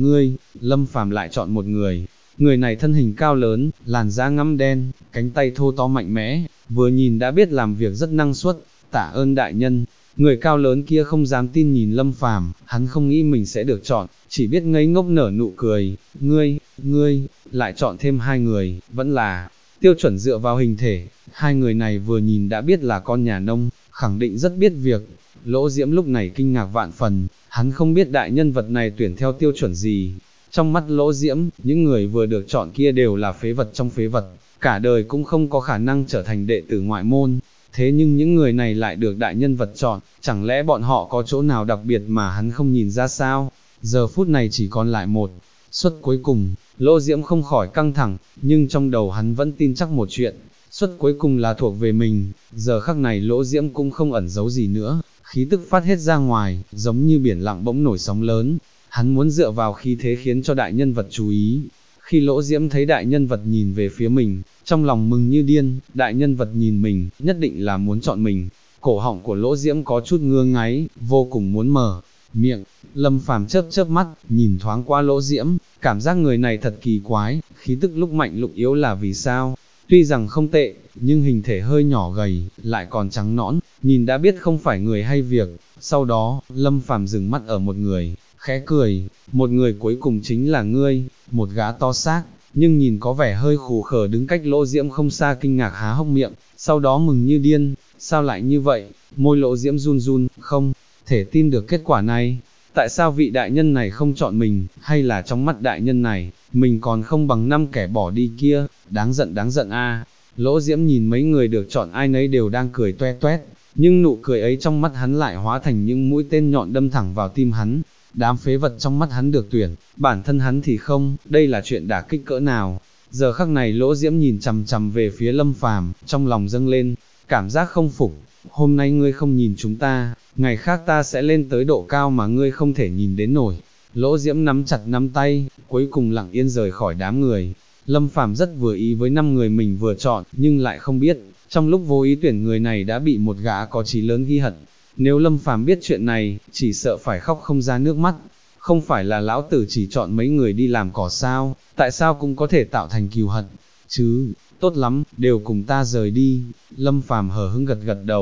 Lâm Phàm lại chọn một người, người này thân hình cao lớn, làn da ngăm đen, cánh tay thô to mạnh mẽ, vừa nhìn đã biết làm việc rất năng suất. Tạ ơn đại nhân. Người cao lớn kia không dám tin nhìn Lâm Phàm, hắn không nghĩ mình sẽ được chọn, chỉ biết ngây ngốc nở nụ cười. Ngươi, lại chọn thêm 2 người, vẫn là tiêu chuẩn dựa vào hình thể. 2 người này vừa nhìn đã biết là con nhà nông, khẳng định rất biết việc. Lỗ Diễm lúc này kinh ngạc vạn phần, hắn không biết đại nhân vật này tuyển theo tiêu chuẩn gì. Trong mắt Lỗ Diễm, những người vừa được chọn kia đều là phế vật trong phế vật, cả đời cũng không có khả năng trở thành đệ tử ngoại môn. Thế nhưng những người này lại được đại nhân vật chọn, chẳng lẽ bọn họ có chỗ nào đặc biệt mà hắn không nhìn ra sao? Giờ phút này chỉ còn lại một suất cuối cùng, Lỗ Diễm không khỏi căng thẳng, nhưng trong đầu hắn vẫn tin chắc một chuyện, suất cuối cùng là thuộc về mình. Giờ khắc này Lỗ Diễm cũng không ẩn giấu gì nữa, khí tức phát hết ra ngoài, giống như biển lặng bỗng nổi sóng lớn. Hắn muốn dựa vào khí thế khiến cho đại nhân vật chú ý. Khi Lỗ Diễm thấy đại nhân vật nhìn về phía mình, trong lòng mừng như điên, đại nhân vật nhìn mình, nhất định là muốn chọn mình. Cổ họng của Lỗ Diễm có chút ngứa ngáy, vô cùng muốn mở miệng. Lâm Phàm chớp chớp mắt, nhìn thoáng qua Lỗ Diễm, cảm giác người này thật kỳ quái, khí tức lúc mạnh lúc yếu là vì sao? Tuy rằng không tệ, nhưng hình thể hơi nhỏ gầy, lại còn trắng nõn, nhìn đã biết không phải người hay việc. Sau đó, Lâm Phàm dừng mắt ở một người, khẽ cười, một người cuối cùng chính là ngươi. Một gã to xác, nhưng nhìn có vẻ hơi khù khờ đứng cách Lỗ Diễm không xa kinh ngạc há hốc miệng, sau đó mừng như điên. Sao lại như vậy? Môi Lỗ Diễm run run, không thể tin được kết quả này. Tại sao vị đại nhân này không chọn mình, hay là trong mắt đại nhân này, mình còn không bằng 5 kẻ bỏ đi kia? Đáng giận a. Lỗ Diễm nhìn mấy người được chọn ai nấy đều đang cười toe toét, nhưng nụ cười ấy trong mắt hắn lại hóa thành những mũi tên nhọn đâm thẳng vào tim hắn. Đám phế vật trong mắt hắn được tuyển, bản thân hắn thì không, đây là chuyện đả kích cỡ nào. Giờ khắc này Lỗ Diễm nhìn chằm chằm về phía Lâm Phàm, trong lòng dâng lên cảm giác không phục. Hôm nay ngươi không nhìn chúng ta, ngày khác ta sẽ lên tới độ cao mà ngươi không thể nhìn đến nổi. Lỗ Diễm nắm chặt nắm tay, cuối cùng lặng yên rời khỏi đám người. Lâm Phàm rất vừa ý với 5 người mình vừa chọn, nhưng lại không biết, trong lúc vô ý tuyển người này đã bị một gã có chí lớn ghi hận. Nếu Lâm Phàm biết chuyện này, chỉ sợ phải khóc không ra nước mắt. Không phải là lão tử chỉ chọn mấy người đi làm cỏ sao, tại sao cũng có thể tạo thành cừu hận chứ? Tốt lắm, đều cùng ta rời đi. Lâm Phàm hờ hững gật gật đầu,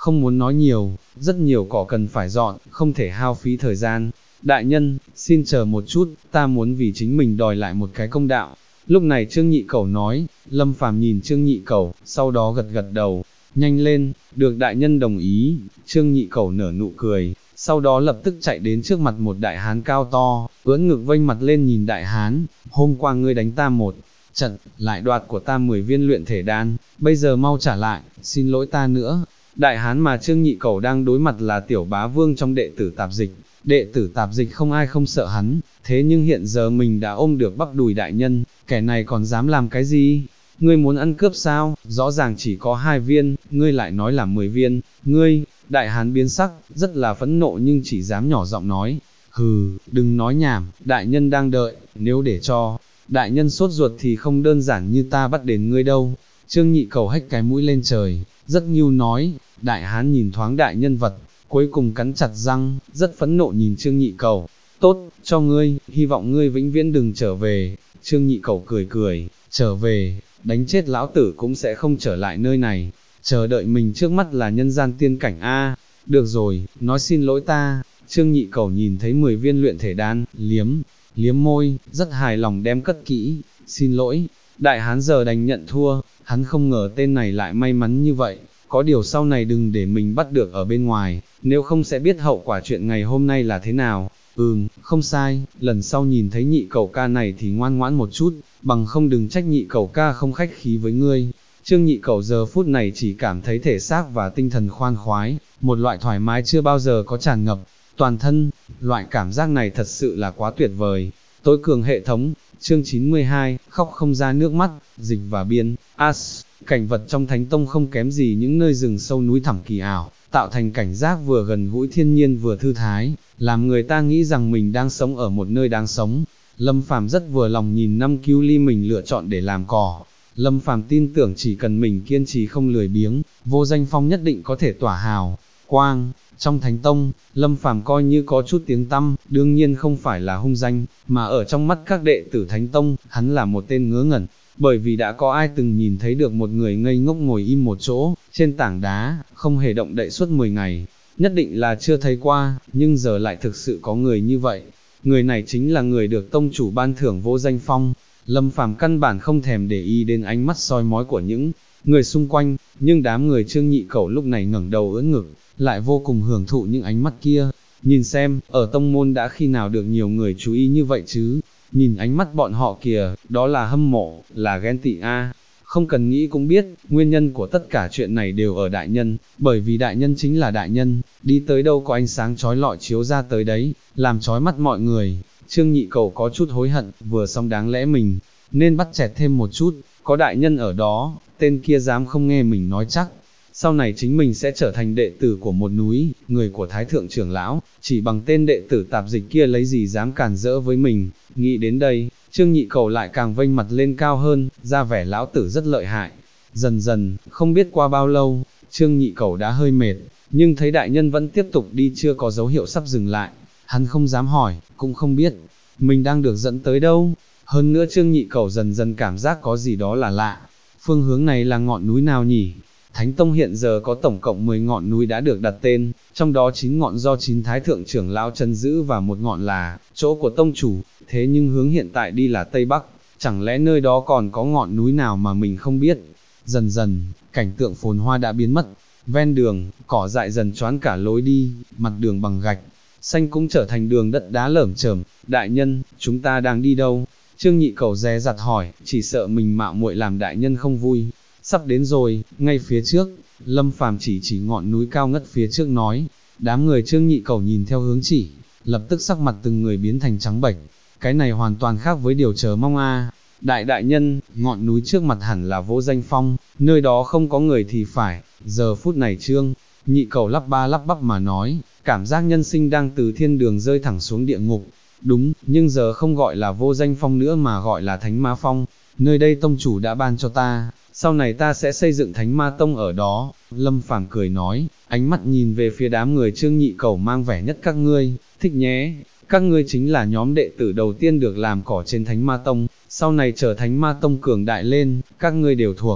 không muốn nói nhiều, rất nhiều cỏ cần phải dọn, không thể hao phí thời gian. Đại nhân, xin chờ một chút, ta muốn vì chính mình đòi lại một cái công đạo. Lúc này Trương Nhị Cẩu nói, Lâm Phàm nhìn Trương Nhị Cẩu, sau đó gật gật đầu, nhanh lên, được đại nhân đồng ý. Trương Nhị Cẩu nở nụ cười, sau đó lập tức chạy đến trước mặt một đại hán cao to, ưỡn ngực vênh mặt lên nhìn đại hán, hôm qua ngươi đánh ta một trận, lại đoạt của ta 10 viên luyện thể đan, bây giờ mau trả lại, xin lỗi ta nữa. Đại hán mà Trương Nhị Cẩu đang đối mặt là tiểu bá vương trong đệ tử tạp dịch, đệ tử tạp dịch không ai không sợ hắn, thế nhưng hiện giờ mình đã ôm được bắp đùi đại nhân, kẻ này còn dám làm cái gì? Ngươi muốn ăn cướp sao? Rõ ràng chỉ có 2 viên, ngươi lại nói là 10 viên, ngươi, đại hán biến sắc, rất là phẫn nộ nhưng chỉ dám nhỏ giọng nói, hừ, đừng nói nhảm, đại nhân đang đợi, nếu để cho đại nhân sốt ruột thì không đơn giản như ta bắt đến ngươi đâu. Trương Nhị Cẩu hách cái mũi lên trời, rất nghiêu nói, đại hán nhìn thoáng đại nhân vật, cuối cùng cắn chặt răng, rất phẫn nộ nhìn Trương Nhị Cẩu, tốt, cho ngươi, hy vọng ngươi vĩnh viễn đừng trở về. Trương Nhị Cẩu cười cười, trở về, đánh chết lão tử cũng sẽ không trở lại nơi này, chờ đợi mình trước mắt là nhân gian tiên cảnh a. Được rồi, nói xin lỗi ta. Trương Nhị Cẩu nhìn thấy 10 viên luyện thể đan, liếm môi, rất hài lòng đem cất kỹ, xin lỗi. Đại hán giờ đành nhận thua, hắn không ngờ tên này lại may mắn như vậy, có điều sau này đừng để mình bắt được ở bên ngoài, nếu không sẽ biết hậu quả chuyện ngày hôm nay là thế nào. Không sai, lần sau nhìn thấy Nhị Cẩu ca này thì ngoan ngoãn một chút, bằng không đừng trách Nhị Cẩu ca không khách khí với ngươi. Trương Nhị Cẩu giờ phút này chỉ cảm thấy thể xác và tinh thần khoan khoái, một loại thoải mái chưa bao giờ có tràn ngập toàn thân, loại cảm giác này thật sự là quá tuyệt vời. Tối cường hệ thống, chương 92, khóc không ra nước mắt, dịch và biên, cảnh vật trong Thánh Tông không kém gì những nơi rừng sâu núi thẳm kỳ ảo, tạo thành cảnh giác vừa gần gũi thiên nhiên vừa thư thái, làm người ta nghĩ rằng mình đang sống ở một nơi đáng sống. Lâm Phàm rất vừa lòng nhìn 5 cứu ly mình lựa chọn để làm cỏ. Lâm Phàm tin tưởng chỉ cần mình kiên trì không lười biếng, Vô Danh Phong nhất định có thể tỏa hào quang. Trong Thánh Tông, Lâm Phàm coi như có chút tiếng tăm, đương nhiên không phải là hung danh, mà ở trong mắt các đệ tử Thánh Tông, hắn là một tên ngớ ngẩn, bởi vì đã có ai từng nhìn thấy được một người ngây ngốc ngồi im một chỗ, trên tảng đá, không hề động đậy suốt 10 ngày, nhất định là chưa thấy qua, nhưng giờ lại thực sự có người như vậy. Người này chính là người được tông chủ ban thưởng Vô Danh Phong. Lâm Phàm căn bản không thèm để ý đến ánh mắt soi mói của những người xung quanh, nhưng đám người Trương Nhị Cẩu lúc này ngẩng đầu ưỡn ngực, lại vô cùng hưởng thụ những ánh mắt kia. Nhìn xem, ở tông môn đã khi nào được nhiều người chú ý như vậy chứ? Nhìn ánh mắt bọn họ kìa, đó là hâm mộ, là ghen tị a. Không cần nghĩ cũng biết, nguyên nhân của tất cả chuyện này đều ở đại nhân, bởi vì đại nhân chính là đại nhân, đi tới đâu có ánh sáng chói lọi chiếu ra tới đấy, làm chói mắt mọi người. Trương Nhị Cẩu có chút hối hận, vừa xong đáng lẽ mình nên bắt chẹt thêm một chút, có đại nhân ở đó, tên kia dám không nghe mình nói chắc. Sau này chính mình sẽ trở thành đệ tử của một núi, người của Thái Thượng trưởng lão, chỉ bằng tên đệ tử tạp dịch kia lấy gì dám cản rỡ với mình. Nghĩ đến đây, Trương Nhị Cẩu lại càng vênh mặt lên cao hơn, ra vẻ lão tử rất lợi hại. Dần dần, không biết qua bao lâu, Trương Nhị Cẩu đã hơi mệt, nhưng thấy đại nhân vẫn tiếp tục đi chưa có dấu hiệu sắp dừng lại. Hắn không dám hỏi, cũng không biết, mình đang được dẫn tới đâu. Hơn nữa Trương Nhị Cẩu dần dần cảm giác có gì đó là lạ. Phương hướng này là ngọn núi nào nhỉ? Thánh Tông hiện giờ có tổng cộng 10 ngọn núi đã được đặt tên, trong đó 9 ngọn do 9 Thái Thượng trưởng lão trấn giữ và một ngọn là chỗ của Tông chủ, thế nhưng hướng hiện tại đi là Tây Bắc, chẳng lẽ nơi đó còn có ngọn núi nào mà mình không biết? Dần dần, cảnh tượng phồn hoa đã biến mất, ven đường, cỏ dại dần choán cả lối đi, mặt đường bằng gạch xanh cũng trở thành đường đất đá lởm chởm. Đại nhân, chúng ta đang đi đâu? Trương Nhị Cẩu dè dặt hỏi, chỉ sợ mình mạo muội làm đại nhân không vui. Sắp đến rồi, ngay phía trước. Lâm Phàm chỉ ngọn núi cao ngất phía trước nói. Đám người Trương Nhị Cẩu nhìn theo hướng chỉ, lập tức sắc mặt từng người biến thành trắng bệch. Cái này hoàn toàn khác với điều chờ mong a. Đại nhân, ngọn núi trước mặt hẳn là Vô Danh Phong, nơi đó không có người thì phải. Giờ phút này Trương Nhị Cẩu lắp ba lắp bắp mà nói, cảm giác nhân sinh đang từ thiên đường rơi thẳng xuống địa ngục. Đúng, nhưng giờ không gọi là Vô Danh Phong nữa mà gọi là Thánh Ma Phong. Nơi đây tông chủ đã ban cho ta, sau này ta sẽ xây dựng Thánh Ma Tông ở đó. Lâm Phàm cười nói, ánh mắt nhìn về phía đám người Trương Nhị Cẩu mang vẻ nhất. Các ngươi, thích nhé, các ngươi chính là nhóm đệ tử đầu tiên được làm cỏ trên Thánh Ma Tông, sau này trở Thánh Ma Tông cường đại lên, các ngươi đều thuộc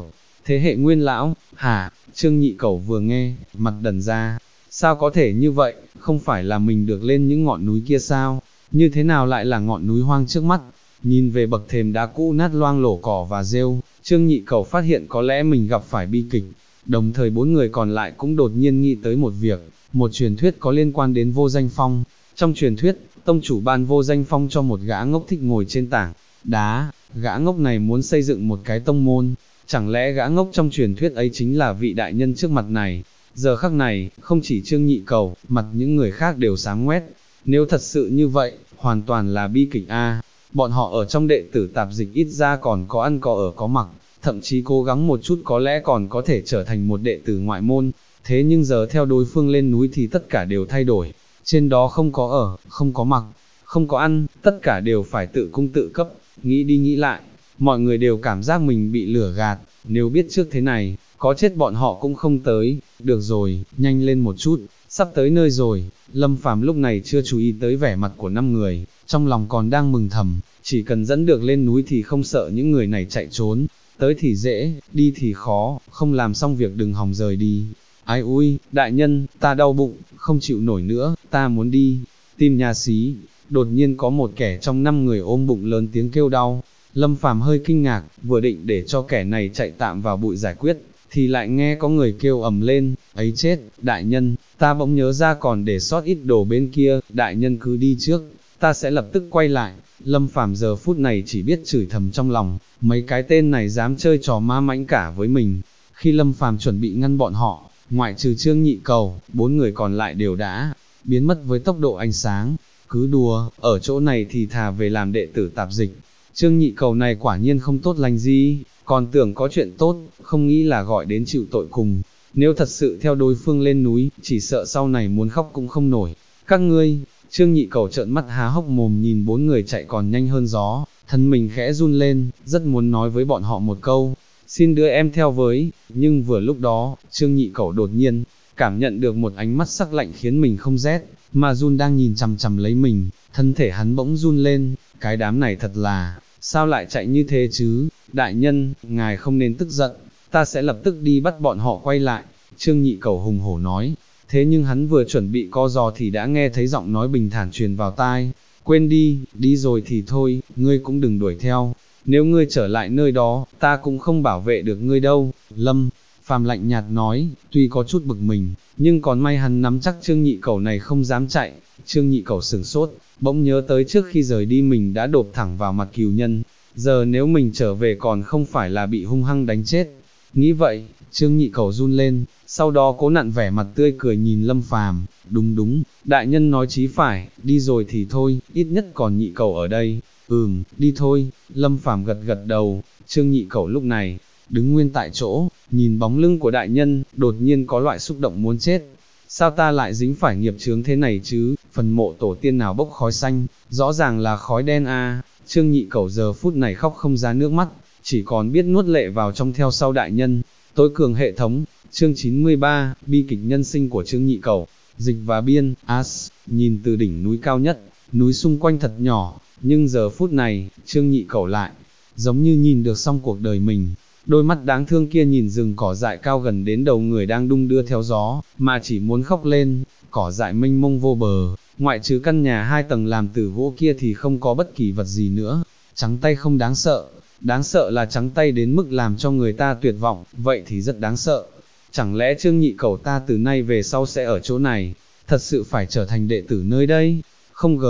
thế hệ nguyên lão, hả, Trương Nhị Cẩu vừa nghe, mặt đần ra, sao có thể như vậy, không phải là mình được lên những ngọn núi kia sao, như thế nào lại là ngọn núi hoang trước mắt, nhìn về bậc thềm đá cũ nát loang lổ cỏ và rêu, Trương Nhị Cẩu phát hiện có lẽ mình gặp phải bi kịch, đồng thời bốn người còn lại cũng đột nhiên nghĩ tới một việc, một truyền thuyết có liên quan đến Vô Danh Phong, trong truyền thuyết, tông chủ ban Vô Danh Phong cho một gã ngốc thích ngồi trên tảng đá, gã ngốc này muốn xây dựng một cái tông môn, chẳng lẽ gã ngốc trong truyền thuyết ấy chính là vị đại nhân trước mặt này. Giờ khắc này, không chỉ Trương Nhị Cẩu, mặt những người khác đều sáng ngoét. Nếu thật sự như vậy, hoàn toàn là bi kịch a. Bọn họ ở trong đệ tử tạp dịch ít ra còn có ăn có ở có mặc, thậm chí cố gắng một chút có lẽ còn có thể trở thành một đệ tử ngoại môn. Thế nhưng giờ theo đối phương lên núi thì tất cả đều thay đổi. Trên đó không có ở, không có mặc, không có ăn, tất cả đều phải tự cung tự cấp. Nghĩ đi nghĩ lại, mọi người đều cảm giác mình bị lửa gạt. Nếu biết trước thế này, có chết bọn họ cũng không tới. Được rồi, nhanh lên một chút, sắp tới nơi rồi. Lâm Phàm lúc này chưa chú ý tới vẻ mặt của 5 người, trong lòng còn đang mừng thầm, chỉ cần dẫn được lên núi thì không sợ những người này chạy trốn. Tới thì dễ, đi thì khó, không làm xong việc đừng hòng rời đi. Ai ui, đại nhân, ta đau bụng, không chịu nổi nữa, ta muốn đi. Tim nhà xí, đột nhiên có một kẻ trong 5 người ôm bụng lớn tiếng kêu đau. Lâm Phàm hơi kinh ngạc, vừa định để cho kẻ này chạy tạm vào bụi giải quyết, thì lại nghe có người kêu ầm lên, ấy chết, đại nhân, ta bỗng nhớ ra còn để sót ít đồ bên kia, đại nhân cứ đi trước, ta sẽ lập tức quay lại. Lâm Phàm giờ phút này chỉ biết chửi thầm trong lòng, mấy cái tên này dám chơi trò ma mãnh cả với mình. Khi Lâm Phàm chuẩn bị ngăn bọn họ, ngoại trừ Trương Nhị Cẩu, 4 người còn lại đều đã biến mất với tốc độ ánh sáng. Cứ đùa, ở chỗ này thì thà về làm đệ tử tạp dịch. Trương Nhị Cẩu này quả nhiên không tốt lành gì, còn tưởng có chuyện tốt, không nghĩ là gọi đến chịu tội cùng. Nếu thật sự theo đối phương lên núi, chỉ sợ sau này muốn khóc cũng không nổi. Các ngươi, Trương Nhị Cẩu trợn mắt há hốc mồm nhìn 4 người chạy còn nhanh hơn gió, thân mình khẽ run lên, rất muốn nói với bọn họ một câu, xin đưa em theo với, nhưng vừa lúc đó, Trương Nhị Cẩu đột nhiên, cảm nhận được một ánh mắt sắc lạnh khiến mình không rét, mà run đang nhìn chằm chằm lấy mình, thân thể hắn bỗng run lên, cái đám này thật là, sao lại chạy như thế chứ, đại nhân, ngài không nên tức giận, ta sẽ lập tức đi bắt bọn họ quay lại, Trương Nhị Cẩu hùng hổ nói, thế nhưng hắn vừa chuẩn bị co giò thì đã nghe thấy giọng nói bình thản truyền vào tai, quên đi, đi rồi thì thôi, ngươi cũng đừng đuổi theo, nếu ngươi trở lại nơi đó, ta cũng không bảo vệ được ngươi đâu, Lâm Phàm lạnh nhạt nói, tuy có chút bực mình, nhưng còn may hắn nắm chắc Trương Nhị Cẩu này không dám chạy. Trương Nhị Cẩu sửng sốt, bỗng nhớ tới trước khi rời đi mình đã độp thẳng vào mặt cừu nhân, giờ nếu mình trở về còn không phải là bị hung hăng đánh chết. Nghĩ vậy, Trương Nhị Cẩu run lên, sau đó cố nặn vẻ mặt tươi cười nhìn Lâm Phàm, đúng, đại nhân nói chí phải, đi rồi thì thôi, ít nhất còn Nhị Cẩu ở đây. Đi thôi, Lâm Phàm gật gật đầu. Trương Nhị Cẩu lúc này đứng nguyên tại chỗ, nhìn bóng lưng của đại nhân, đột nhiên có loại xúc động muốn chết. Sao ta lại dính phải nghiệp chướng thế này chứ, phần mộ tổ tiên nào bốc khói xanh, rõ ràng là khói đen a. Trương Nhị Cẩu giờ phút này khóc không ra nước mắt, chỉ còn biết nuốt lệ vào trong theo sau đại nhân. Tối cường hệ thống, chương 93, bi kịch nhân sinh của Trương Nhị Cẩu, dịch và biên, nhìn từ đỉnh núi cao nhất, núi xung quanh thật nhỏ, nhưng giờ phút này, Trương Nhị Cẩu lại, giống như nhìn được xong cuộc đời mình. Đôi mắt đáng thương kia nhìn rừng cỏ dại cao gần đến đầu người đang đung đưa theo gió, mà chỉ muốn khóc lên, cỏ dại mênh mông vô bờ, ngoại trừ căn nhà 2 tầng làm từ gỗ kia thì không có bất kỳ vật gì nữa, trắng tay không đáng sợ là trắng tay đến mức làm cho người ta tuyệt vọng, vậy thì rất đáng sợ. Chẳng lẽ Trương Nhị Cẩu ta từ nay về sau sẽ ở chỗ này, thật sự phải trở thành đệ tử nơi đây, không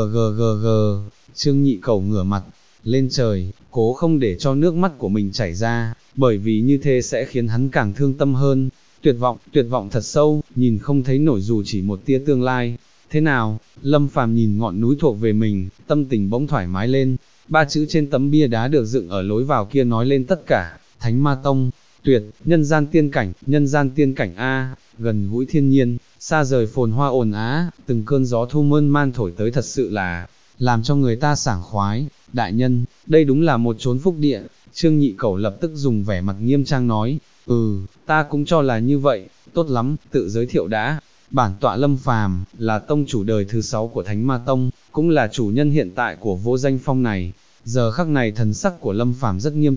Trương Nhị Cẩu ngửa mặt lên trời, cố không để cho nước mắt của mình chảy ra, bởi vì như thế sẽ khiến hắn càng thương tâm hơn. Tuyệt vọng thật sâu, nhìn không thấy nổi dù chỉ một tia tương lai. Thế nào, Lâm Phàm nhìn ngọn núi thuộc về mình, tâm tình bỗng thoải mái lên. 3 chữ trên tấm bia đá được dựng ở lối vào kia nói lên tất cả, Thánh Ma Tông, tuyệt, nhân gian tiên cảnh a, gần gũi thiên nhiên, xa rời phồn hoa ồn á, từng cơn gió thu mơn man thổi tới thật sự là làm cho người ta sảng khoái. Đại nhân, đây đúng là một chốn phúc địa. Trương Nhị Cẩu lập tức dùng vẻ mặt nghiêm trang nói, ta cũng cho là như vậy, tốt lắm, tự giới thiệu đã. Bản tọa Lâm Phàm là tông chủ đời thứ 6 của Thánh Ma Tông, cũng là chủ nhân hiện tại của Vô Danh Phong này. Giờ khắc này thần sắc của Lâm Phàm rất nghiêm túc,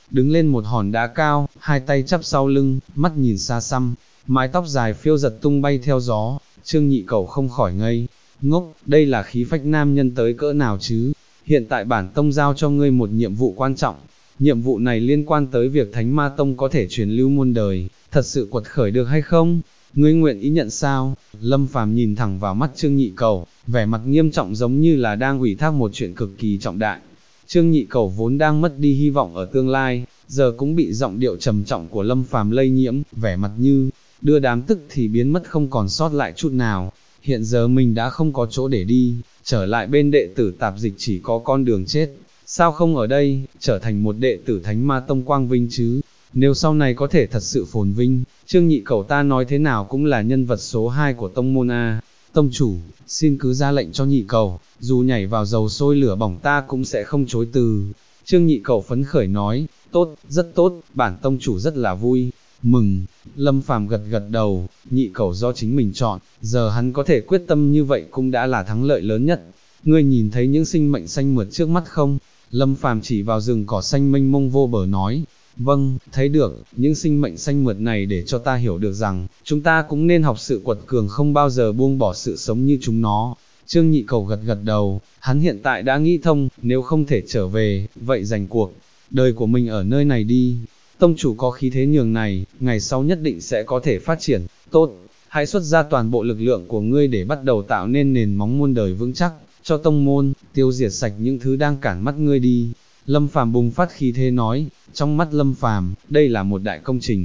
đứng lên một hòn đá cao, hai tay chắp sau lưng, mắt nhìn xa xăm, mái tóc dài phiêu giật tung bay theo gió. Trương Nhị Cẩu không khỏi ngây ngốc, đây là khí phách nam nhân tới cỡ nào chứ? Hiện tại bản tông giao cho ngươi một nhiệm vụ quan trọng, nhiệm vụ này liên quan tới việc Thánh Ma Tông có thể truyền lưu muôn đời, thật sự quật khởi được hay không? Ngươi nguyện ý nhận sao? Lâm Phàm nhìn thẳng vào mắt Trương Nhị Cẩu, vẻ mặt nghiêm trọng giống như là đang ủy thác một chuyện cực kỳ trọng đại. Trương Nhị Cẩu vốn đang mất đi hy vọng ở tương lai, giờ cũng bị giọng điệu trầm trọng của Lâm Phàm lây nhiễm, vẻ mặt như đưa đám tức thì biến mất không còn sót lại chút nào. Hiện giờ mình đã không có chỗ để đi, trở lại bên đệ tử tạp dịch chỉ có con đường chết. Sao không ở đây, trở thành một đệ tử Thánh Ma Tông quang vinh chứ? Nếu sau này có thể thật sự phồn vinh, Trương Nhị Cẩu ta nói thế nào cũng là nhân vật số 2 của tông môn A. Tông chủ, xin cứ ra lệnh cho Nhị Cẩu, dù nhảy vào dầu sôi lửa bỏng ta cũng sẽ không chối từ. Trương Nhị Cẩu phấn khởi nói, tốt, rất tốt, bản tông chủ rất là vui, mừng. Lâm Phàm gật gật đầu, Nhị Cẩu do chính mình chọn, giờ hắn có thể quyết tâm như vậy cũng đã là thắng lợi lớn nhất. Ngươi nhìn thấy những sinh mệnh xanh mượt trước mắt không? Lâm Phàm chỉ vào rừng cỏ xanh mênh mông vô bờ nói, vâng, thấy được, những sinh mệnh xanh mượt này để cho ta hiểu được rằng, chúng ta cũng nên học sự quật cường không bao giờ buông bỏ sự sống như chúng nó. Trương Nhị Cẩu gật gật đầu, hắn hiện tại đã nghĩ thông, nếu không thể trở về, vậy dành cuộc đời của mình ở nơi này đi. Tông chủ có khí thế nhường này, ngày sau nhất định sẽ có thể phát triển, tốt, hãy xuất ra toàn bộ lực lượng của ngươi để bắt đầu tạo nên nền móng muôn đời vững chắc, cho tông môn, tiêu diệt sạch những thứ đang cản mắt ngươi đi. Lâm Phàm bùng phát khí thế nói, trong mắt Lâm Phàm, đây là một đại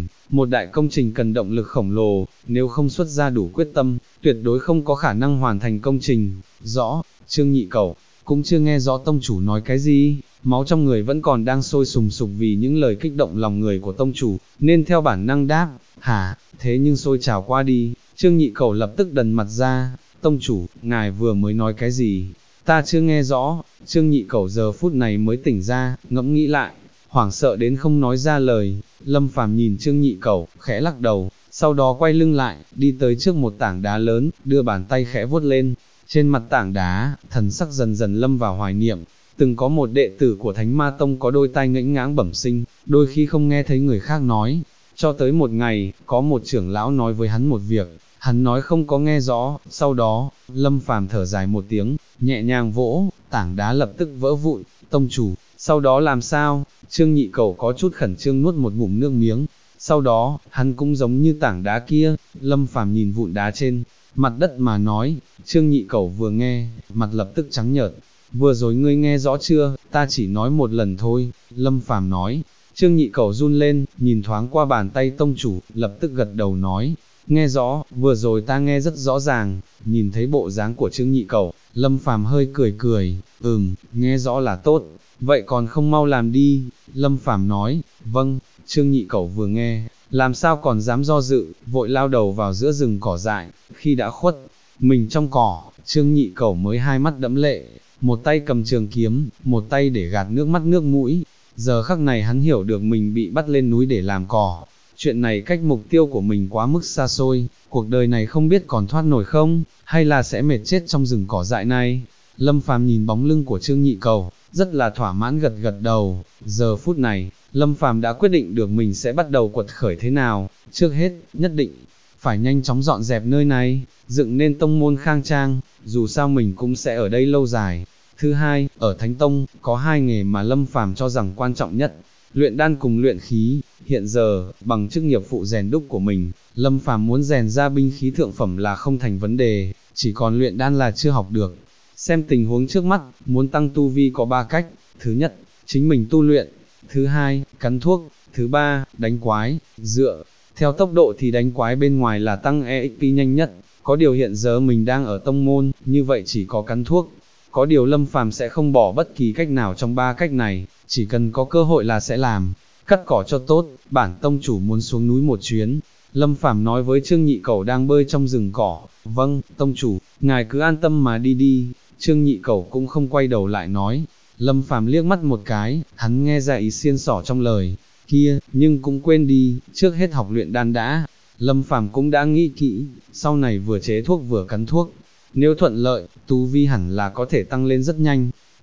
công trình cần động lực khổng lồ, nếu không xuất ra đủ quyết tâm, tuyệt đối không có khả năng hoàn thành công trình. Rõ, Trương Nhị Cẩu, cũng chưa nghe rõ tông chủ nói cái gì, máu trong người vẫn còn đang sôi sùng sục vì những lời kích động lòng người của tông chủ, nên theo bản năng đáp, hả, thế nhưng sôi trào qua đi, Trương Nhị Cẩu lập tức đần mặt ra, tông chủ, ngài vừa mới nói cái gì? Ta chưa nghe rõ. Trương Nhị Cẩu giờ phút này mới tỉnh ra, ngẫm nghĩ lại, hoảng sợ đến không nói ra lời. Lâm Phàm nhìn Trương Nhị Cẩu, khẽ lắc đầu, sau đó quay lưng lại, đi tới trước một tảng đá lớn, đưa bàn tay khẽ vuốt lên. Trên mặt tảng đá, thần sắc dần dần lâm vào hoài niệm. Từng có một đệ tử của Thánh Ma Tông có đôi tai ngãnh ngãng bẩm sinh, đôi khi không nghe thấy người khác nói. Cho tới một ngày, có một trưởng lão nói với hắn một việc, hắn nói không có nghe rõ, sau đó, Lâm Phàm thở dài một tiếng, nhẹ nhàng vỗ, tảng đá lập tức vỡ vụn. Tông chủ, sau đó làm sao? Trương Nhị Cẩu có chút khẩn trương nuốt một ngụm nước miếng. Sau đó, hắn cũng giống như tảng đá kia. Lâm Phàm nhìn vụn đá trên mặt đất mà nói. Trương Nhị Cẩu vừa nghe, mặt lập tức trắng nhợt. Vừa rồi ngươi nghe rõ chưa? Ta chỉ nói một lần thôi. Lâm Phàm nói. Trương Nhị Cẩu run lên, nhìn thoáng qua bàn tay tông chủ, lập tức gật đầu nói, nghe rõ, vừa rồi ta nghe rất rõ ràng. Nhìn thấy bộ dáng của Trương Nhị Cẩu, Lâm Phàm hơi cười cười, nghe rõ là tốt, vậy còn không mau làm đi. Lâm Phàm nói, vâng. Trương Nhị Cẩu vừa nghe, làm sao còn dám do dự, vội lao đầu vào giữa rừng cỏ dại. Khi đã khuất mình trong cỏ, Trương Nhị Cẩu mới hai mắt đẫm lệ, một tay cầm trường kiếm, một tay để gạt nước mắt nước mũi. Giờ khắc này hắn hiểu được mình bị bắt lên núi để làm cỏ. Chuyện này cách mục tiêu của mình quá mức xa xôi, cuộc đời này không biết còn thoát nổi không, hay là sẽ mệt chết trong rừng cỏ dại này. Lâm Phàm nhìn bóng lưng của Trương Nhị Cẩu, rất là thỏa mãn gật gật đầu. Giờ phút này, Lâm Phàm đã quyết định được mình sẽ bắt đầu quật khởi thế nào. Trước hết, nhất định phải nhanh chóng dọn dẹp nơi này, dựng nên tông môn khang trang, dù sao mình cũng sẽ ở đây lâu dài. Thứ hai, ở Thánh Tông, có hai nghề mà Lâm Phàm cho rằng quan trọng nhất, luyện đan cùng luyện khí. Hiện giờ, bằng chức nghiệp phụ rèn đúc của mình, Lâm Phàm muốn rèn ra binh khí thượng phẩm là không thành vấn đề, chỉ còn luyện đan là chưa học được. Xem tình huống trước mắt, muốn tăng tu vi có 3 cách, thứ nhất, chính mình tu luyện, thứ hai, cắn thuốc, thứ ba, đánh quái. Dựa theo tốc độ thì đánh quái bên ngoài là tăng EXP nhanh nhất, có điều hiện giờ mình đang ở tông môn, như vậy chỉ có cắn thuốc. Có điều Lâm Phàm sẽ không bỏ bất kỳ cách nào trong 3 cách này, chỉ cần có cơ hội là sẽ làm. Cắt cỏ cho tốt, bản tông chủ muốn xuống núi một chuyến. Lâm Phàm nói với Trương Nhị Cẩu đang bơi trong rừng cỏ. Vâng, tông chủ, ngài cứ an tâm mà đi đi. Trương Nhị Cẩu cũng không quay đầu lại nói. Lâm Phàm liếc mắt một cái, hắn nghe ra ý xiên xỏ trong lời kia, nhưng cũng quên đi, trước hết học luyện đan đã. Lâm Phàm cũng đã nghĩ kỹ, sau này vừa chế thuốc vừa cắn thuốc. Nếu thuận lợi, tu vi hẳn là có thể tăng lên rất nhanh.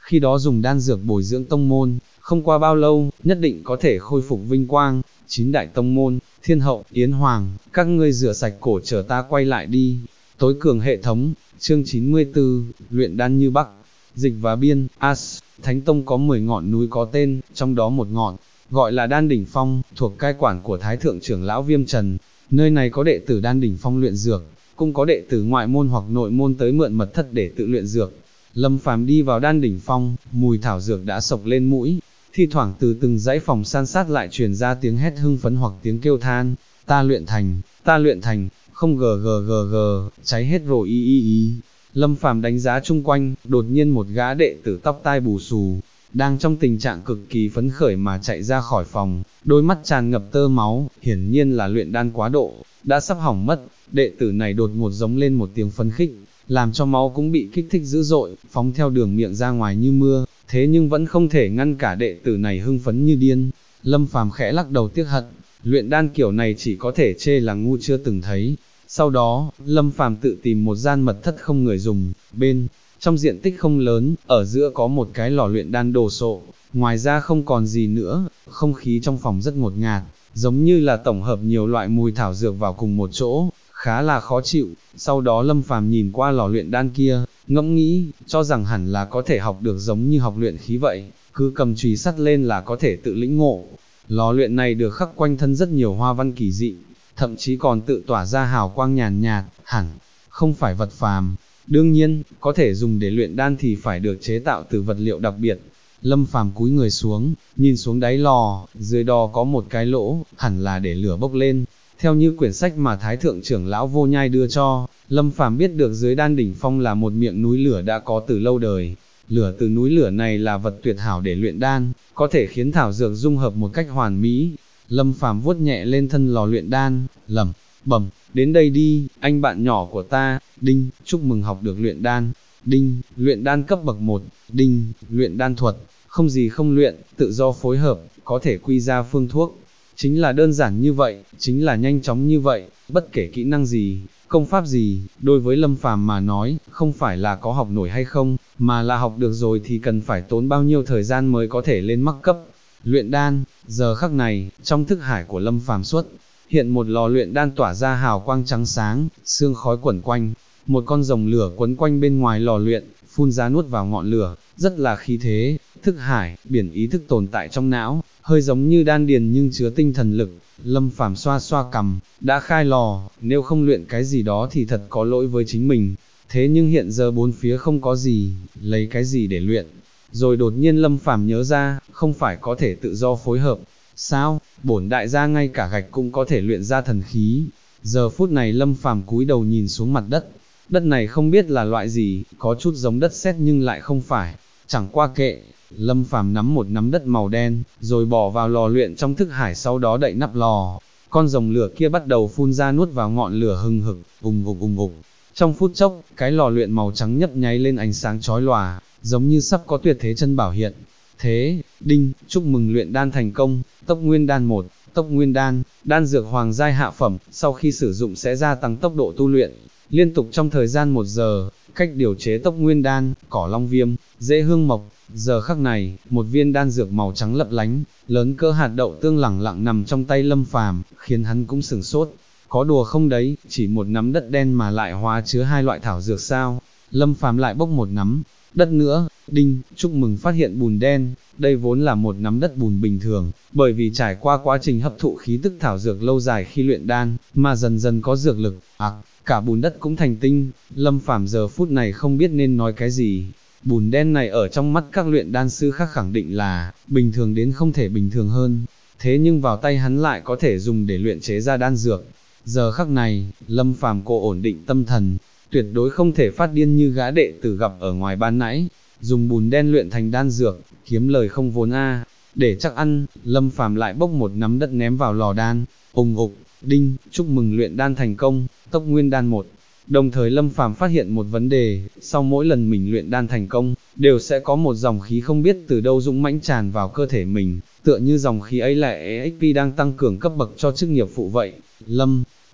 khi đó dùng đan dược bồi dưỡng tông môn, không qua bao lâu, nhất định có thể khôi phục vinh quang. 9 đại tông môn, Thiên Hậu, Yến Hoàng, các ngươi rửa sạch cổ chờ ta quay lại đi. Tối cường hệ thống, chương 94, luyện đan như Bắc, Dịch và Biên, As, Thánh Tông có 10 ngọn núi có tên, trong đó một ngọn, gọi là Đan Đỉnh Phong, thuộc cai quản của Thái Thượng trưởng lão Viêm Trần. Nơi này có đệ tử Đan Đỉnh Phong luyện dược, cũng có đệ tử ngoại môn hoặc nội môn tới mượn mật thất để tự luyện dược. Lâm Phàm đi vào Đan Đỉnh Phong, mùi thảo dược đã sộc lên mũi, thi thoảng từ từng dãy phòng san sát lại truyền ra tiếng hét hưng phấn hoặc tiếng kêu than, ta luyện thành, không gg, cháy hết rồi y. Lâm Phàm đánh giá chung quanh, đột nhiên một gã đệ tử tóc tai bù xù, đang trong tình trạng cực kỳ phấn khởi mà chạy ra khỏi phòng, đôi mắt tràn ngập tơ máu, hiển nhiên là luyện đan quá độ, đã sắp hỏng mất. Đệ tử này đột ngột giống lên một tiếng phấn khích, làm cho máu cũng bị kích thích dữ dội, phóng theo đường miệng ra ngoài như mưa, thế nhưng vẫn không thể ngăn cả đệ tử này hưng phấn như điên. Lâm Phàm khẽ lắc đầu tiếc hận, luyện đan kiểu này chỉ có thể chê là ngu chưa từng thấy. Sau đó, Lâm Phàm tự tìm một gian mật thất không người dùng, bên trong diện tích không lớn, ở giữa có một cái lò luyện đan đồ sộ, ngoài ra không còn gì nữa. Không khí trong phòng rất ngột ngạt, giống như là tổng hợp nhiều loại mùi thảo dược vào cùng một chỗ, khá là khó chịu. Sau đó Lâm Phàm nhìn qua lò luyện đan kia, ngẫm nghĩ, cho rằng hẳn là có thể học được giống như học luyện khí vậy, cứ cầm chùy sắt lên là có thể tự lĩnh ngộ. Lò luyện này được khắc quanh thân rất nhiều hoa văn kỳ dị, thậm chí còn tự tỏa ra hào quang nhàn nhạt, hẳn không phải vật phàm. Đương nhiên, có thể dùng để luyện đan thì phải được chế tạo từ vật liệu đặc biệt. Lâm Phàm cúi người xuống, nhìn xuống đáy lò, dưới đó có một cái lỗ, hẳn là để lửa bốc lên. Theo như quyển sách mà Thái Thượng trưởng lão Vô Nhai đưa cho, Lâm Phàm biết được dưới Đan Đỉnh Phong là một miệng núi lửa đã có từ lâu đời. Lửa từ núi lửa này là vật tuyệt hảo để luyện đan, có thể khiến thảo dược dung hợp một cách hoàn mỹ. Lâm Phàm vuốt nhẹ lên thân lò luyện đan, lẩm bẩm, đến đây đi, anh bạn nhỏ của ta. Đinh, chúc mừng học được luyện đan. Đinh, luyện đan cấp bậc 1. Đinh, luyện đan thuật, không gì không luyện, tự do phối hợp, có thể quy ra phương thuốc. Chính là đơn giản như vậy, chính là nhanh chóng như vậy, bất kể kỹ năng gì, công pháp gì, đối với Lâm Phàm mà nói, không phải là có học nổi hay không, mà là học được rồi thì cần phải tốn bao nhiêu thời gian mới có thể lên mắc cấp. Luyện đan, giờ khắc này, trong thức hải của Lâm Phàm xuất hiện một lò luyện đan tỏa ra hào quang trắng sáng, sương khói quẩn quanh, một con rồng lửa quấn quanh bên ngoài lò luyện, phun ra nuốt vào ngọn lửa, rất là khí thế. Thức hải, biển ý thức tồn tại trong não, hơi giống như đan điền nhưng chứa tinh thần lực. Lâm Phàm xoa xoa cằm, đã khai lò, nếu không luyện cái gì đó thì thật có lỗi với chính mình. Thế nhưng hiện giờ bốn phía không có gì, lấy cái gì để luyện? Rồi đột nhiên Lâm Phàm nhớ ra, không phải có thể tự do phối hợp. Sao, bổn đại gia ngay cả gạch cũng có thể luyện ra thần khí. Giờ phút này Lâm Phàm cúi đầu nhìn xuống mặt đất. Đất này không biết là loại gì, có chút giống đất sét nhưng lại không phải. Chẳng qua kệ, Lâm Phàm nắm một nắm đất màu đen, rồi bỏ vào lò luyện trong thức hải, sau đó đậy nắp lò. Con rồng lửa kia bắt đầu phun ra nuốt vào ngọn lửa hừng hực, ùng ục. Trong phút chốc, cái lò luyện màu trắng nhấp nháy lên ánh sáng chói lòa, giống như sắp có tuyệt thế chân bảo hiện. Thế, đinh, chúc mừng luyện đan thành công. Tốc Nguyên Đan 1. Tốc Nguyên Đan, đan dược hoàng giai hạ phẩm, sau khi sử dụng sẽ gia tăng tốc độ tu luyện, liên tục trong thời gian 1 giờ. Cách điều chế Tốc Nguyên Đan, cỏ long viêm, dễ hương mộc. Giờ khắc này, một viên đan dược màu trắng lấp lánh, lớn cỡ hạt đậu tương lẳng lặng nằm trong tay Lâm Phàm, khiến hắn cũng sửng sốt. Có đùa không đấy, chỉ một nắm đất đen mà lại hóa chứa 2 loại thảo dược sao? Lâm Phàm lại bốc một nắm đất nữa. Đinh, chúc mừng phát hiện bùn đen. Đây vốn là một nắm đất bùn bình thường, bởi vì trải qua quá trình hấp thụ khí tức thảo dược lâu dài khi luyện đan, mà dần dần có dược lực, cả bùn đất cũng thành tinh. Lâm Phàm giờ phút này không biết nên nói cái gì. Bùn đen này ở trong mắt các luyện đan sư khác khẳng định là bình thường đến không thể bình thường hơn, thế nhưng vào tay hắn lại có thể dùng để luyện chế ra đan dược. Giờ khắc này, Lâm Phàm cố ổn định tâm thần, tuyệt đối không thể phát điên như gã đệ tử gặp ở ngoài ban nãy, dùng bùn đen luyện thành đan dược, kiếm lời không vốn a. Để chắc ăn, Lâm Phàm lại bốc một nắm đất ném vào lò đan, ùng ục. Đinh, chúc mừng luyện đan thành công. Tốc Nguyên Đan 1. Đồng thời Lâm Phàm phát hiện một vấn đề, sau mỗi lần mình luyện đan thành công, đều sẽ có một dòng khí không biết từ đâu dũng mãnh tràn vào cơ thể mình, tựa như dòng khí ấy là EXP đang tăng cường cấp bậc cho chức nghiệp phụ vậy. Lâm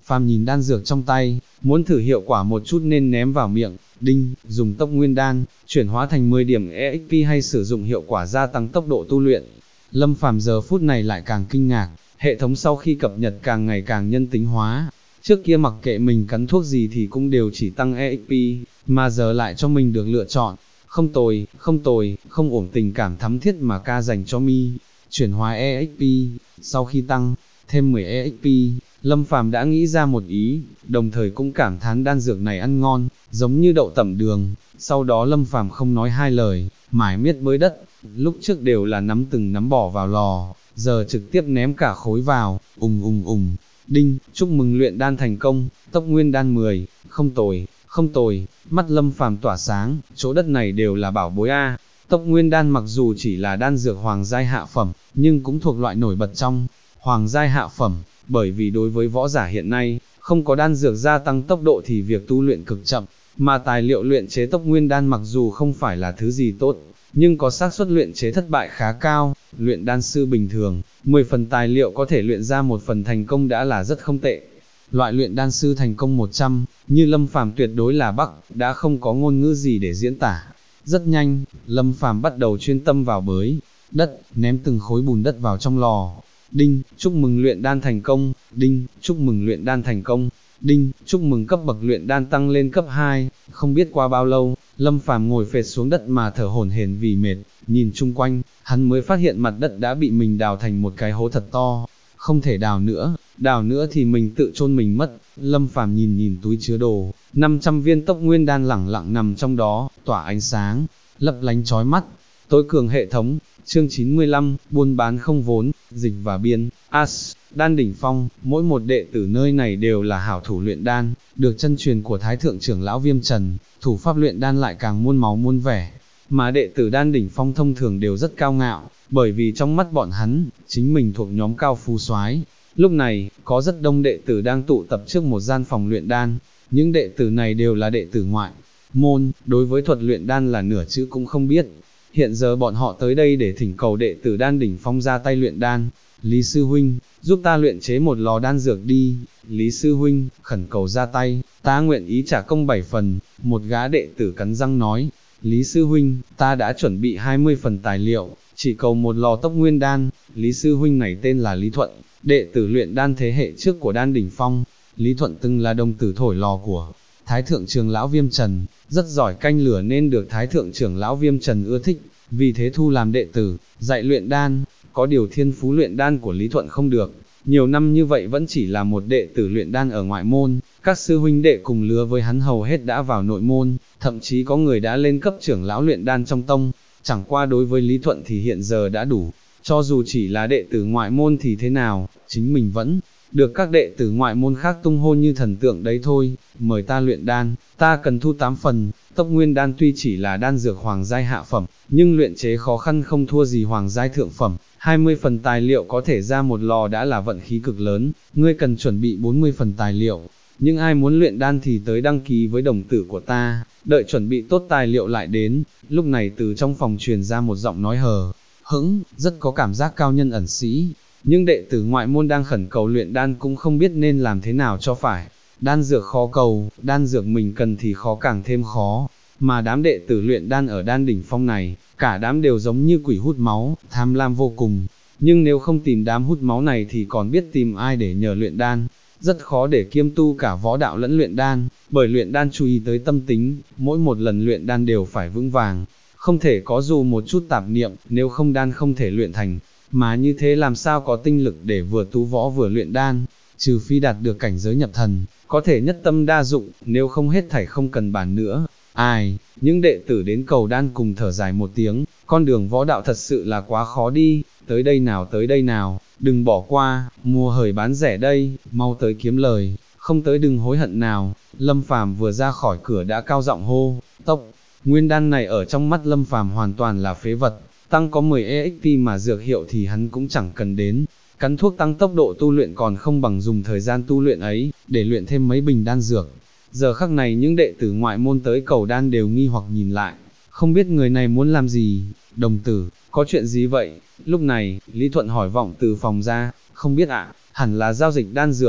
Phàm nhìn đan dược trong tay, muốn thử hiệu quả một chút nên ném vào miệng, đinh, dùng tốc nguyên đan, chuyển hóa thành 10 điểm EXP hay sử dụng hiệu quả gia tăng tốc độ tu luyện. Lâm Phàm giờ phút này lại càng kinh ngạc, hệ thống sau khi cập nhật càng ngày càng nhân tính hóa. Trước kia mặc kệ mình cắn thuốc gì thì cũng đều chỉ tăng EXP, mà giờ lại cho mình được lựa chọn. Không tồi, không tồi, không ổn, tình cảm thắm thiết mà ca dành cho mi. Chuyển hóa EXP, sau khi tăng thêm 10 EXP, Lâm Phàm đã nghĩ ra một ý, đồng thời cũng cảm thán đan dược này ăn ngon, giống như đậu tẩm đường. Sau đó Lâm Phàm không nói hai lời, mải miết bới đất, lúc trước đều là nắm từng nắm bỏ vào lò, giờ trực tiếp ném cả khối vào, đinh, chúc mừng luyện đan thành công, tốc nguyên đan 10, không tồi, không tồi, mắt Lâm Phàm tỏa sáng, chỗ đất này đều là bảo bối a. Tốc nguyên đan mặc dù chỉ là đan dược hoàng giai hạ phẩm, nhưng cũng thuộc loại nổi bật trong hoàng giai hạ phẩm, bởi vì đối với võ giả hiện nay, không có đan dược gia tăng tốc độ thì việc tu luyện cực chậm, mà tài liệu luyện chế tốc nguyên đan mặc dù không phải là thứ gì tốt, nhưng có xác suất luyện chế thất bại khá cao. Luyện đan sư bình thường, 10 phần tài liệu có thể luyện ra một phần thành công đã là rất không tệ. Loại luyện đan sư thành công 100, như Lâm Phàm tuyệt đối là bắc, đã không có ngôn ngữ gì để diễn tả. Rất nhanh, Lâm Phàm bắt đầu chuyên tâm vào bới đất, ném từng khối bùn đất vào trong lò. Đinh, chúc mừng luyện đan thành công, đinh, chúc mừng luyện đan thành công, đinh, chúc mừng cấp bậc luyện đan tăng lên cấp 2. Không biết qua bao lâu, Lâm Phàm ngồi phệt xuống đất mà thở hổn hển vì mệt, nhìn chung quanh, hắn mới phát hiện mặt đất đã bị mình đào thành một cái hố thật to, không thể đào nữa thì mình tự chôn mình mất. Lâm Phàm nhìn nhìn túi chứa đồ, 500 viên tốc nguyên đan lẳng lặng nằm trong đó, tỏa ánh sáng, lấp lánh chói mắt. Tối cường hệ thống, chương 95, buôn bán không vốn, dịch và biên, đan đỉnh phong, mỗi một đệ tử nơi này đều là hảo thủ luyện đan, được chân truyền của Thái Thượng trưởng lão Viêm Trần, thủ pháp luyện đan lại càng muôn máu muôn vẻ, mà đệ tử đan đỉnh phong thông thường đều rất cao ngạo, bởi vì trong mắt bọn hắn, chính mình thuộc nhóm cao phú soái. Lúc này, có rất đông đệ tử đang tụ tập trước một gian phòng luyện đan, những đệ tử này đều là đệ tử ngoại môn, đối với thuật luyện đan là nửa chữ cũng không biết. Hiện giờ bọn họ tới đây để thỉnh cầu đệ tử đan đỉnh phong ra tay luyện đan. Lý sư huynh, giúp ta luyện chế một lò đan dược đi. Lý sư huynh, khẩn cầu ra tay, ta nguyện ý trả công 7 phần. Một gã đệ tử cắn răng nói, Lý sư huynh, ta đã chuẩn bị 20 phần tài liệu, chỉ cầu một lò tốc nguyên đan. Lý sư huynh này tên là Lý Thuận, đệ tử luyện đan thế hệ trước của đan đỉnh phong. Lý Thuận từng là đồng tử thổi lò của Thái Thượng trưởng lão Viêm Trần, rất giỏi canh lửa nên được Thái Thượng trưởng lão Viêm Trần ưa thích, vì thế thu làm đệ tử, dạy luyện đan. Có điều thiên phú luyện đan của Lý Thuận không được, nhiều năm như vậy vẫn chỉ là một đệ tử luyện đan ở ngoại môn, các sư huynh đệ cùng lứa với hắn hầu hết đã vào nội môn, thậm chí có người đã lên cấp trưởng lão luyện đan trong tông. Chẳng qua đối với Lý Thuận thì hiện giờ đã đủ, cho dù chỉ là đệ tử ngoại môn thì thế nào, chính mình vẫn được các đệ tử ngoại môn khác tung hô như thần tượng đấy thôi. Mời ta luyện đan, ta cần thu 8 phần. Tốc nguyên đan tuy chỉ là đan dược hoàng giai hạ phẩm, nhưng luyện chế khó khăn không thua gì hoàng giai thượng phẩm. 20 phần tài liệu có thể ra một lò đã là vận khí cực lớn, ngươi cần chuẩn bị 40 phần tài liệu. Nhưng ai muốn luyện đan thì tới đăng ký với đồng tử của ta, đợi chuẩn bị tốt tài liệu lại đến. Lúc này từ trong phòng truyền ra một giọng nói hờ hững, rất có cảm giác cao nhân ẩn sĩ. Nhưng đệ tử ngoại môn đang khẩn cầu luyện đan cũng không biết nên làm thế nào cho phải. Đan dược khó cầu, đan dược mình cần thì khó càng thêm khó. Mà đám đệ tử luyện đan ở đan đỉnh phong này, cả đám đều giống như quỷ hút máu, tham lam vô cùng. Nhưng nếu không tìm đám hút máu này thì còn biết tìm ai để nhờ luyện đan. Rất khó để kiêm tu cả võ đạo lẫn luyện đan, bởi luyện đan chú ý tới tâm tính, mỗi một lần luyện đan đều phải vững vàng, không thể có dù một chút tạp niệm, nếu không đan không thể luyện thành. Mà như thế làm sao có tinh lực để vừa tu võ vừa luyện đan, trừ phi đạt được cảnh giới nhập thần, có thể nhất tâm đa dụng, nếu không hết thảy không cần bàn nữa. Ai, những đệ tử đến cầu đan cùng thở dài một tiếng, con đường võ đạo thật sự là quá khó đi, tới đây nào, đừng bỏ qua, mua hời bán rẻ đây, mau tới kiếm lời, không tới đừng hối hận nào. Lâm Phàm vừa ra khỏi cửa đã cao giọng hô, tốc nguyên đan này ở trong mắt Lâm Phàm hoàn toàn là phế vật. Tăng có 10 EXP mà dược hiệu thì hắn cũng chẳng cần đến, cắn thuốc tăng tốc độ tu luyện còn không bằng dùng thời gian tu luyện ấy, để luyện thêm mấy bình đan dược. Giờ khắc này những đệ tử ngoại môn tới cầu đan đều nghi hoặc nhìn lại, không biết người này muốn làm gì. Đồng tử, có chuyện gì vậy? Lúc này, Lý Thuận hỏi vọng từ phòng ra, không biết ạ, hẳn là giao dịch đan dược.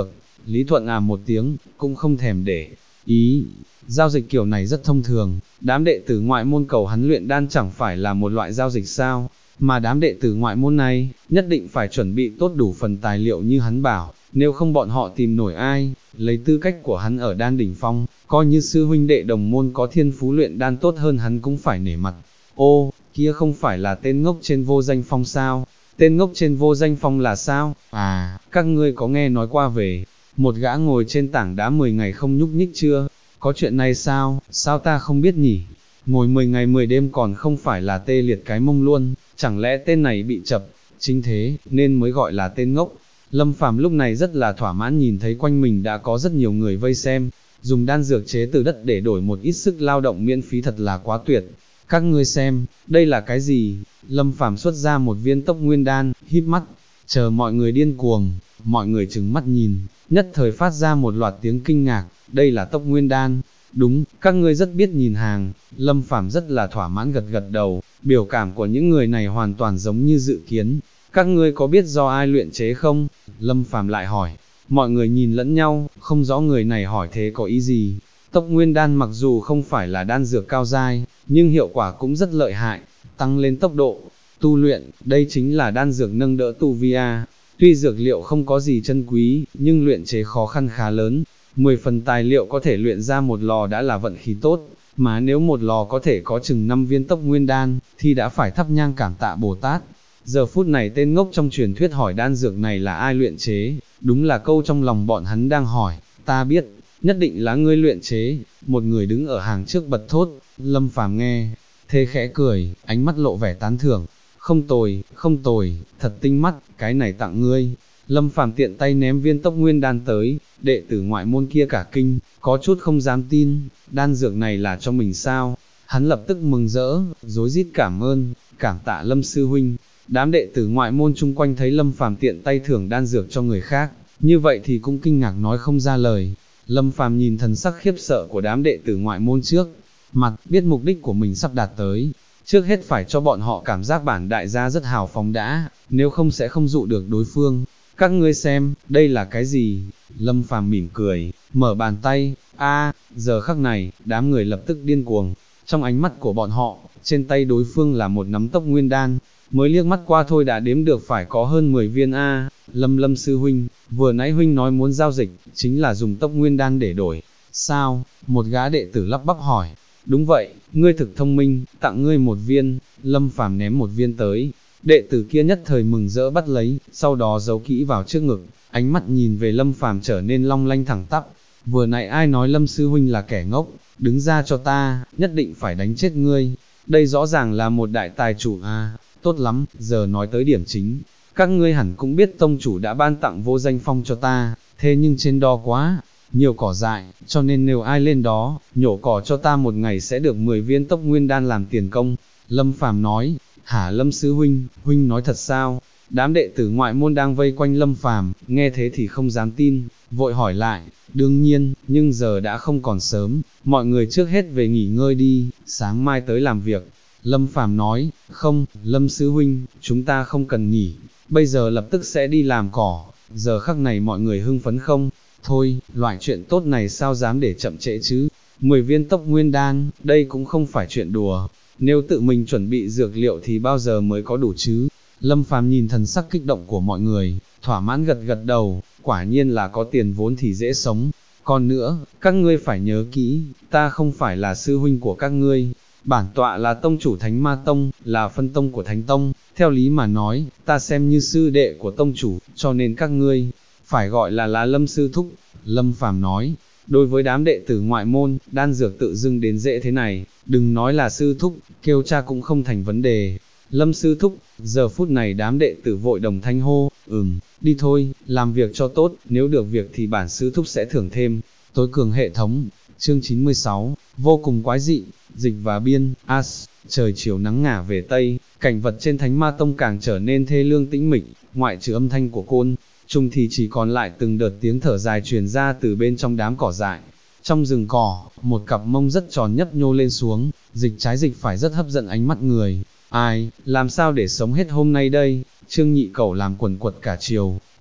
Lý Thuận một tiếng, cũng không thèm để ý. Giao dịch kiểu này rất thông thường, đám đệ tử ngoại môn cầu hắn luyện đan chẳng phải là một loại giao dịch sao, mà đám đệ tử ngoại môn này, nhất định phải chuẩn bị tốt đủ phần tài liệu như hắn bảo, nếu không bọn họ tìm nổi ai, lấy tư cách của hắn ở đan đỉnh phong, coi như sư huynh đệ đồng môn có thiên phú luyện đan tốt hơn hắn cũng phải nể mặt. Ô, kia không phải là tên ngốc trên vô danh phong sao? Tên ngốc trên vô danh phong là sao? À, các ngươi có nghe nói qua về một gã ngồi trên tảng đá 10 ngày không nhúc nhích chưa? Có chuyện này sao? Sao ta không biết nhỉ? Ngồi 10 ngày 10 đêm còn không phải là tê liệt cái mông luôn, chẳng lẽ tên này bị chập? Chính thế, nên mới gọi là tên ngốc. Lâm Phàm lúc này rất là thỏa mãn nhìn thấy quanh mình đã có rất nhiều người vây xem, dùng đan dược chế từ đất để đổi một ít sức lao động miễn phí thật là quá tuyệt. Các ngươi xem, đây là cái gì? Lâm Phàm xuất ra một viên tốc nguyên đan, híp mắt, chờ mọi người điên cuồng, mọi người trừng mắt nhìn, nhất thời phát ra một loạt tiếng kinh ngạc, đây là tốc nguyên đan. Đúng, các ngươi rất biết nhìn hàng. Lâm Phàm rất là thỏa mãn gật gật đầu, biểu cảm của những người này hoàn toàn giống như dự kiến. Các ngươi có biết do ai luyện chế không? Lâm Phàm lại hỏi. Mọi người nhìn lẫn nhau, không rõ người này hỏi thế có ý gì. Tốc nguyên đan mặc dù không phải là đan dược cao giai, nhưng hiệu quả cũng rất lợi hại, tăng lên tốc độ tu luyện, đây chính là đan dược nâng đỡ tu vi a. Tuy dược liệu không có gì chân quý, nhưng luyện chế khó khăn khá lớn. 10 phần tài liệu có thể luyện ra một lò đã là vận khí tốt, mà nếu một lò có thể có chừng 5 viên tốc nguyên đan, thì đã phải thắp nhang cảm tạ Bồ Tát. Giờ phút này tên ngốc trong truyền thuyết hỏi đan dược này là ai luyện chế, đúng là câu trong lòng bọn hắn đang hỏi, ta biết, nhất định là ngươi luyện chế. Một người đứng ở hàng trước bật thốt. Lâm Phàm nghe, thế khẽ cười, ánh mắt lộ vẻ tán thưởng, không tồi, thật tinh mắt, cái này tặng ngươi. Lâm Phàm tiện tay ném viên tốc nguyên đan tới, đệ tử ngoại môn kia cả kinh, có chút không dám tin, đan dược này là cho mình sao? Hắn lập tức mừng rỡ, rối rít cảm ơn, cảm tạ Lâm sư huynh. Đám đệ tử ngoại môn chung quanh thấy Lâm Phàm tiện tay thưởng đan dược cho người khác, như vậy thì cũng kinh ngạc nói không ra lời. Lâm Phàm nhìn thần sắc khiếp sợ của đám đệ tử ngoại môn trước mặt, biết mục đích của mình sắp đạt tới. Trước hết phải cho bọn họ cảm giác bản đại gia rất hào phóng đã, nếu không sẽ không dụ được đối phương. Các ngươi xem, đây là cái gì? Lâm Phàm mỉm cười, mở bàn tay, giờ khắc này, đám người lập tức điên cuồng. Trong ánh mắt của bọn họ, trên tay đối phương là một nắm tốc nguyên đan, mới liếc mắt qua thôi đã đếm được phải có hơn 10 viên a. Lâm sư huynh, vừa nãy huynh nói muốn giao dịch, chính là dùng tốc nguyên đan để đổi. Sao? Một gã đệ tử lắp bắp hỏi. Đúng vậy, ngươi thực thông minh, tặng ngươi một viên. Lâm Phàm ném một viên tới. Đệ tử kia nhất thời mừng rỡ bắt lấy, sau đó giấu kỹ vào trước ngực, ánh mắt nhìn về Lâm Phàm trở nên long lanh thẳng tắp. Vừa nãy ai nói Lâm sư huynh là kẻ ngốc, đứng ra cho ta, nhất định phải đánh chết ngươi. Đây rõ ràng là một đại tài chủ a. Tốt lắm, giờ nói tới điểm chính. Các ngươi hẳn cũng biết tông chủ đã ban tặng vô danh phong cho ta, thế nhưng trên đó quá nhiều cỏ dại, cho nên nếu ai lên đó, nhổ cỏ cho ta một ngày sẽ được 10 viên tốc nguyên đan làm tiền công. Lâm Phàm nói. Hả Lâm sư huynh, huynh nói thật sao? Đám đệ tử ngoại môn đang vây quanh Lâm Phàm, nghe thế thì không dám tin, vội hỏi lại. Đương nhiên, nhưng giờ đã không còn sớm, mọi người trước hết về nghỉ ngơi đi, sáng mai tới làm việc. Lâm Phàm nói. Không, Lâm sư huynh, chúng ta không cần nghỉ, bây giờ lập tức sẽ đi làm cỏ. Giờ khắc này mọi người hưng phấn không? Thôi, loại chuyện tốt này sao dám để chậm trễ chứ? 10 viên tốc nguyên đan, đây cũng không phải chuyện đùa. Nếu tự mình chuẩn bị dược liệu thì bao giờ mới có đủ chứ? Lâm Phàm nhìn thần sắc kích động của mọi người, thỏa mãn gật gật đầu, quả nhiên là có tiền vốn thì dễ sống. Còn nữa, các ngươi phải nhớ kỹ, ta không phải là sư huynh của các ngươi. Bản tọa là tông chủ Thánh Ma Tông, là phân tông của Thánh Tông, theo lý mà nói, ta xem như sư đệ của tông chủ, cho nên các ngươi phải gọi là Lâm sư thúc. Lâm Phàm nói. Đối với đám đệ tử ngoại môn, đan dược tự dưng đến dễ thế này, đừng nói là sư thúc, kêu cha cũng không thành vấn đề. Lâm sư thúc, giờ phút này đám đệ tử vội đồng thanh hô, đi thôi, làm việc cho tốt, nếu được việc thì bản sư thúc sẽ thưởng thêm. Tối cường hệ thống, chương 96, vô cùng quái dị, dịch và biên, trời chiều nắng ngả về Tây, cảnh vật trên Thánh Ma Tông càng trở nên thê lương tĩnh mịch, ngoại trừ âm thanh của côn trùng thì chỉ còn lại từng đợt tiếng thở dài truyền ra từ bên trong đám cỏ dại. Trong rừng cỏ, một cặp mông rất tròn nhấp nhô lên xuống, dịch trái dịch phải rất hấp dẫn ánh mắt người. Ai, làm sao để sống hết hôm nay đây? Trương Nhị Cẩu làm quần quật cả chiều,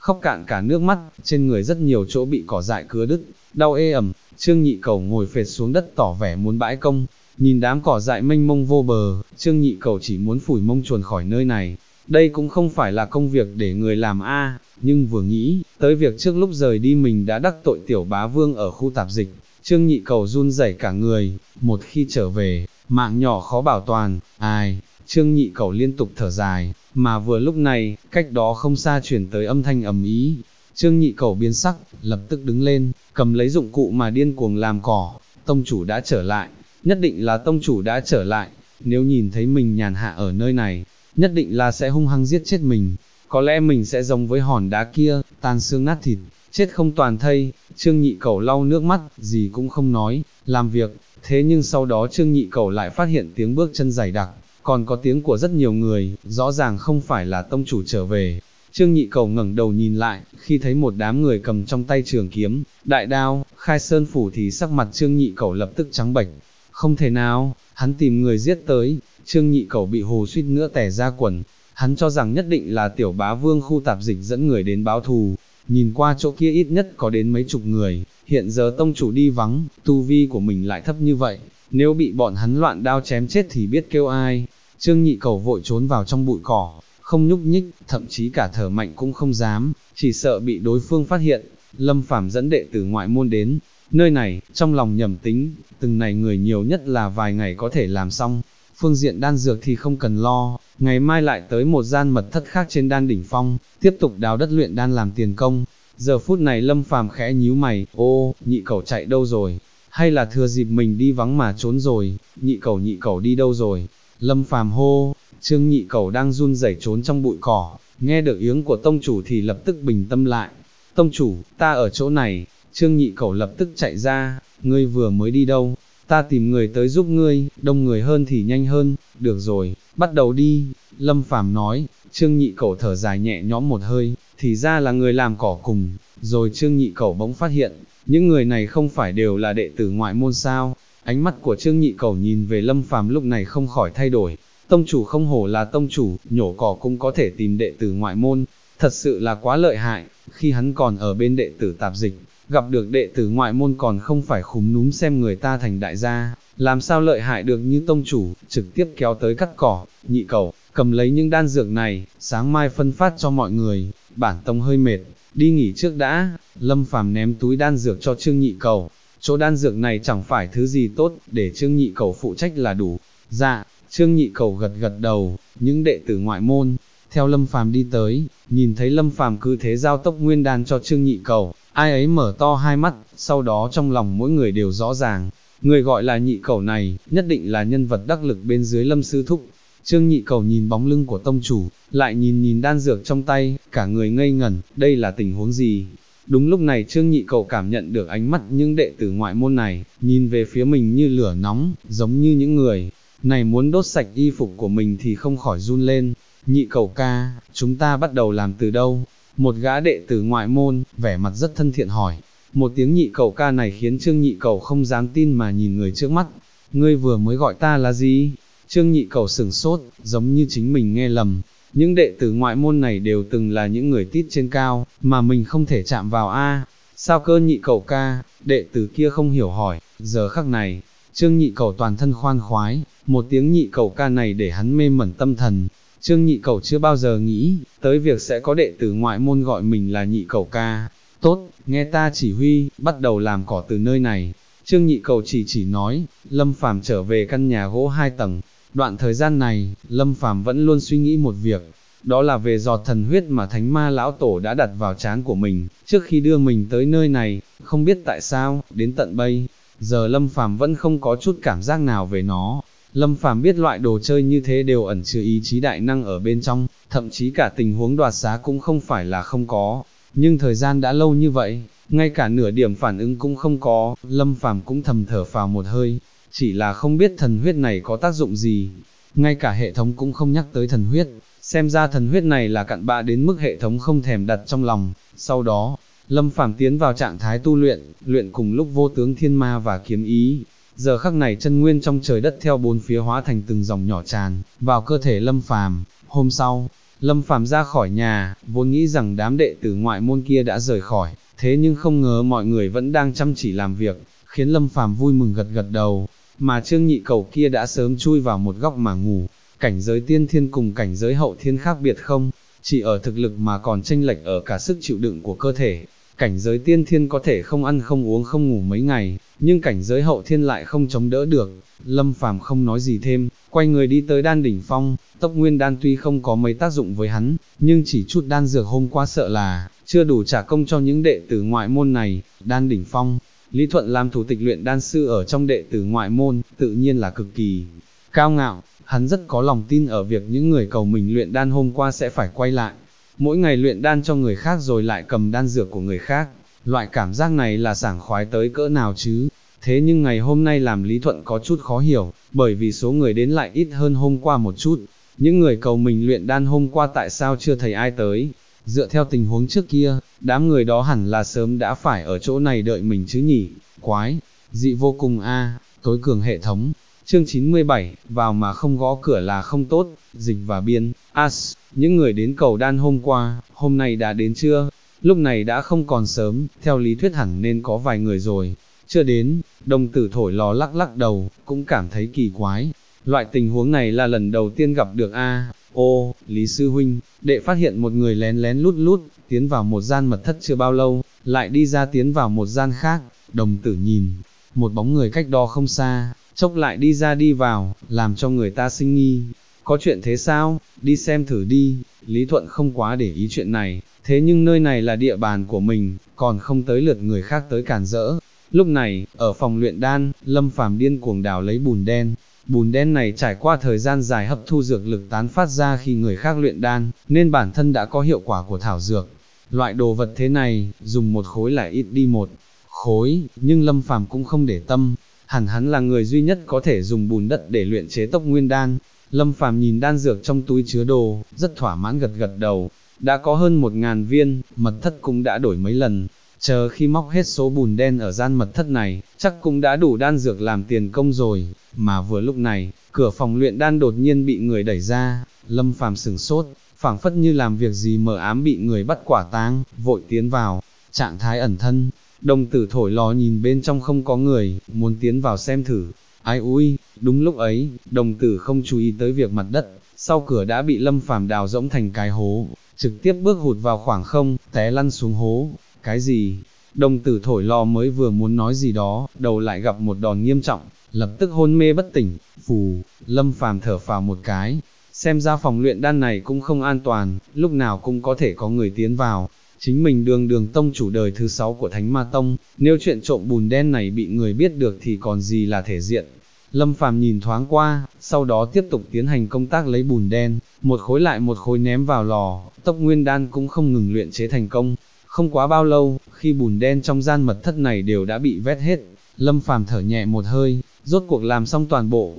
khóc cạn cả nước mắt, trên người rất nhiều chỗ bị cỏ dại cứa đứt, đau ê ẩm. Trương Nhị Cẩu ngồi phệt xuống đất tỏ vẻ muốn bãi công, nhìn đám cỏ dại mênh mông vô bờ, Trương Nhị Cẩu chỉ muốn phủi mông chuồn khỏi nơi này. Đây cũng không phải là công việc để người làm nhưng vừa nghĩ tới việc trước lúc rời đi mình đã đắc tội Tiểu Bá Vương ở khu tạp dịch, Trương Nhị Cẩu run rẩy cả người, một khi trở về, mạng nhỏ khó bảo toàn. Trương Nhị Cẩu liên tục thở dài, mà vừa lúc này, cách đó không xa chuyển tới âm thanh ầm ĩ. Trương Nhị Cẩu biến sắc, lập tức đứng lên, cầm lấy dụng cụ mà điên cuồng làm cỏ. Tông chủ đã trở lại, nhất định là tông chủ đã trở lại, nếu nhìn thấy mình nhàn hạ ở nơi này, nhất định là sẽ hung hăng giết chết mình. Có lẽ mình sẽ giống với hòn đá kia, tan xương nát thịt, chết không toàn thây. Trương Nhị Cẩu lau nước mắt, gì cũng không nói, làm việc. Thế nhưng sau đó Trương Nhị Cẩu lại phát hiện tiếng bước chân dày đặc, còn có tiếng của rất nhiều người, rõ ràng không phải là tông chủ trở về. Trương Nhị Cẩu ngẩng đầu nhìn lại, khi thấy một đám người cầm trong tay trường kiếm, đại đao, khai sơn phủ thì sắc mặt Trương Nhị Cẩu lập tức trắng bệch. Không thể nào, hắn tìm người giết tới. Trương Nhị Cẩu bị hù suýt nữa tè ra quần, hắn cho rằng nhất định là Tiểu Bá Vương khu tạp dịch dẫn người đến báo thù. Nhìn qua chỗ kia ít nhất có đến mấy chục người, hiện giờ tông chủ đi vắng, tu vi của mình lại thấp như vậy, nếu bị bọn hắn loạn đao chém chết thì biết kêu ai. Trương Nhị Cẩu vội trốn vào trong bụi cỏ, không nhúc nhích, thậm chí cả thở mạnh cũng không dám, chỉ sợ bị đối phương phát hiện. Lâm Phàm dẫn đệ tử ngoại môn đến nơi này, trong lòng nhầm tính, từng này người nhiều nhất là vài ngày có thể làm xong, phương diện đan dược thì không cần lo, ngày mai lại tới một gian mật thất khác trên Đan đỉnh phong, tiếp tục đào đất luyện đan làm tiền công. Giờ phút này Lâm Phàm khẽ nhíu mày, Nhị Cẩu chạy đâu rồi? Hay là thừa dịp mình đi vắng mà trốn rồi? Nhị Cẩu đi đâu rồi? Lâm Phàm hô. Trương Nhị Cẩu đang run rẩy trốn trong bụi cỏ, nghe được tiếng của tông chủ thì lập tức bình tâm lại. Tông chủ, ta ở chỗ này. Trương Nhị Cẩu lập tức chạy ra, ngươi vừa mới đi đâu? Ta tìm người tới giúp ngươi, đông người hơn thì nhanh hơn. Được rồi, bắt đầu đi. Lâm Phàm nói. Trương Nhị Cẩu thở dài nhẹ nhõm một hơi, thì ra là người làm cỏ cùng. Rồi Trương Nhị Cẩu bỗng phát hiện, những người này không phải đều là đệ tử ngoại môn sao? Ánh mắt của Trương Nhị Cẩu nhìn về Lâm Phàm lúc này không khỏi thay đổi. Tông chủ không hổ là tông chủ, nhổ cỏ cũng có thể tìm đệ tử ngoại môn, thật sự là quá lợi hại. Khi hắn còn ở bên đệ tử tạp dịch, gặp được đệ tử ngoại môn còn không phải khúm núm xem người ta thành đại gia, làm sao lợi hại được như tông chủ, trực tiếp kéo tới cắt cỏ. Nhị Cẩu, cầm lấy những đan dược này, sáng mai phân phát cho mọi người, bản tông hơi mệt, đi nghỉ trước đã. Lâm Phàm ném túi đan dược cho Trương Nhị Cẩu, chỗ đan dược này chẳng phải thứ gì tốt, để Trương Nhị Cẩu phụ trách là đủ. Dạ. Trương Nhị Cẩu gật gật đầu. Những đệ tử ngoại môn theo Lâm Phàm đi tới, nhìn thấy Lâm Phàm cứ thế giao tốc nguyên đan cho Trương Nhị Cẩu, ai ấy mở to hai mắt, sau đó trong lòng mỗi người đều rõ ràng, người gọi là Nhị Cẩu này, nhất định là nhân vật đắc lực bên dưới Lâm sư thúc. Trương Nhị Cẩu nhìn bóng lưng của tông chủ, lại nhìn đan dược trong tay, cả người ngây ngẩn, đây là tình huống gì? Đúng lúc này Trương Nhị Cẩu cảm nhận được ánh mắt những đệ tử ngoại môn này, nhìn về phía mình như lửa nóng, giống như những người này muốn đốt sạch y phục của mình thì không khỏi run lên. Nhị Cẩu ca, chúng ta bắt đầu làm từ đâu? Một gã đệ tử ngoại môn, vẻ mặt rất thân thiện hỏi. Một tiếng Nhị Cẩu ca này khiến Trương Nhị Cẩu không dám tin mà nhìn người trước mắt. Ngươi vừa mới gọi ta là gì? Trương Nhị Cẩu sửng sốt, giống như chính mình nghe lầm. Những đệ tử ngoại môn này đều từng là những người tít trên cao, mà mình không thể chạm vào Sao cơ Nhị Cẩu ca? Đệ tử kia không hiểu hỏi. Giờ khắc này, Trương Nhị Cẩu toàn thân khoan khoái, một tiếng Nhị Cẩu ca này để hắn mê mẩn tâm thần. Trương Nhị Cẩu chưa bao giờ nghĩ tới việc sẽ có đệ tử ngoại môn gọi mình là Nhị Cẩu ca. Tốt, nghe ta chỉ huy, bắt đầu làm cỏ từ nơi này. Trương Nhị Cẩu chỉ nói. Lâm Phàm trở về căn nhà gỗ 2 tầng. Đoạn thời gian này, Lâm Phàm vẫn luôn suy nghĩ một việc, đó là về giọt thần huyết mà Thánh Ma lão tổ đã đặt vào trán của mình trước khi đưa mình tới nơi này. Không biết tại sao, đến tận bây giờ Lâm Phàm vẫn không có chút cảm giác nào về nó. Lâm Phàm biết loại đồ chơi như thế đều ẩn chứa ý chí đại năng ở bên trong, thậm chí cả tình huống đoạt xá cũng không phải là không có. Nhưng thời gian đã lâu như vậy, ngay cả nửa điểm phản ứng cũng không có, Lâm Phàm cũng thầm thở phào một hơi, chỉ là không biết thần huyết này có tác dụng gì. Ngay cả hệ thống cũng không nhắc tới thần huyết, xem ra thần huyết này là cặn bã đến mức hệ thống không thèm đặt trong lòng. Sau đó, Lâm Phàm tiến vào trạng thái tu luyện cùng lúc vô tướng thiên ma và kiếm ý. Giờ khắc này chân nguyên trong trời đất theo bốn phía hóa thành từng dòng nhỏ tràn vào cơ thể Lâm Phàm. Hôm sau, Lâm Phàm ra khỏi nhà, vốn nghĩ rằng đám đệ tử ngoại môn kia đã rời khỏi, thế nhưng không ngờ mọi người vẫn đang chăm chỉ làm việc, khiến Lâm Phàm vui mừng gật gật đầu, mà Trương Nhị Cầu kia đã sớm chui vào một góc mà ngủ. Cảnh giới tiên thiên cùng cảnh giới hậu thiên khác biệt không, chỉ ở thực lực mà còn chênh lệch ở cả sức chịu đựng của cơ thể. Cảnh giới tiên thiên có thể không ăn không uống không ngủ mấy ngày, nhưng cảnh giới hậu thiên lại không chống đỡ được. Lâm Phàm không nói gì thêm, quay người đi tới Đan đỉnh phong. Tốc nguyên đan tuy không có mấy tác dụng với hắn, nhưng chỉ chút đan dược hôm qua sợ là chưa đủ trả công cho những đệ tử ngoại môn này. Đan đỉnh phong, Lý Thuận làm thủ tịch luyện đan sư ở trong đệ tử ngoại môn, tự nhiên là cực kỳ cao ngạo. Hắn rất có lòng tin ở việc những người cầu mình luyện đan hôm qua sẽ phải quay lại. Mỗi ngày luyện đan cho người khác rồi lại cầm đan dược của người khác, loại cảm giác này là sảng khoái tới cỡ nào chứ. Thế nhưng ngày hôm nay làm Lý Thuận có chút khó hiểu, bởi vì số người đến lại ít hơn hôm qua một chút. Những người cầu mình luyện đan hôm qua tại sao chưa thấy ai tới? Dựa theo tình huống trước kia, đám người đó hẳn là sớm đã phải ở chỗ này đợi mình chứ nhỉ. Quái, dị vô cùng a. Tối cường hệ thống. Chương 97, vào mà không gõ cửa là không tốt. Dịch và biên, as, những người đến cầu đan hôm qua, hôm nay đã đến chưa? Lúc này đã không còn sớm, theo lý thuyết hẳn nên có vài người rồi. Chưa đến, đồng tử thổi lò lắc lắc đầu, cũng cảm thấy kỳ quái. Loại tình huống này là lần đầu tiên gặp được a. Ô, Lý Sư Huynh, đệ phát hiện một người lén lén lút lút, tiến vào một gian mật thất chưa bao lâu, lại đi ra tiến vào một gian khác. Đồng tử nhìn, một bóng người cách đó không xa, chốc lại đi ra đi vào, làm cho người ta sinh nghi. Có chuyện thế sao, đi xem thử đi. Lý Thuận không quá để ý chuyện này, thế nhưng nơi này là địa bàn của mình, còn không tới lượt người khác tới cản rỡ. Lúc này, ở phòng luyện đan, Lâm Phàm điên cuồng đào lấy bùn đen. Bùn đen này trải qua thời gian dài hấp thu dược lực tán phát ra khi người khác luyện đan, nên bản thân đã có hiệu quả của thảo dược. Loại đồ vật thế này, dùng một khối lại ít đi một khối, nhưng Lâm Phàm cũng không để tâm. Hẳn hắn là người duy nhất có thể dùng bùn đất để luyện chế tốc nguyên đan. Lâm Phàm nhìn đan dược trong túi chứa đồ, rất thỏa mãn gật gật đầu. Đã có hơn 1000 viên, mật thất cũng đã đổi mấy lần. Chờ khi móc hết số bùn đen ở gian mật thất này, chắc cũng đã đủ đan dược làm tiền công rồi. Mà vừa lúc này, cửa phòng luyện đan đột nhiên bị người đẩy ra. Lâm Phàm sửng sốt, phảng phất như làm việc gì mờ ám bị người bắt quả tang, vội tiến vào, trạng thái ẩn thân. Đồng tử thổi lò nhìn bên trong không có người, muốn tiến vào xem thử. Ai ui, đúng lúc ấy, đồng tử không chú ý tới việc mặt đất, sau cửa đã bị Lâm Phàm đào rỗng thành cái hố, trực tiếp bước hụt vào khoảng không, té lăn xuống hố. Cái gì? Đồng tử thổi lò mới vừa muốn nói gì đó, đầu lại gặp một đòn nghiêm trọng, lập tức hôn mê bất tỉnh. Phù, Lâm Phàm thở phào một cái, xem ra phòng luyện đan này cũng không an toàn, lúc nào cũng có thể có người tiến vào. Chính mình Đường tông chủ đời thứ 6 của Thánh Ma Tông, nếu chuyện trộm bùn đen này bị người biết được thì còn gì là thể diện. Lâm Phàm nhìn thoáng qua, sau đó tiếp tục tiến hành công tác lấy bùn đen, một khối lại một khối ném vào lò, tốc nguyên đan cũng không ngừng luyện chế thành công. Không quá bao lâu, khi bùn đen trong gian mật thất này đều đã bị vét hết, Lâm Phàm thở nhẹ một hơi, rốt cuộc làm xong toàn bộ,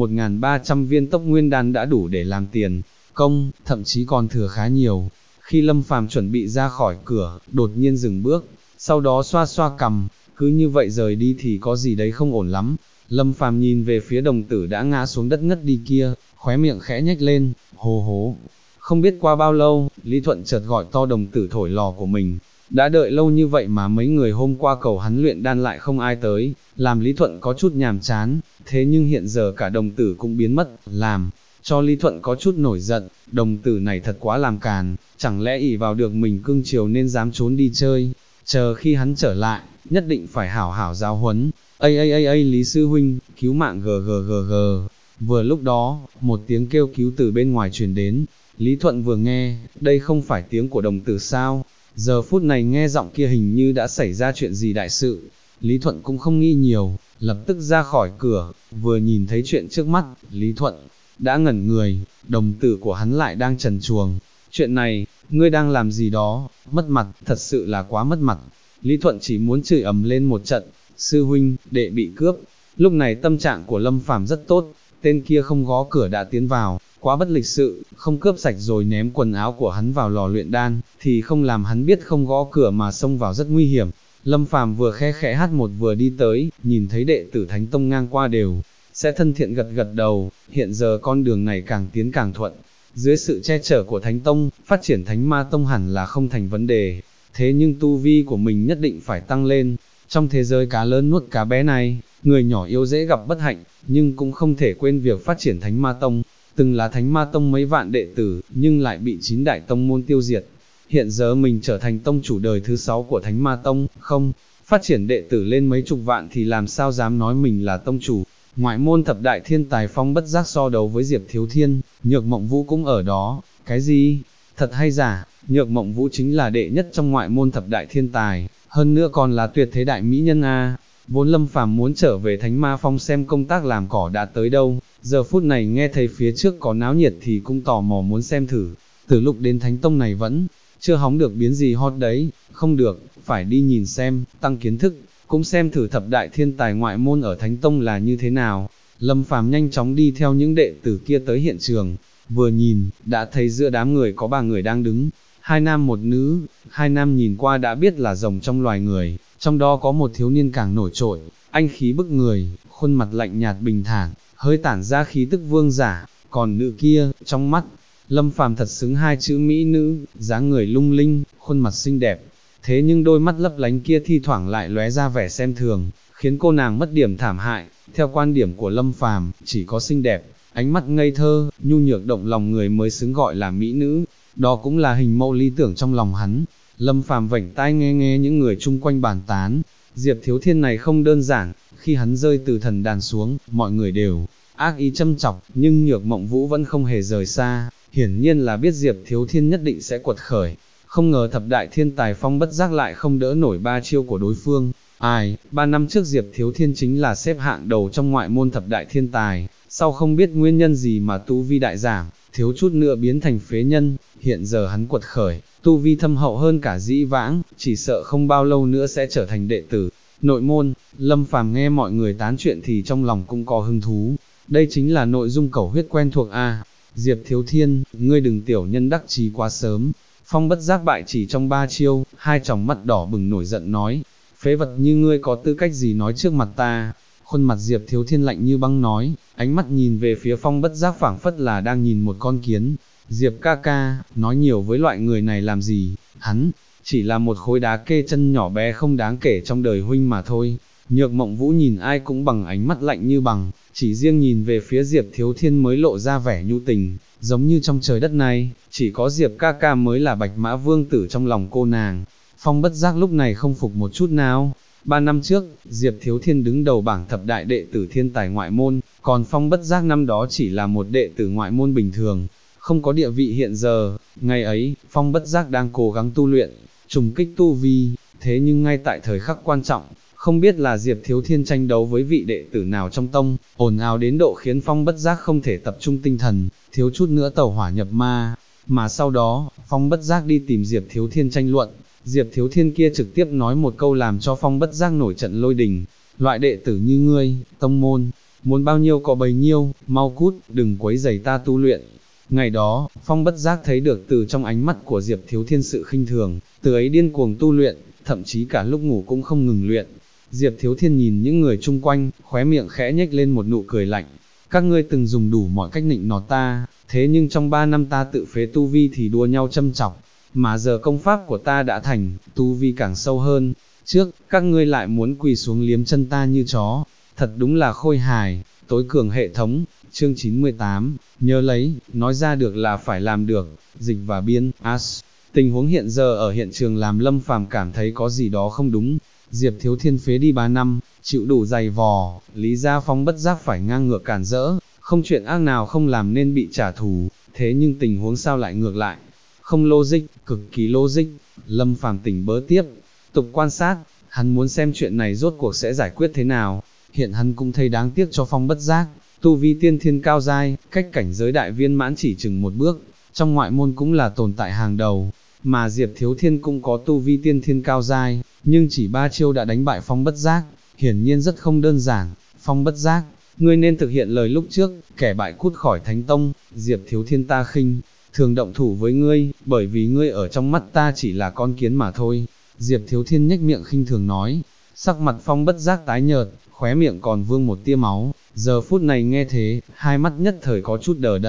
1300 viên tốc nguyên đan đã đủ để làm tiền công, thậm chí còn thừa khá nhiều. Khi Lâm Phàm chuẩn bị ra khỏi cửa, đột nhiên dừng bước, sau đó xoa xoa cằm, cứ như vậy rời đi thì có gì đấy không ổn lắm. Lâm Phàm nhìn về phía đồng tử đã ngã xuống đất ngất đi kia, khóe miệng khẽ nhếch lên, hô hố. Không biết qua bao lâu, Lý Thuận chợt gọi to đồng tử thổi lò của mình. Đã đợi lâu như vậy mà mấy người hôm qua cầu hắn luyện đan lại không ai tới, làm Lý Thuận có chút nhàm chán, thế nhưng hiện giờ cả đồng tử cũng biến mất, làm cho Lý Thuận có chút nổi giận. Đồng tử này thật quá làm càn, chẳng lẽ ỷ vào được mình cưng chiều nên dám trốn đi chơi, chờ khi hắn trở lại, nhất định phải hảo hảo giáo huấn. Ây Lý Sư Huynh, cứu mạng gg. Vừa lúc đó, một tiếng kêu cứu từ bên ngoài truyền đến. Lý Thuận vừa nghe, đây không phải tiếng của đồng tử sao? Giờ phút này nghe giọng kia hình như đã xảy ra chuyện gì đại sự. Lý Thuận cũng không nghĩ nhiều, lập tức ra khỏi cửa, vừa nhìn thấy chuyện trước mắt, Lý Thuận đã ngẩn người, đồng tử của hắn lại đang trần truồng. Chuyện này, ngươi đang làm gì đó, mất mặt, thật sự là quá mất mặt. Lý Thuận chỉ muốn chửi ầm lên một trận, sư huynh, đệ bị cướp. Lúc này tâm trạng của Lâm Phàm rất tốt, tên kia không gõ cửa đã tiến vào, quá bất lịch sự, không cướp sạch rồi ném quần áo của hắn vào lò luyện đan, thì không làm hắn biết không gõ cửa mà xông vào rất nguy hiểm. Lâm Phàm vừa khe khẽ hát một vừa đi tới, nhìn thấy đệ tử Thánh Tông ngang qua đều sẽ thân thiện gật gật đầu, hiện giờ con đường này càng tiến càng thuận. dưới sự che chở của Thánh Tông, phát triển Thánh Ma Tông hẳn là không thành vấn đề, thế nhưng tu vi của mình nhất định phải tăng lên. Trong thế giới cá lớn nuốt cá bé này, người nhỏ yếu dễ gặp bất hạnh, nhưng cũng không thể quên việc phát triển Thánh Ma Tông. Từng là Thánh Ma Tông mấy vạn đệ tử, nhưng lại bị 9 đại tông môn tiêu diệt. Hiện giờ mình trở thành tông chủ đời thứ 6 của Thánh Ma Tông, không, phát triển đệ tử lên mấy chục vạn thì làm sao dám nói mình là tông chủ. Ngoại môn thập đại thiên tài Phong bất giác so đấu với Diệp Thiếu Thiên, Nhược Mộng Vũ cũng ở đó. Cái gì? Thật hay giả? Nhược Mộng Vũ chính là đệ nhất trong ngoại môn thập đại thiên tài, hơn nữa còn là tuyệt thế đại mỹ nhân a. Vốn Lâm Phàm muốn trở về Thánh Ma Phong xem công tác làm cỏ đã tới đâu, giờ phút này nghe thấy phía trước có náo nhiệt thì cũng tò mò muốn xem thử. Từ lúc đến Thánh Tông này vẫn chưa hóng được biến gì hot đấy, không được, phải đi nhìn xem, tăng kiến thức, cũng xem thử thập đại thiên tài ngoại môn ở Thánh Tông là như thế nào. Lâm Phàm nhanh chóng đi theo những đệ tử kia tới hiện trường, vừa nhìn, đã thấy giữa đám người có 3 người đang đứng, 2 nam 1 nữ, 2 nam nhìn qua đã biết là rồng trong loài người, trong đó có một thiếu niên càng nổi trội, anh khí bức người, khuôn mặt lạnh nhạt bình thản, hơi tản ra khí tức vương giả, còn nữ kia, trong mắt, Lâm Phàm thật xứng 2 chữ mỹ nữ, dáng người lung linh, khuôn mặt xinh đẹp, thế nhưng đôi mắt lấp lánh kia thi thoảng lại lóe ra vẻ xem thường, khiến cô nàng mất điểm thảm hại. Theo quan điểm của Lâm Phàm, chỉ có xinh đẹp, ánh mắt ngây thơ, nhu nhược động lòng người mới xứng gọi là mỹ nữ, đó cũng là hình mẫu lý tưởng trong lòng hắn. Lâm Phàm vảnh tai nghe nghe những người chung quanh bàn tán, Diệp Thiếu Thiên này không đơn giản, khi hắn rơi từ thần đàn xuống, mọi người đều ác ý châm chọc, nhưng Nhược Mộng Vũ vẫn không hề rời xa, hiển nhiên là biết Diệp Thiếu Thiên nhất định sẽ quật khởi. Không ngờ thập đại thiên tài Phong bất giác lại không đỡ nổi 3 chiêu của đối phương. 3 năm trước Diệp Thiếu Thiên chính là xếp hạng đầu trong ngoại môn thập đại thiên tài, sau không biết nguyên nhân gì mà tu vi đại giảm, thiếu chút nữa biến thành phế nhân, hiện giờ hắn quật khởi, tu vi thâm hậu hơn cả dĩ vãng, chỉ sợ không bao lâu nữa sẽ trở thành đệ tử nội môn. Lâm Phàm nghe mọi người tán chuyện thì trong lòng cũng có hứng thú, đây chính là nội dung cầu huyết quen thuộc a. Diệp Thiếu Thiên, ngươi đừng tiểu nhân đắc chí quá sớm. Phong bất giác bại chỉ trong 3 chiêu, 2 tròng mắt đỏ bừng nổi giận nói, phế vật như ngươi có tư cách gì nói trước mặt ta. Khuôn mặt Diệp Thiếu Thiên lạnh như băng nói, ánh mắt nhìn về phía Phong bất giác phảng phất là đang nhìn một con kiến. Diệp ca ca, nói nhiều với loại người này làm gì, hắn chỉ là một khối đá kê chân nhỏ bé không đáng kể trong đời huynh mà thôi. Nhược Mộng Vũ nhìn ai cũng bằng ánh mắt lạnh như bằng, chỉ riêng nhìn về phía Diệp Thiếu Thiên mới lộ ra vẻ nhu tình, giống như trong trời đất này, chỉ có Diệp ca ca mới là bạch mã vương tử trong lòng cô nàng. Phong bất giác lúc này không phục một chút nào. 3 năm trước, Diệp Thiếu Thiên đứng đầu bảng thập đại đệ tử thiên tài ngoại môn, còn Phong bất giác năm đó chỉ là một đệ tử ngoại môn bình thường, không có địa vị hiện giờ. Ngày ấy, Phong bất giác đang cố gắng tu luyện, trùng kích tu vi, thế nhưng ngay tại thời khắc quan trọng, không biết là Diệp Thiếu Thiên tranh đấu với vị đệ tử nào trong tông, ồn ào đến độ khiến Phong bất giác không thể tập trung tinh thần, thiếu chút nữa tẩu hỏa nhập ma. Mà sau đó, Phong bất giác đi tìm Diệp Thiếu Thiên tranh luận, Diệp Thiếu Thiên kia trực tiếp nói một câu làm cho Phong bất giác nổi trận lôi đình, loại đệ tử như ngươi, tông môn, muốn bao nhiêu có bấy nhiêu, mau cút, đừng quấy rầy ta tu luyện. Ngày đó, Phong bất giác thấy được từ trong ánh mắt của Diệp Thiếu Thiên sự khinh thường, từ ấy điên cuồng tu luyện, thậm chí cả lúc ngủ cũng không ngừng luyện. Diệp Thiếu Thiên nhìn những người chung quanh, khóe miệng khẽ nhếch lên một nụ cười lạnh, các ngươi từng dùng đủ mọi cách nịnh nọt ta, thế nhưng trong 3 năm ta tự phế tu vi thì đua nhau châm chọc, mà giờ công pháp của ta đã thành, tu vi càng sâu hơn, trước, các ngươi lại muốn quỳ xuống liếm chân ta như chó, thật đúng là khôi hài. Tối cường hệ thống, chương 98, nhớ lấy, nói ra được là phải làm được, dịch và biên, as. Tình huống hiện giờ ở hiện trường làm Lâm Phàm cảm thấy có gì đó không đúng. Diệp Thiếu Thiên phế đi 3 năm, chịu đủ dày vò, lý ra Phong bất giác phải ngang ngược cản rỡ, không chuyện ác nào không làm nên bị trả thù, thế nhưng tình huống sao lại ngược lại, không logic, cực kỳ logic. Lâm Phàm tỉnh bớ tiếp, tục quan sát, hắn muốn xem chuyện này rốt cuộc sẽ giải quyết thế nào. Hiện hắn cũng thấy đáng tiếc cho Phong bất giác, tu vi tiên thiên cao giai, cách cảnh giới đại viên mãn chỉ chừng một bước, trong ngoại môn cũng là tồn tại hàng đầu, mà Diệp Thiếu Thiên cũng có tu vi tiên thiên cao giai, nhưng chỉ 3 chiêu đã đánh bại Phong bất giác, hiển nhiên rất không đơn giản. Phong bất giác, ngươi nên thực hiện lời lúc trước, kẻ bại cút khỏi Thánh Tông. Diệp Thiếu Thiên ta khinh thường động thủ với ngươi, bởi vì ngươi ở trong mắt ta chỉ là con kiến mà thôi. Diệp Thiếu Thiên nhếch miệng khinh thường nói, sắc mặt Phong bất giác tái nhợt, khóe miệng còn vương một tia máu, giờ phút này nghe thế, hai mắt nhất thời có chút đờ đẫn.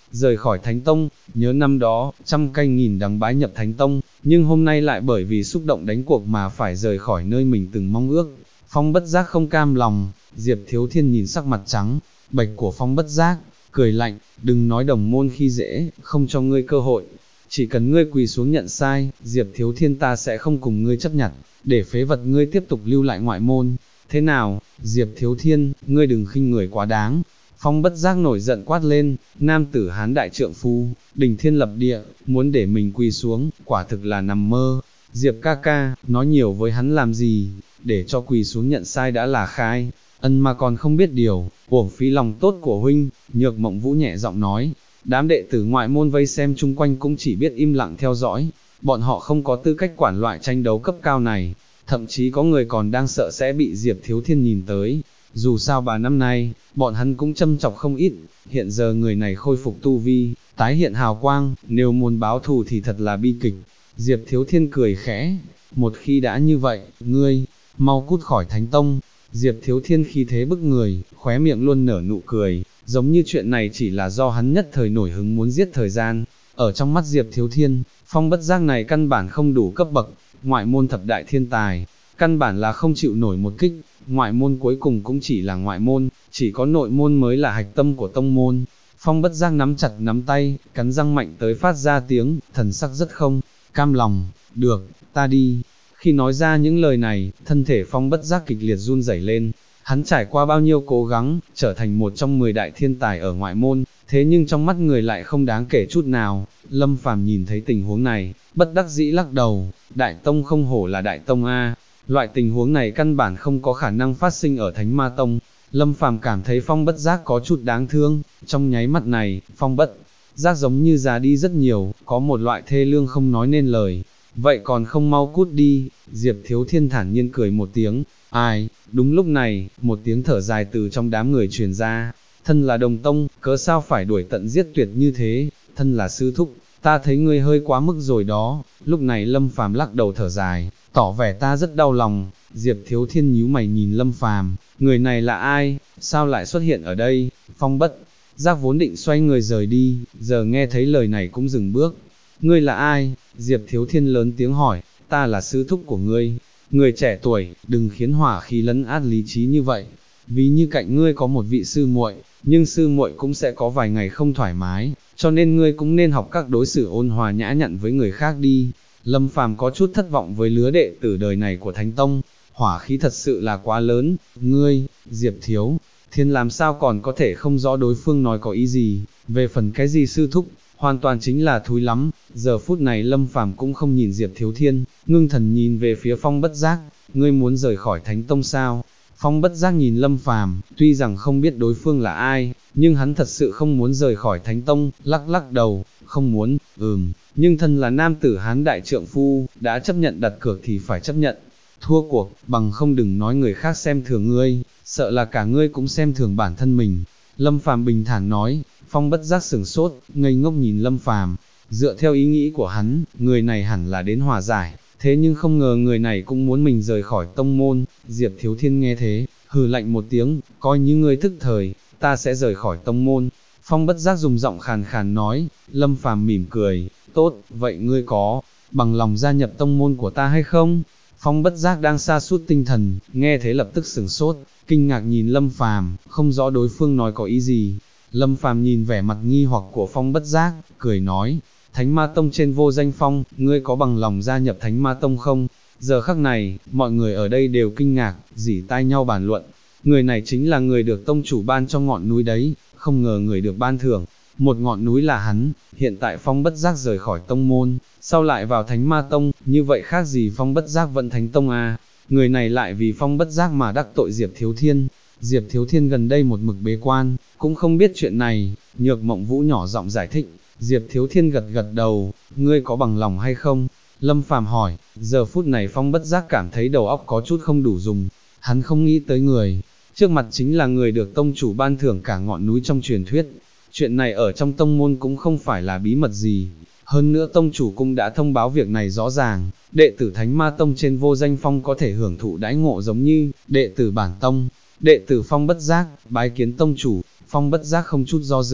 rời khỏi Thánh Tông, nhớ năm đó, trăm canh nghìn đắng bái nhập Thánh Tông, nhưng hôm nay lại bởi vì xúc động đánh cuộc mà phải rời khỏi nơi mình từng mong ước. Phong Bất Giác không cam lòng, Diệp Thiếu Thiên nhìn sắc mặt trắng bệch của Phong Bất Giác, cười lạnh, đừng nói đồng môn khi dễ, không cho ngươi cơ hội. Chỉ cần ngươi quỳ xuống nhận sai, Diệp Thiếu Thiên ta sẽ không cùng ngươi chấp nhận, để phế vật ngươi tiếp tục lưu lại ngoại môn. Thế nào, Diệp Thiếu Thiên, ngươi đừng khinh người quá đáng. Phong Bất Giác nổi giận quát lên, nam tử hán đại trượng phu, đỉnh thiên lập địa, muốn để mình quỳ xuống, quả thực là nằm mơ. Diệp ca ca, nói nhiều với hắn làm gì, để cho quỳ xuống nhận sai đã là khai, ân mà còn không biết điều, uổng phí lòng tốt của huynh. Nhược Mộng Vũ nhẹ giọng nói, đám đệ tử ngoại môn vây xem chung quanh cũng chỉ biết im lặng theo dõi, bọn họ không có tư cách quản loại tranh đấu cấp cao này, thậm chí có người còn đang sợ sẽ bị Diệp Thiếu Thiên nhìn tới. Dù sao bà năm nay, bọn hắn cũng châm chọc không ít, hiện giờ người này khôi phục tu vi, tái hiện hào quang, nếu muốn báo thù thì thật là bi kịch. Diệp Thiếu Thiên cười khẽ, một khi đã như vậy, ngươi, mau cút khỏi Thánh Tông. Diệp Thiếu Thiên khí thế bức người, khóe miệng luôn nở nụ cười, giống như chuyện này chỉ là do hắn nhất thời nổi hứng muốn giết thời gian. Ở trong mắt Diệp Thiếu Thiên, Phong Bất Giác này căn bản không đủ cấp bậc, ngoại môn thập đại thiên tài, căn bản là không chịu nổi một kích, ngoại môn cuối cùng cũng chỉ là ngoại môn, chỉ có nội môn mới là hạch tâm của tông môn. Phong Bất Giác nắm chặt nắm tay, cắn răng mạnh tới phát ra tiếng, thần sắc rất không cam lòng, được, ta đi. Khi nói ra những lời này, thân thể Phong Bất Giác kịch liệt run rẩy lên, hắn trải qua bao nhiêu cố gắng, trở thành một trong 10 đại thiên tài ở ngoại môn, thế nhưng trong mắt người lại không đáng kể chút nào. Lâm Phàm nhìn thấy tình huống này, bất đắc dĩ lắc đầu, đại tông không hổ là đại tông a, loại tình huống này căn bản không có khả năng phát sinh ở Thánh Ma Tông. Lâm Phàm cảm thấy Phong Bất Giác có chút đáng thương, trong nháy mắt này, Phong Bất Giác giống như già đi rất nhiều, có một loại thê lương không nói nên lời. Vậy còn không mau cút đi. Diệp Thiếu Thiên thản nhiên cười một tiếng, ai, đúng lúc này, một tiếng thở dài từ trong đám người truyền ra, thân là đồng tông, cớ sao phải đuổi tận giết tuyệt như thế, thân là sư thúc, ta thấy ngươi hơi quá mức rồi đó. Lúc này Lâm Phàm lắc đầu thở dài, tỏ vẻ ta rất đau lòng. Diệp Thiếu Thiên nhíu mày nhìn Lâm Phàm, người này là ai, sao lại xuất hiện ở đây? Phong Bất Giác vốn định xoay người rời đi, giờ nghe thấy lời này cũng dừng bước. Ngươi là ai? Diệp Thiếu Thiên lớn tiếng hỏi, ta là sư thúc của ngươi. Người trẻ tuổi, đừng khiến hỏa khí lấn át lý trí như vậy. Vì như cạnh ngươi có một vị sư muội, nhưng sư muội cũng sẽ có vài ngày không thoải mái, cho nên ngươi cũng nên học các đối xử ôn hòa nhã nhặn với người khác đi. Lâm Phàm có chút thất vọng với lứa đệ tử đời này của Thánh Tông, hỏa khí thật sự là quá lớn. Ngươi, Diệp Thiếu Thiên làm sao còn có thể không rõ đối phương nói có ý gì, về phần cái gì sư thúc, hoàn toàn chính là thúi lắm. Giờ phút này Lâm Phàm cũng không nhìn Diệp Thiếu Thiên, ngưng thần nhìn về phía Phong Bất Giác, ngươi muốn rời khỏi Thánh Tông sao? Phong Bất Giác nhìn Lâm Phàm, tuy rằng không biết đối phương là ai, nhưng hắn thật sự không muốn rời khỏi Thánh Tông, lắc lắc đầu, không muốn. Nhưng thân là nam tử hán đại trượng phu, đã chấp nhận đặt cược thì phải chấp nhận thua cuộc, bằng không đừng nói người khác xem thường ngươi, sợ là cả ngươi cũng xem thường bản thân mình. Lâm Phàm bình thản nói. Phong Bất Giác sửng sốt, ngây ngốc nhìn Lâm Phàm. Dựa theo ý nghĩ của hắn, người này hẳn là đến hòa giải, thế nhưng không ngờ người này cũng muốn mình rời khỏi tông môn. Diệp Thiếu Thiên nghe thế, hừ lạnh một tiếng, coi như ngươi thức thời, ta sẽ rời khỏi tông môn. Phong Bất Giác dùng giọng khàn khàn nói. Lâm Phàm mỉm cười, tốt, vậy ngươi có bằng lòng gia nhập tông môn của ta hay không? Phong Bất Giác đang sa sút tinh thần, nghe thế lập tức sửng sốt, kinh ngạc nhìn Lâm Phàm, không rõ đối phương nói có ý gì. Lâm Phàm nhìn vẻ mặt nghi hoặc của Phong Bất Giác, cười nói, Thánh Ma Tông trên Vô Danh Phong, ngươi có bằng lòng gia nhập Thánh Ma Tông không? Giờ khắc này, mọi người ở đây đều kinh ngạc, rỉ tai nhau bàn luận. Người này chính là người được tông chủ ban cho ngọn núi đấy, không ngờ người được ban thưởng một ngọn núi là hắn. Hiện tại Phong Bất Giác rời khỏi tông môn, sau lại vào Thánh Ma Tông, như vậy khác gì Phong Bất Giác vẫn Thánh Tông à? Người này lại vì Phong Bất Giác mà đắc tội Diệp Thiếu Thiên. Diệp Thiếu Thiên gần đây một mực bế quan, cũng không biết chuyện này. Nhược Mộng Vũ nhỏ giọng giải thích. Diệp Thiếu Thiên gật gật đầu, ngươi có bằng lòng hay không? Lâm Phàm hỏi. Giờ phút này Phong Bất Giác cảm thấy đầu óc có chút không đủ dùng, hắn không nghĩ tới người trước mặt chính là người được tông chủ ban thưởng cả ngọn núi trong truyền thuyết. Chuyện này ở trong tông môn cũng không phải là bí mật gì, hơn nữa tông chủ cũng đã thông báo việc này rõ ràng, đệ tử Thánh Ma Tông trên Vô Danh Phong có thể hưởng thụ đãi ngộ giống như đệ tử bản tông. Đệ tử Phong Bất Giác bái kiến tông chủ. Phong Bất Giác không chút do dự,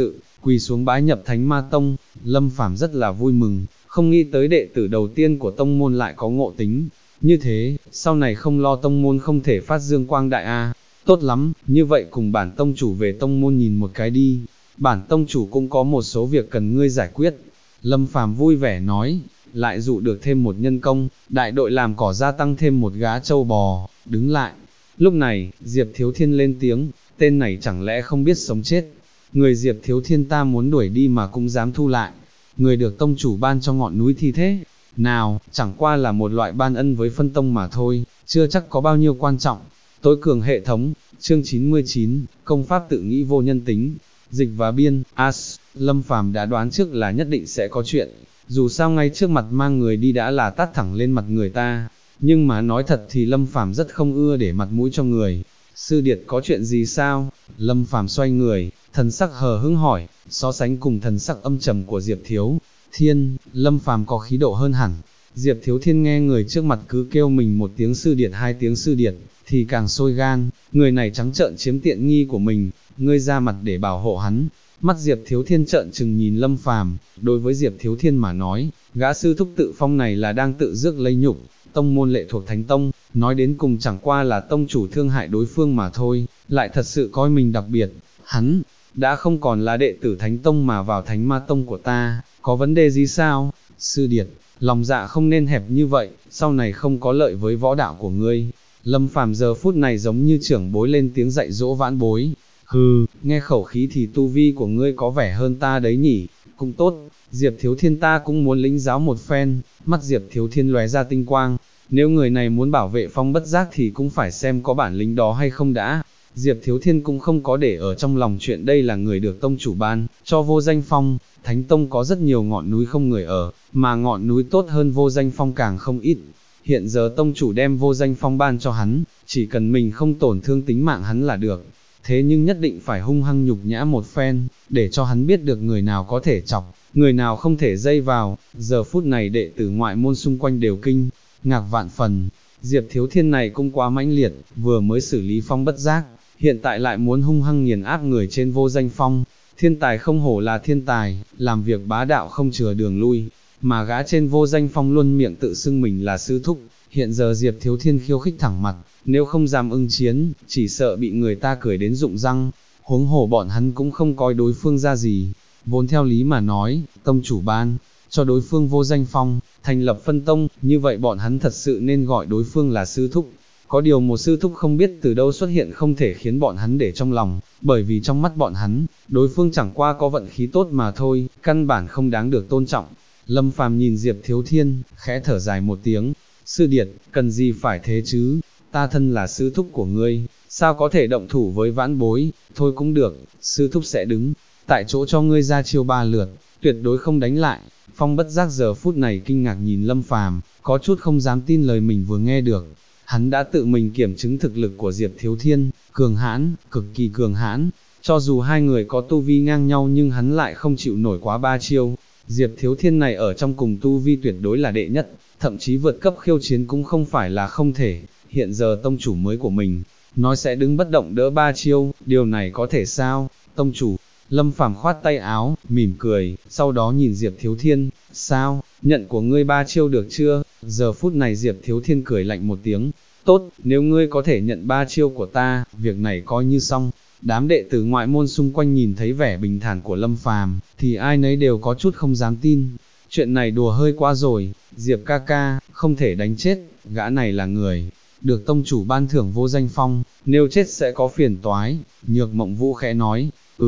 quỳ xuống bái nhập Thánh Ma Tông. Lâm Phàm rất là vui mừng, không nghĩ tới đệ tử đầu tiên của tông môn lại có ngộ tính. Như thế, sau này không lo tông môn không thể phát dương quang đại a. Tốt lắm, như vậy cùng bản tông chủ về tông môn nhìn một cái đi. Bản tông chủ cũng có một số việc cần ngươi giải quyết. Lâm Phàm vui vẻ nói, lại dụ được thêm một nhân công, đại đội làm cỏ gia tăng thêm một gá trâu bò, đứng lại. Lúc này, Diệp Thiếu Thiên lên tiếng, tên này chẳng lẽ không biết sống chết. Người Diệp Thiếu Thiên ta muốn đuổi đi mà cũng dám thu lại. Người được tông chủ ban cho ngọn núi thi thế. Nào, chẳng qua là một loại ban ân với phân tông mà thôi, chưa chắc có bao nhiêu quan trọng. Tối cường hệ thống, chương 99, công pháp tự nghĩ vô nhân tính. Dịch và biên, Lâm Phàm đã đoán trước là nhất định sẽ có chuyện, dù sao ngay trước mặt mang người đi đã là tát thẳng lên mặt người ta, nhưng mà nói thật thì Lâm Phàm rất không ưa để mặt mũi cho người. Sư điệt có chuyện gì sao? Lâm Phàm xoay người, thần sắc hờ hững hỏi, so sánh cùng thần sắc âm trầm của Diệp Thiếu Thiên, Lâm Phàm có khí độ hơn hẳn. Diệp Thiếu Thiên nghe người trước mặt cứ kêu mình một tiếng sư điệt hai tiếng sư điệt, thì càng sôi gan, người này trắng trợn chiếm tiện nghi của mình, ngươi ra mặt để bảo hộ hắn. Mắt Diệp Thiếu Thiên trợn trừng nhìn Lâm Phàm, đối với Diệp Thiếu Thiên mà nói, gã sư thúc tự phong này là đang tự rước lấy nhục, tông môn lệ thuộc Thánh Tông, nói đến cùng chẳng qua là tông chủ thương hại đối phương mà thôi, lại thật sự coi mình đặc biệt, hắn đã không còn là đệ tử Thánh Tông mà vào Thánh Ma Tông của ta, có vấn đề gì sao? Sư điệt, lòng dạ không nên hẹp như vậy, sau này không có lợi với võ đạo của ngươi. Lâm Phàm giờ phút này giống như trưởng bối lên tiếng dạy dỗ vãn bối. Hừ, nghe khẩu khí thì tu vi của ngươi có vẻ hơn ta đấy nhỉ, cũng tốt, Diệp Thiếu Thiên ta cũng muốn lĩnh giáo một phen. Mắt Diệp Thiếu Thiên lóe ra tinh quang, nếu người này muốn bảo vệ Phong Bất Giác thì cũng phải xem có bản lĩnh đó hay không đã. Diệp Thiếu Thiên cũng không có để ở trong lòng chuyện đây là người được tông chủ ban, cho Vô Danh Phong. Thánh Tông có rất nhiều ngọn núi không người ở, mà ngọn núi tốt hơn Vô Danh Phong càng không ít. Hiện giờ tông chủ đem Vô Danh Phong ban cho hắn, chỉ cần mình không tổn thương tính mạng hắn là được. Thế nhưng nhất định phải hung hăng nhục nhã một phen, để cho hắn biết được người nào có thể chọc, người nào không thể dây vào. Giờ phút này đệ tử ngoại môn xung quanh đều kinh ngạc vạn phần. Diệp Thiếu Thiên này cũng quá mãnh liệt, vừa mới xử lý Phong Bất Giác, hiện tại lại muốn hung hăng nghiền áp người trên Vô Danh Phong. Thiên tài không hổ là thiên tài, làm việc bá đạo không chừa đường lui, mà gã trên Vô Danh Phong luôn miệng tự xưng mình là sư thúc. Hiện giờ Diệp Thiếu Thiên khiêu khích thẳng mặt, nếu không dám ưng chiến, chỉ sợ bị người ta cười đến rụng răng. Huống hồ bọn hắn cũng không coi đối phương ra gì. Vốn theo lý mà nói, tông chủ ban cho đối phương Vô Danh Phong, thành lập phân tông, như vậy bọn hắn thật sự nên gọi đối phương là sư thúc. Có điều một sư thúc không biết từ đâu xuất hiện không thể khiến bọn hắn để trong lòng, bởi vì trong mắt bọn hắn, đối phương chẳng qua có vận khí tốt mà thôi, căn bản không đáng được tôn trọng. Lâm Phàm nhìn Diệp Thiếu Thiên, khẽ thở dài một tiếng, sư điệt, cần gì phải thế chứ, ta thân là sư thúc của ngươi, sao có thể động thủ với vãn bối, thôi cũng được, sư thúc sẽ đứng tại chỗ cho ngươi ra chiêu 3 lượt, tuyệt đối không đánh lại. Phong Bất Giác giờ phút này kinh ngạc nhìn Lâm Phàm, có chút không dám tin lời mình vừa nghe được. Hắn đã tự mình kiểm chứng thực lực của Diệp Thiếu Thiên, cường hãn, cực kỳ cường hãn, cho dù hai người có tu vi ngang nhau nhưng hắn lại không chịu nổi quá 3 chiêu. Diệp Thiếu Thiên này ở trong cùng tu vi tuyệt đối là đệ nhất, thậm chí vượt cấp khiêu chiến cũng không phải là không thể. Hiện giờ tông chủ mới của mình, nói sẽ đứng bất động đỡ 3 chiêu, điều này có thể sao? Tông chủ, Lâm Phàm khoát tay áo, mỉm cười, sau đó nhìn Diệp Thiếu Thiên, sao, nhận của ngươi 3 chiêu được chưa? Giờ phút này Diệp Thiếu Thiên cười lạnh một tiếng, tốt, nếu ngươi có thể nhận 3 chiêu của ta, việc này coi như xong. Đám đệ tử ngoại môn xung quanh nhìn thấy vẻ bình thản của Lâm Phàm, thì ai nấy đều có chút không dám tin. Chuyện này đùa hơi quá rồi, Diệp ca ca, không thể đánh chết, gã này là người được tông chủ ban thưởng Vô Danh Phong, nếu chết sẽ có phiền toái. Nhược Mộng Vũ khẽ nói,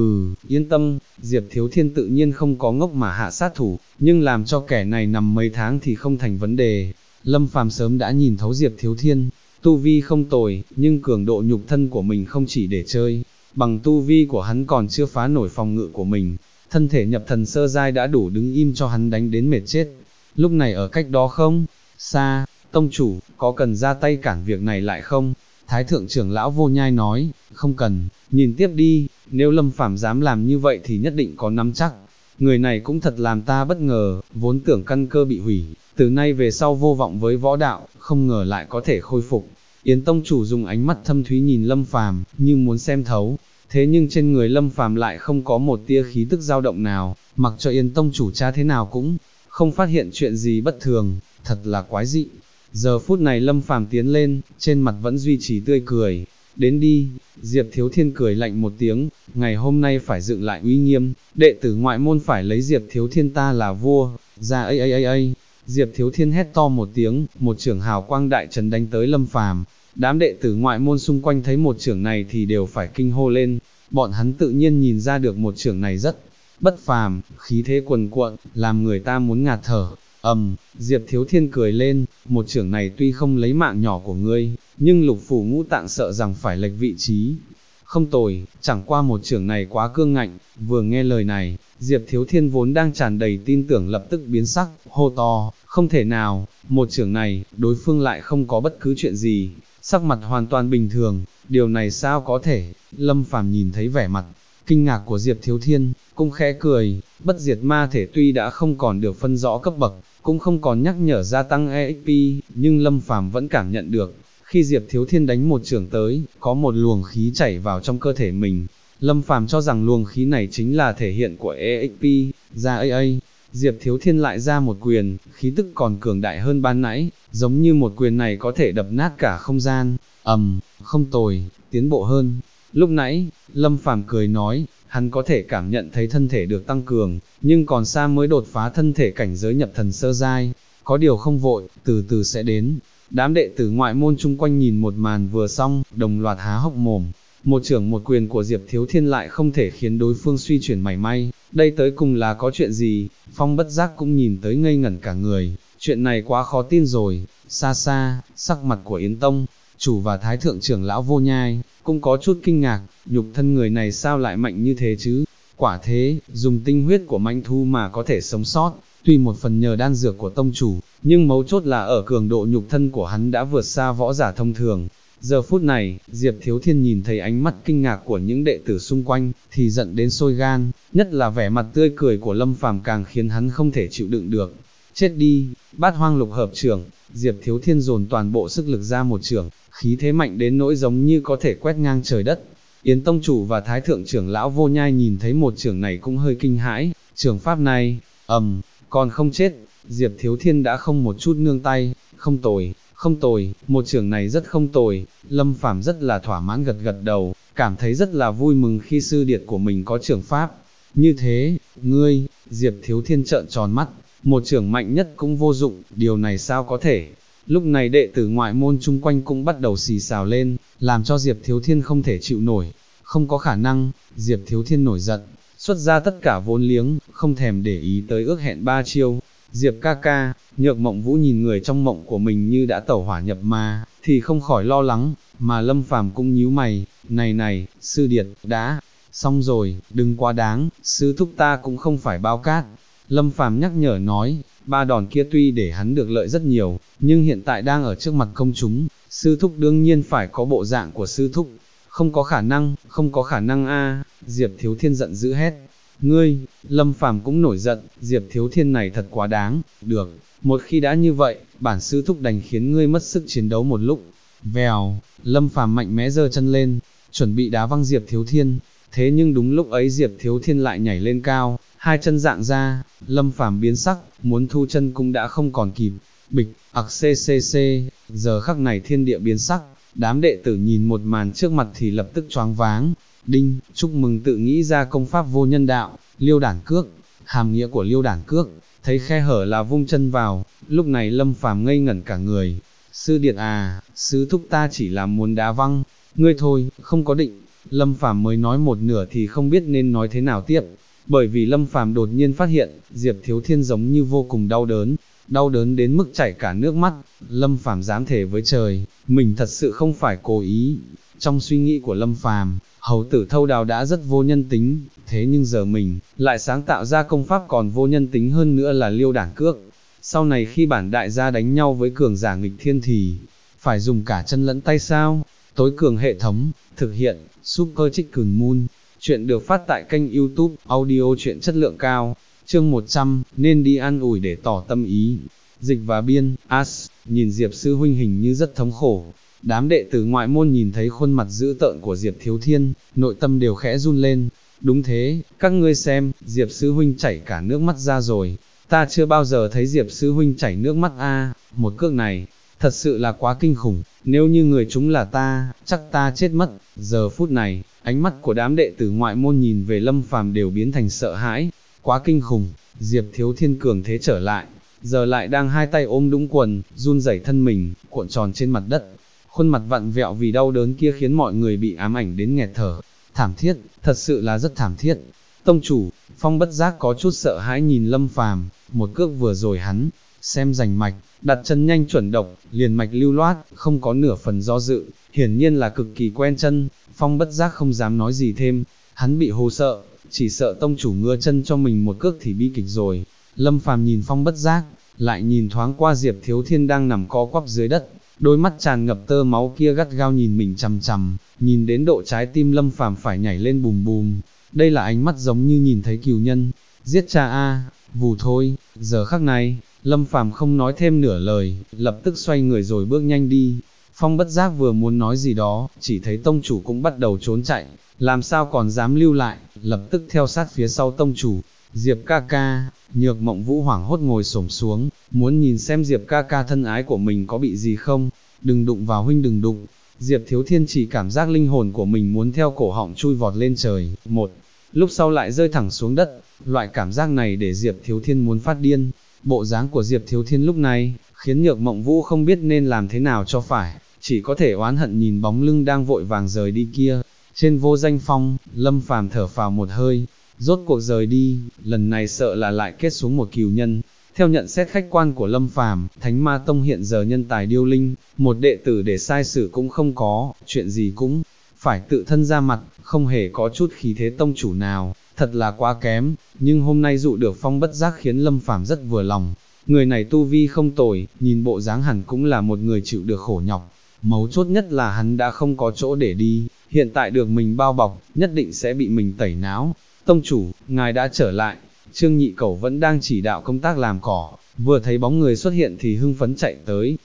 yên tâm, Diệp Thiếu Thiên tự nhiên không có ngốc mà hạ sát thủ, nhưng làm cho kẻ này nằm mấy tháng thì không thành vấn đề. Lâm Phàm sớm đã nhìn thấu Diệp Thiếu Thiên, tu vi không tồi, nhưng cường độ nhục thân của mình không chỉ để chơi, bằng tu vi của hắn còn chưa phá nổi phòng ngự của mình, thân thể nhập thần sơ giai đã đủ đứng im cho hắn đánh đến mệt chết. Lúc này ở cách đó không xa, tông chủ, có cần ra tay cản việc này lại không? Thái thượng trưởng lão Vô Nhai nói, không cần, nhìn tiếp đi, nếu Lâm Phàm dám làm như vậy thì nhất định có nắm chắc. Người này cũng thật làm ta bất ngờ, vốn tưởng căn cơ bị hủy, từ nay về sau vô vọng với võ đạo, không ngờ lại có thể khôi phục. Yến tông chủ dùng ánh mắt thâm thúy nhìn Lâm Phàm, như muốn xem thấu thế nhưng trên người Lâm Phàm lại không có một tia khí tức dao động nào, mặc cho Yến tông chủ tra thế nào cũng không phát hiện chuyện gì bất thường, thật là quái dị. Giờ phút này Lâm Phàm tiến lên, trên mặt vẫn duy trì tươi cười. Đến đi, Diệp Thiếu Thiên cười lạnh một tiếng, ngày hôm nay phải dựng lại uy nghiêm, đệ tử ngoại môn phải lấy Diệp Thiếu Thiên ta là vua, ra ai. Diệp Thiếu Thiên hét to một tiếng, một chưởng hào quang đại trấn đánh tới Lâm Phàm. Đám đệ tử ngoại môn xung quanh thấy một chưởng này thì đều phải kinh hô lên, bọn hắn tự nhiên nhìn ra được một chưởng này rất bất phàm, khí thế quần cuộn, làm người ta muốn ngạt thở. Diệp Thiếu Thiên cười lên, một chưởng này tuy không lấy mạng nhỏ của ngươi, nhưng lục phủ ngũ tạng sợ rằng phải lệch vị trí. Không tồi, chẳng qua một chưởng này quá cương ngạnh. Vừa nghe lời này, Diệp Thiếu Thiên vốn đang tràn đầy tin tưởng lập tức biến sắc, hô to, không thể nào, một chưởng này, đối phương lại không có bất cứ chuyện gì, sắc mặt hoàn toàn bình thường, điều này sao có thể. Lâm Phàm nhìn thấy vẻ mặt kinh ngạc của Diệp Thiếu Thiên, cũng khẽ cười, bất diệt ma thể tuy đã không còn được phân rõ cấp bậc, cũng không còn nhắc nhở gia tăng EXP, nhưng Lâm Phàm vẫn cảm nhận được, khi Diệp Thiếu Thiên đánh một chưởng tới, có một luồng khí chảy vào trong cơ thể mình. Lâm Phàm cho rằng luồng khí này chính là thể hiện của EXP, ra AA. Diệp Thiếu Thiên lại ra một quyền, khí tức còn cường đại hơn ban nãy, giống như một quyền này có thể đập nát cả không gian. Không tồi, tiến bộ hơn. Lúc nãy, Lâm Phàm cười nói, hắn có thể cảm nhận thấy thân thể được tăng cường, nhưng còn xa mới đột phá thân thể cảnh giới nhập thần sơ giai, có điều không vội, từ từ sẽ đến. Đám đệ tử ngoại môn chung quanh nhìn một màn vừa xong, đồng loạt há hốc mồm. Một chưởng một quyền của Diệp Thiếu Thiên lại không thể khiến đối phương suy chuyển mảy may, đây tới cùng là có chuyện gì? Phong bất giác cũng nhìn tới ngây ngẩn cả người, chuyện này quá khó tin rồi. Xa xa, sắc mặt của Yến Tông chủ và Thái thượng trưởng lão Vô Nhai cũng có chút kinh ngạc, nhục thân người này sao lại mạnh như thế chứ? Quả thế, dùng tinh huyết của manh thu mà có thể sống sót, tuy một phần nhờ đan dược của tông chủ, nhưng mấu chốt là ở cường độ nhục thân của hắn đã vượt xa võ giả thông thường. Giờ phút này, Diệp Thiếu Thiên nhìn thấy ánh mắt kinh ngạc của những đệ tử xung quanh, thì giận đến sôi gan, nhất là vẻ mặt tươi cười của Lâm Phàm càng khiến hắn không thể chịu đựng được. Chết đi, Bát Hoang Lục Hợp Chưởng. Diệp Thiếu Thiên dồn toàn bộ sức lực ra một chưởng, khí thế mạnh đến nỗi giống như có thể quét ngang trời đất. Yến tông chủ và Thái thượng trưởng lão Vô Nhai nhìn thấy một chưởng này cũng hơi kinh hãi, chưởng pháp này, còn không chết. Diệp Thiếu Thiên đã không một chút nương tay, không tồi, một chưởng này rất không tồi. Lâm Phàm rất là thỏa mãn gật gật đầu, cảm thấy rất là vui mừng khi sư điệt của mình có chưởng pháp. Như thế, ngươi, Diệp Thiếu Thiên trợn tròn mắt, một chưởng mạnh nhất cũng vô dụng, điều này sao có thể. Lúc này đệ tử ngoại môn chung quanh cũng bắt đầu xì xào lên, làm cho Diệp Thiếu Thiên không thể chịu nổi. Không có khả năng. Diệp Thiếu Thiên nổi giận, xuất ra tất cả vốn liếng, không thèm để ý tới ước hẹn 3 chiêu. Diệp ca ca. Nhược Mộng Vũ nhìn người trong mộng của mình như đã tẩu hỏa nhập ma, thì không khỏi lo lắng, mà Lâm Phàm cũng nhíu mày, này, sư điệt, đã, xong rồi, đừng quá đáng, sư thúc ta cũng không phải bao cát. Lâm Phàm nhắc nhở nói, 3 đòn kia tuy để hắn được lợi rất nhiều, nhưng hiện tại đang ở trước mặt công chúng, sư thúc đương nhiên phải có bộ dạng của sư thúc. Không có khả năng a. Diệp Thiếu Thiên giận dữ hét. Ngươi, Lâm Phàm cũng nổi giận, Diệp Thiếu Thiên này thật quá đáng. Được, một khi đã như vậy, bản sư thúc đành khiến ngươi mất sức chiến đấu một lúc. Vèo, Lâm Phàm mạnh mẽ giơ chân lên, chuẩn bị đá văng Diệp Thiếu Thiên. Thế nhưng đúng lúc ấy Diệp Thiếu Thiên lại nhảy lên cao, hai chân dạng ra, Lâm Phàm biến sắc, muốn thu chân cũng đã không còn kịp. Bịch, ccc, giờ khắc này thiên địa biến sắc, đám đệ tử nhìn một màn trước mặt thì lập tức choáng váng. Đinh, chúc mừng tự nghĩ ra công pháp vô nhân đạo, Liêu Đản Cước. Hàm nghĩa của Liêu Đản Cước, thấy khe hở là vung chân vào. Lúc này Lâm Phàm ngây ngẩn cả người. Sư điệt à, sư thúc ta chỉ là muốn đá văng, ngươi thôi, không có định. Lâm Phàm mới nói một nửa thì không biết nên nói thế nào tiếp, bởi vì Lâm Phàm đột nhiên phát hiện, Diệp Thiếu Thiên giống như vô cùng đau đớn đến mức chảy cả nước mắt. Lâm Phàm dám thề với trời, mình thật sự không phải cố ý. Trong suy nghĩ của Lâm Phàm, Hầu Tử Thâu Đào đã rất vô nhân tính, thế nhưng giờ mình lại sáng tạo ra công pháp còn vô nhân tính hơn nữa là Liêu Đản Cước. Sau này khi bản đại gia đánh nhau với cường giả nghịch thiên thì phải dùng cả chân lẫn tay sao? Tối cường hệ thống, thực hiện, Super Chicken Moon. Chuyện được phát tại kênh YouTube, audio truyện chất lượng cao. Chương 100, nên đi ăn ủi để tỏ tâm ý. Dịch và biên, nhìn Diệp sư huynh hình như rất thống khổ. Đám đệ tử ngoại môn nhìn thấy khuôn mặt dữ tợn của Diệp Thiếu Thiên, nội tâm đều khẽ run lên. Đúng thế, các ngươi xem, Diệp sư huynh chảy cả nước mắt ra rồi. Ta chưa bao giờ thấy Diệp sư huynh chảy nước mắt a, một cước này, thật sự là quá kinh khủng, nếu như người chúng là ta, chắc ta chết mất. Giờ phút này, ánh mắt của đám đệ tử ngoại môn nhìn về Lâm Phàm đều biến thành sợ hãi, quá kinh khủng. Diệp Thiếu Thiên cường thế trở lại, giờ lại đang hai tay ôm đũng quần, run rẩy thân mình, cuộn tròn trên mặt đất. Khuôn mặt vặn vẹo vì đau đớn kia khiến mọi người bị ám ảnh đến nghẹt thở. Thảm thiết, thật sự là rất thảm thiết. Tông chủ, Phong bất giác có chút sợ hãi nhìn Lâm Phàm, một cước vừa rồi hắn, xem rành mạch, đặt chân nhanh chuẩn độc, liền mạch lưu loát, không có nửa phần do dự, hiển nhiên là cực kỳ quen chân. Phong bất giác không dám nói gì thêm, hắn bị hô sợ, chỉ sợ tông chủ ngưa chân cho mình một cước thì bi kịch rồi. Lâm Phàm nhìn Phong bất giác, lại nhìn thoáng qua Diệp Thiếu Thiên đang nằm co quắp dưới đất, đôi mắt tràn ngập tơ máu kia gắt gao nhìn mình chằm chằm, nhìn đến độ trái tim Lâm Phàm phải nhảy lên bùm bùm. Đây là ánh mắt giống như nhìn thấy cừu nhân, giết cha a, vù thôi. Giờ khắc này, Lâm Phàm không nói thêm nửa lời, lập tức xoay người rồi bước nhanh đi. Phong bất giác vừa muốn nói gì đó, chỉ thấy tông chủ cũng bắt đầu trốn chạy, làm sao còn dám lưu lại, lập tức theo sát phía sau tông chủ. Diệp ca ca, Nhược Mộng Vũ hoảng hốt ngồi xổm xuống, muốn nhìn xem Diệp ca ca thân ái của mình có bị gì không. Đừng đụng vào huynh, đừng đụng. Diệp Thiếu Thiên chỉ cảm giác linh hồn của mình muốn theo cổ họng chui vọt lên trời, một lúc sau lại rơi thẳng xuống đất. Loại cảm giác này để Diệp Thiếu Thiên muốn phát điên. Bộ dáng của Diệp Thiếu Thiên lúc này, khiến Nhược Mộng Vũ không biết nên làm thế nào cho phải, chỉ có thể oán hận nhìn bóng lưng đang vội vàng rời đi kia. Trên vô danh phong, Lâm Phàm thở phào một hơi, rốt cuộc rời đi, lần này sợ là lại kết xuống một cừu nhân. Theo nhận xét khách quan của Lâm Phàm, Thánh Ma Tông hiện giờ nhân tài điêu linh, một đệ tử để sai sử cũng không có, chuyện gì cũng phải tự thân ra mặt, không hề có chút khí thế tông chủ nào, thật là quá kém. Nhưng hôm nay dụ được Phong bất giác khiến Lâm Phàm rất vừa lòng. Người này tu vi không tồi, nhìn bộ dáng hẳn cũng là một người chịu được khổ nhọc. Mấu chốt nhất là hắn đã không có chỗ để đi, hiện tại được mình bao bọc, nhất định sẽ bị mình tẩy não. Tông chủ, ngài đã trở lại. Trương Nhị Cẩu vẫn đang chỉ đạo công tác làm cỏ, vừa thấy bóng người xuất hiện thì hưng phấn chạy tới.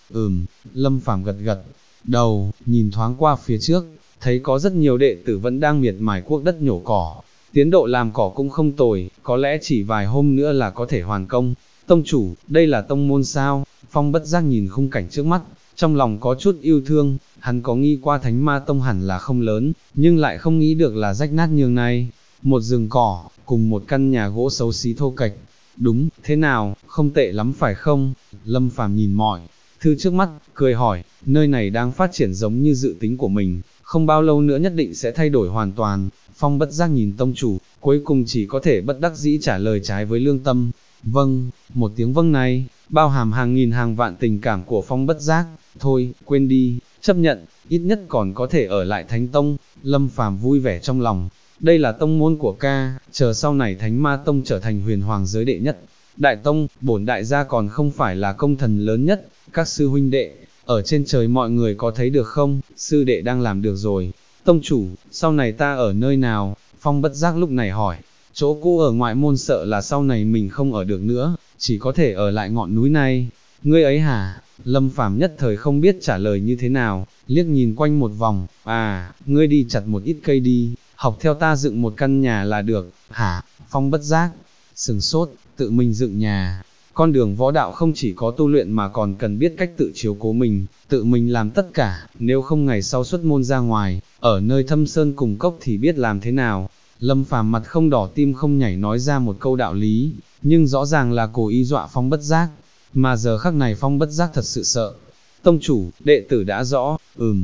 Lâm Phàm gật gật đầu, nhìn thoáng qua phía trước, thấy có rất nhiều đệ tử vẫn đang miệt mài cuốc đất nhổ cỏ. Tiến độ làm cỏ cũng không tồi, có lẽ chỉ vài hôm nữa là có thể hoàn công. Tông chủ, đây là tông môn sao? Phong bất giác nhìn khung cảnh trước mắt, trong lòng có chút yêu thương. Hắn có nghĩ qua Thánh Ma Tông hẳn là không lớn, nhưng lại không nghĩ được là rách nát nhường này. Một rừng cỏ, cùng một căn nhà gỗ xấu xí thô kệch. Đúng, thế nào, không tệ lắm phải không? Lâm Phàm nhìn mọi thứ trước mắt, cười hỏi, nơi này đang phát triển giống như dự tính của mình, không bao lâu nữa nhất định sẽ thay đổi hoàn toàn. Phong bất giác nhìn tông chủ, cuối cùng chỉ có thể bất đắc dĩ trả lời trái với lương tâm. Vâng, một tiếng vâng này, bao hàm hàng nghìn hàng vạn tình cảm của Phong bất giác. Thôi, quên đi, chấp nhận, ít nhất còn có thể ở lại Thánh Tông. Lâm Phàm vui vẻ trong lòng. Đây là tông môn của ca, chờ sau này Thánh Ma Tông trở thành huyền hoàng giới đệ nhất đại tông, bổn đại gia còn không phải là công thần lớn nhất. Các sư huynh đệ, ở trên trời mọi người có thấy được không? Sư đệ đang làm được rồi. Tông chủ, sau này ta ở nơi nào? Phong bất giác lúc này hỏi. Chỗ cũ ở ngoại môn sợ là sau này mình không ở được nữa, chỉ có thể ở lại ngọn núi này. Ngươi ấy hả? Lâm Phàm nhất thời không biết trả lời như thế nào, liếc nhìn quanh một vòng. Ngươi đi chặt một ít cây đi, học theo ta dựng một căn nhà là được. Hả? Phong bất giác sừng sốt, tự mình dựng nhà. Con đường võ đạo không chỉ có tu luyện mà còn cần biết cách tự chiếu cố mình, tự mình làm tất cả, nếu không ngày sau xuất môn ra ngoài, ở nơi thâm sơn cùng cốc thì biết làm thế nào. Lâm Phàm mặt không đỏ tim không nhảy nói ra một câu đạo lý, nhưng rõ ràng là cố ý dọa Phong bất giác, mà giờ khắc này Phong bất giác thật sự sợ. Tông chủ, đệ tử đã rõ.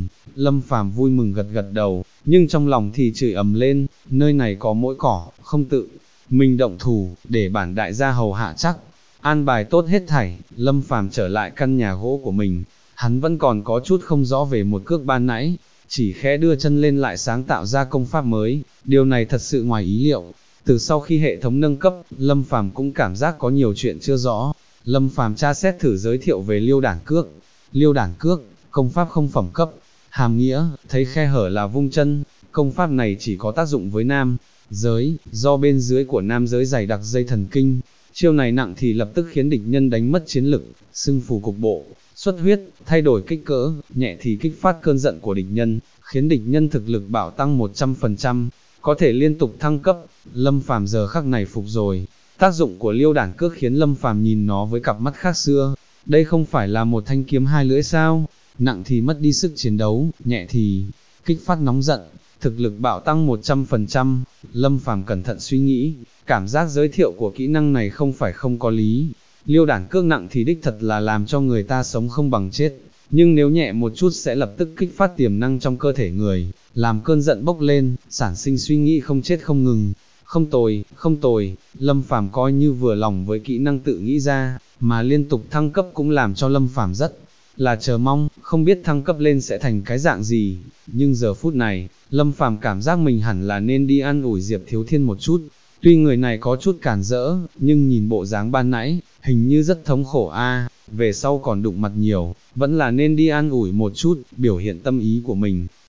Lâm Phàm vui mừng gật gật đầu, nhưng trong lòng thì chửi ầm lên, nơi này có mỗi cỏ, không tự mình động thủ, để bản đại gia hầu hạ chắc. An bài tốt hết thảy, Lâm Phàm trở lại căn nhà gỗ của mình, hắn vẫn còn có chút không rõ về một cước ban nãy, chỉ khẽ đưa chân lên lại sáng tạo ra công pháp mới, điều này thật sự ngoài ý liệu. Từ sau khi hệ thống nâng cấp, Lâm Phàm cũng cảm giác có nhiều chuyện chưa rõ. Lâm Phàm tra xét thử giới thiệu về Liêu Đản Cước. Liêu Đản Cước, công pháp không phẩm cấp, hàm nghĩa, thấy khe hở là vung chân, công pháp này chỉ có tác dụng với nam giới, do bên dưới của nam giới dày đặc dây thần kinh. Chiêu này nặng thì lập tức khiến địch nhân đánh mất chiến lực, sưng phù cục bộ, xuất huyết, thay đổi kích cỡ, nhẹ thì kích phát cơn giận của địch nhân, khiến địch nhân thực lực bạo tăng 100%, có thể liên tục thăng cấp. Lâm Phàm giờ khắc này phục rồi, tác dụng của liêu đản cước khiến Lâm Phàm nhìn nó với cặp mắt khác xưa. Đây không phải là một thanh kiếm hai lưỡi sao? Nặng thì mất đi sức chiến đấu, nhẹ thì kích phát nóng giận, thực lực bạo tăng 100%. Lâm Phàm cẩn thận suy nghĩ, cảm giác giới thiệu của kỹ năng này không phải không có lý. Liêu đản cước nặng thì đích thật là làm cho người ta sống không bằng chết, nhưng nếu nhẹ một chút sẽ lập tức kích phát tiềm năng trong cơ thể người, làm cơn giận bốc lên, sản sinh suy nghĩ không chết không ngừng. Không tồi, không tồi, Lâm Phàm coi như vừa lòng với kỹ năng tự nghĩ ra, mà liên tục thăng cấp cũng làm cho Lâm Phàm rất là chờ mong, không biết thăng cấp lên sẽ thành cái dạng gì. Nhưng giờ phút này, Lâm Phàm cảm giác mình hẳn là nên đi an ủi Diệp Thiếu Thiên một chút. Tuy người này có chút cản rỡ, nhưng nhìn bộ dáng ban nãy, hình như rất thống khổ a. Về sau còn đụng mặt nhiều, vẫn là nên đi an ủi một chút, biểu hiện tâm ý của mình.